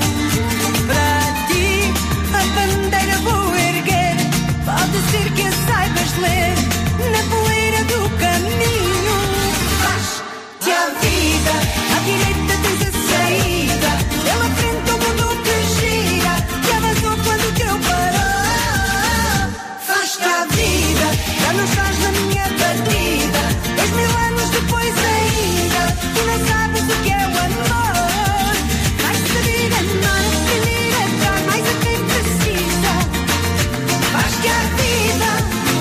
Para ti a bandeira vou erguer, pode ser que a saibas ler na poeira do caminho. Faz-te a vida, à direita tens a saída, pela frente o mundo que gira, que avançou quando o teu parou. Faz-te a vida, já não estás na minha partida, dois mil anos depois ainda, tu não sabes o que é o amor. Vais saber amar, aprender a dar mais a quem precisa. Faz-te a vida,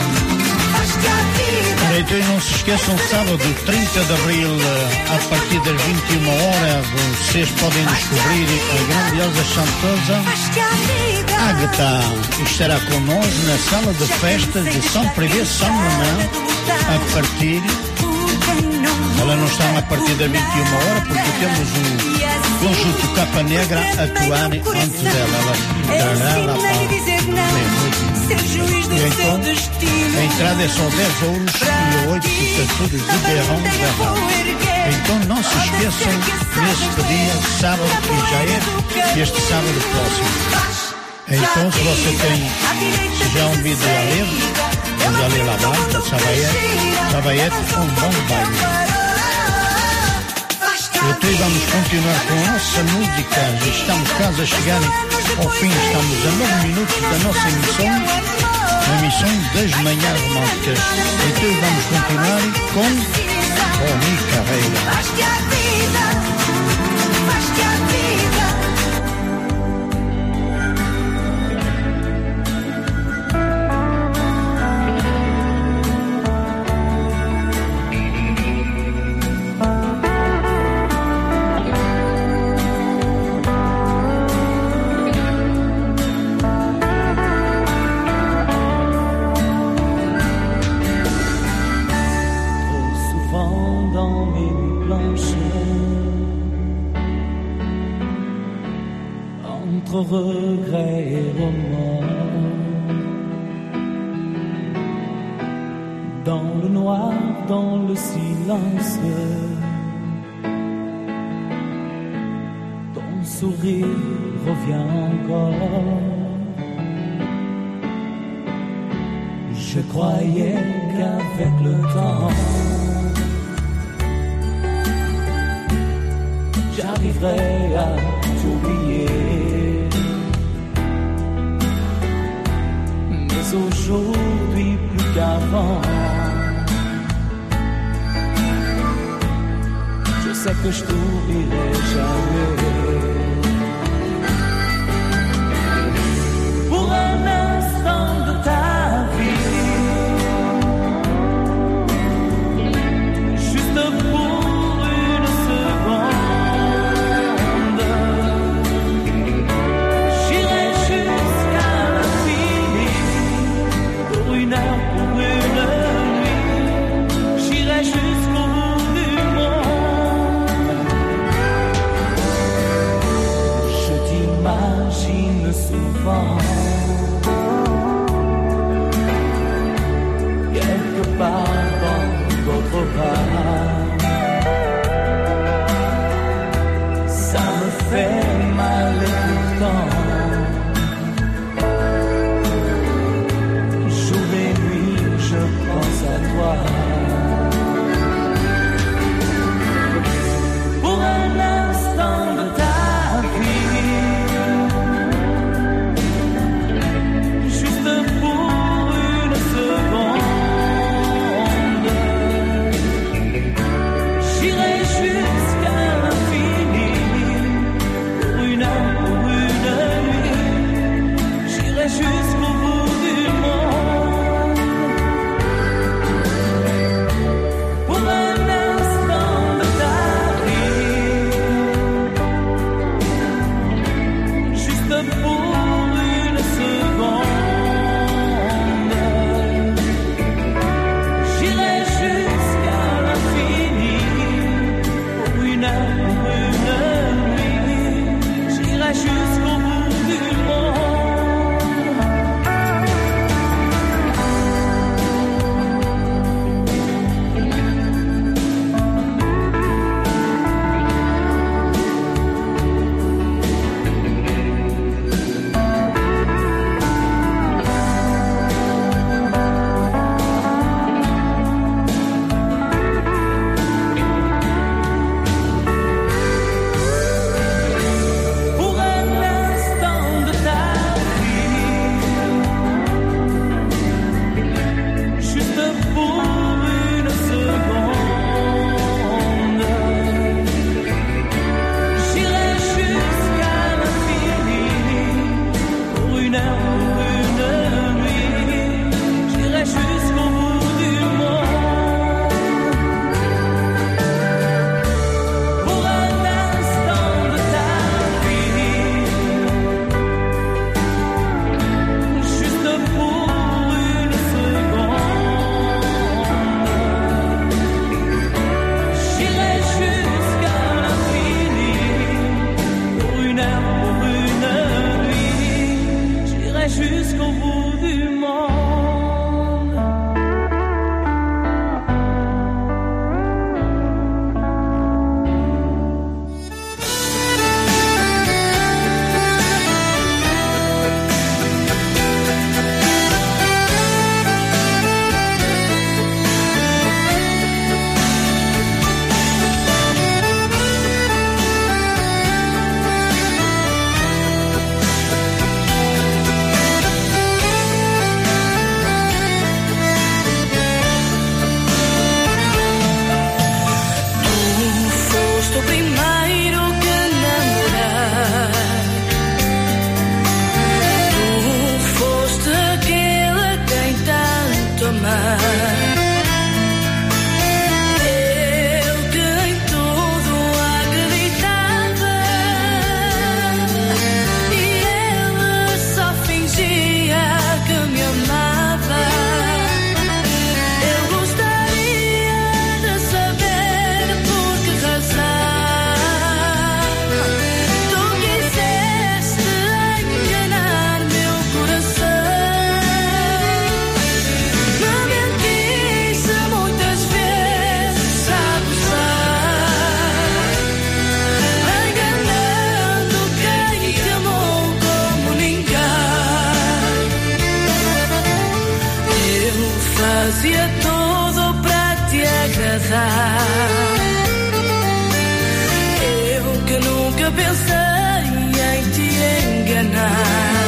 faz-te a vida. Então, e não se esqueçam, sábado trinta de abril, a partir das vinte e uma horas, vocês podem descobrir a grandiosa chantosa Ágata. Estará connosco na sala de festas de São Privé São Mamã, a partir... Ela não está a partir das vinte e uma horas, porque temos o conjunto Capa Negra a atuar antes dela. Ela estará lá para A entrada é só dez euros e oito tentaturas de berrão da rádio. Então não se esqueçam, neste dia, sábado, que já é este sábado próximo. Então, se você tem, se já é um vídeo a ler, vamos ali lavar, da Sabaete, Sabaete com um bom baile. Então vamos continuar com a nossa música. Estamos quase a chegar ao fim, estamos a nove minutos da nossa emissão, a emissão das Manhãs Românticas. Então vamos continuar com Rony Carreira. Faz que a vida, faz que a vida. Regret et remords, dans le noir, dans le silence, ton sourire revient encore. Je croyais qu'avec le temps j'arriverais à t'oublier. Aujourd'hui plus qu'avant, je sais que je t'oublierai jamais. Pour un instant de ta vie, juste pour une seconde, j'irai jusqu'à l'infini. Pour une heure, pour une nuit, j'irai jusqu'au bout du monde. fazia tudo para te agradar. Eu que nunca pensei em te enganar.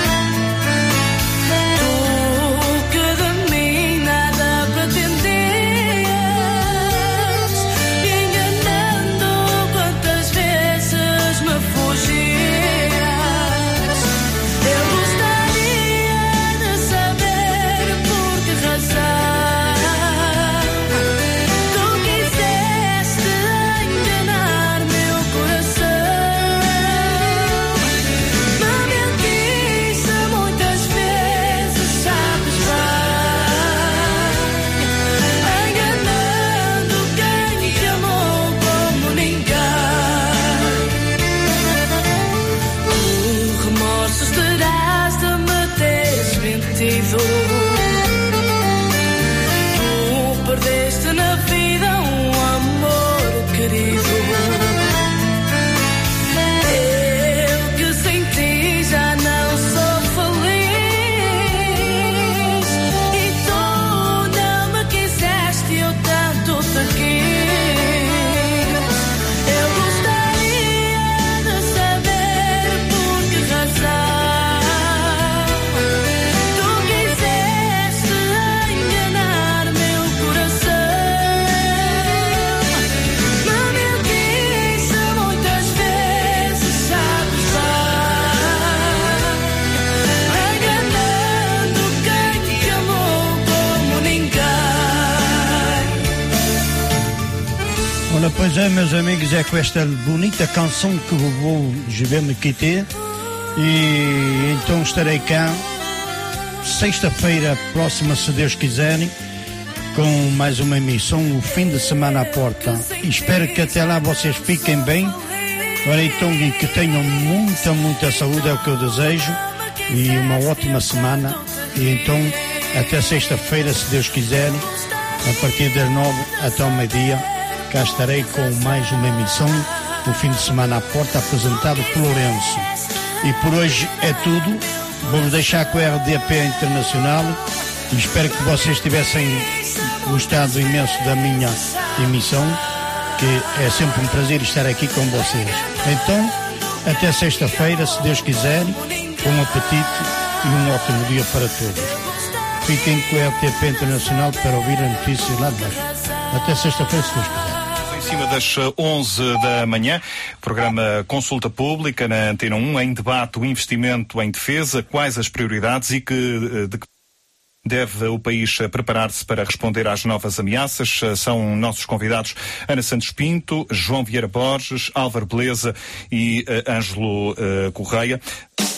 Pois é, meus amigos, é com esta bonita canção que vou, je vais me quitter. E então estarei cá sexta-feira próxima, se Deus quiser, com mais uma emissão, o fim de semana à porta. E espero que até lá vocês fiquem bem. Ora então, e que tenham muita, muita saúde, é o que eu desejo. E uma ótima semana. E então, até sexta-feira, se Deus quiser, a partir das nove até ao meio-dia. Cá estarei com mais uma emissão do fim de semana à porta, apresentado por Lourenço. E por hoje é tudo. Vou-vos deixar com a R D P Internacional e espero que vocês tivessem gostado imenso da minha emissão, que é sempre um prazer estar aqui com vocês. Então, até sexta-feira, se Deus quiser, bom apetite e um ótimo dia para todos. Fiquem com a R T P Internacional para ouvir a notícia lá de baixo. Até sexta-feira, se Deus quiser. Em cima das onze da manhã, programa Consulta Pública na Antena um, em debate o investimento em defesa, quais as prioridades e que, de que deve o país preparar-se para responder às novas ameaças. São nossos convidados Ana Santos Pinto, João Vieira Borges, Álvaro Beleza e uh, Ângelo uh, Correia.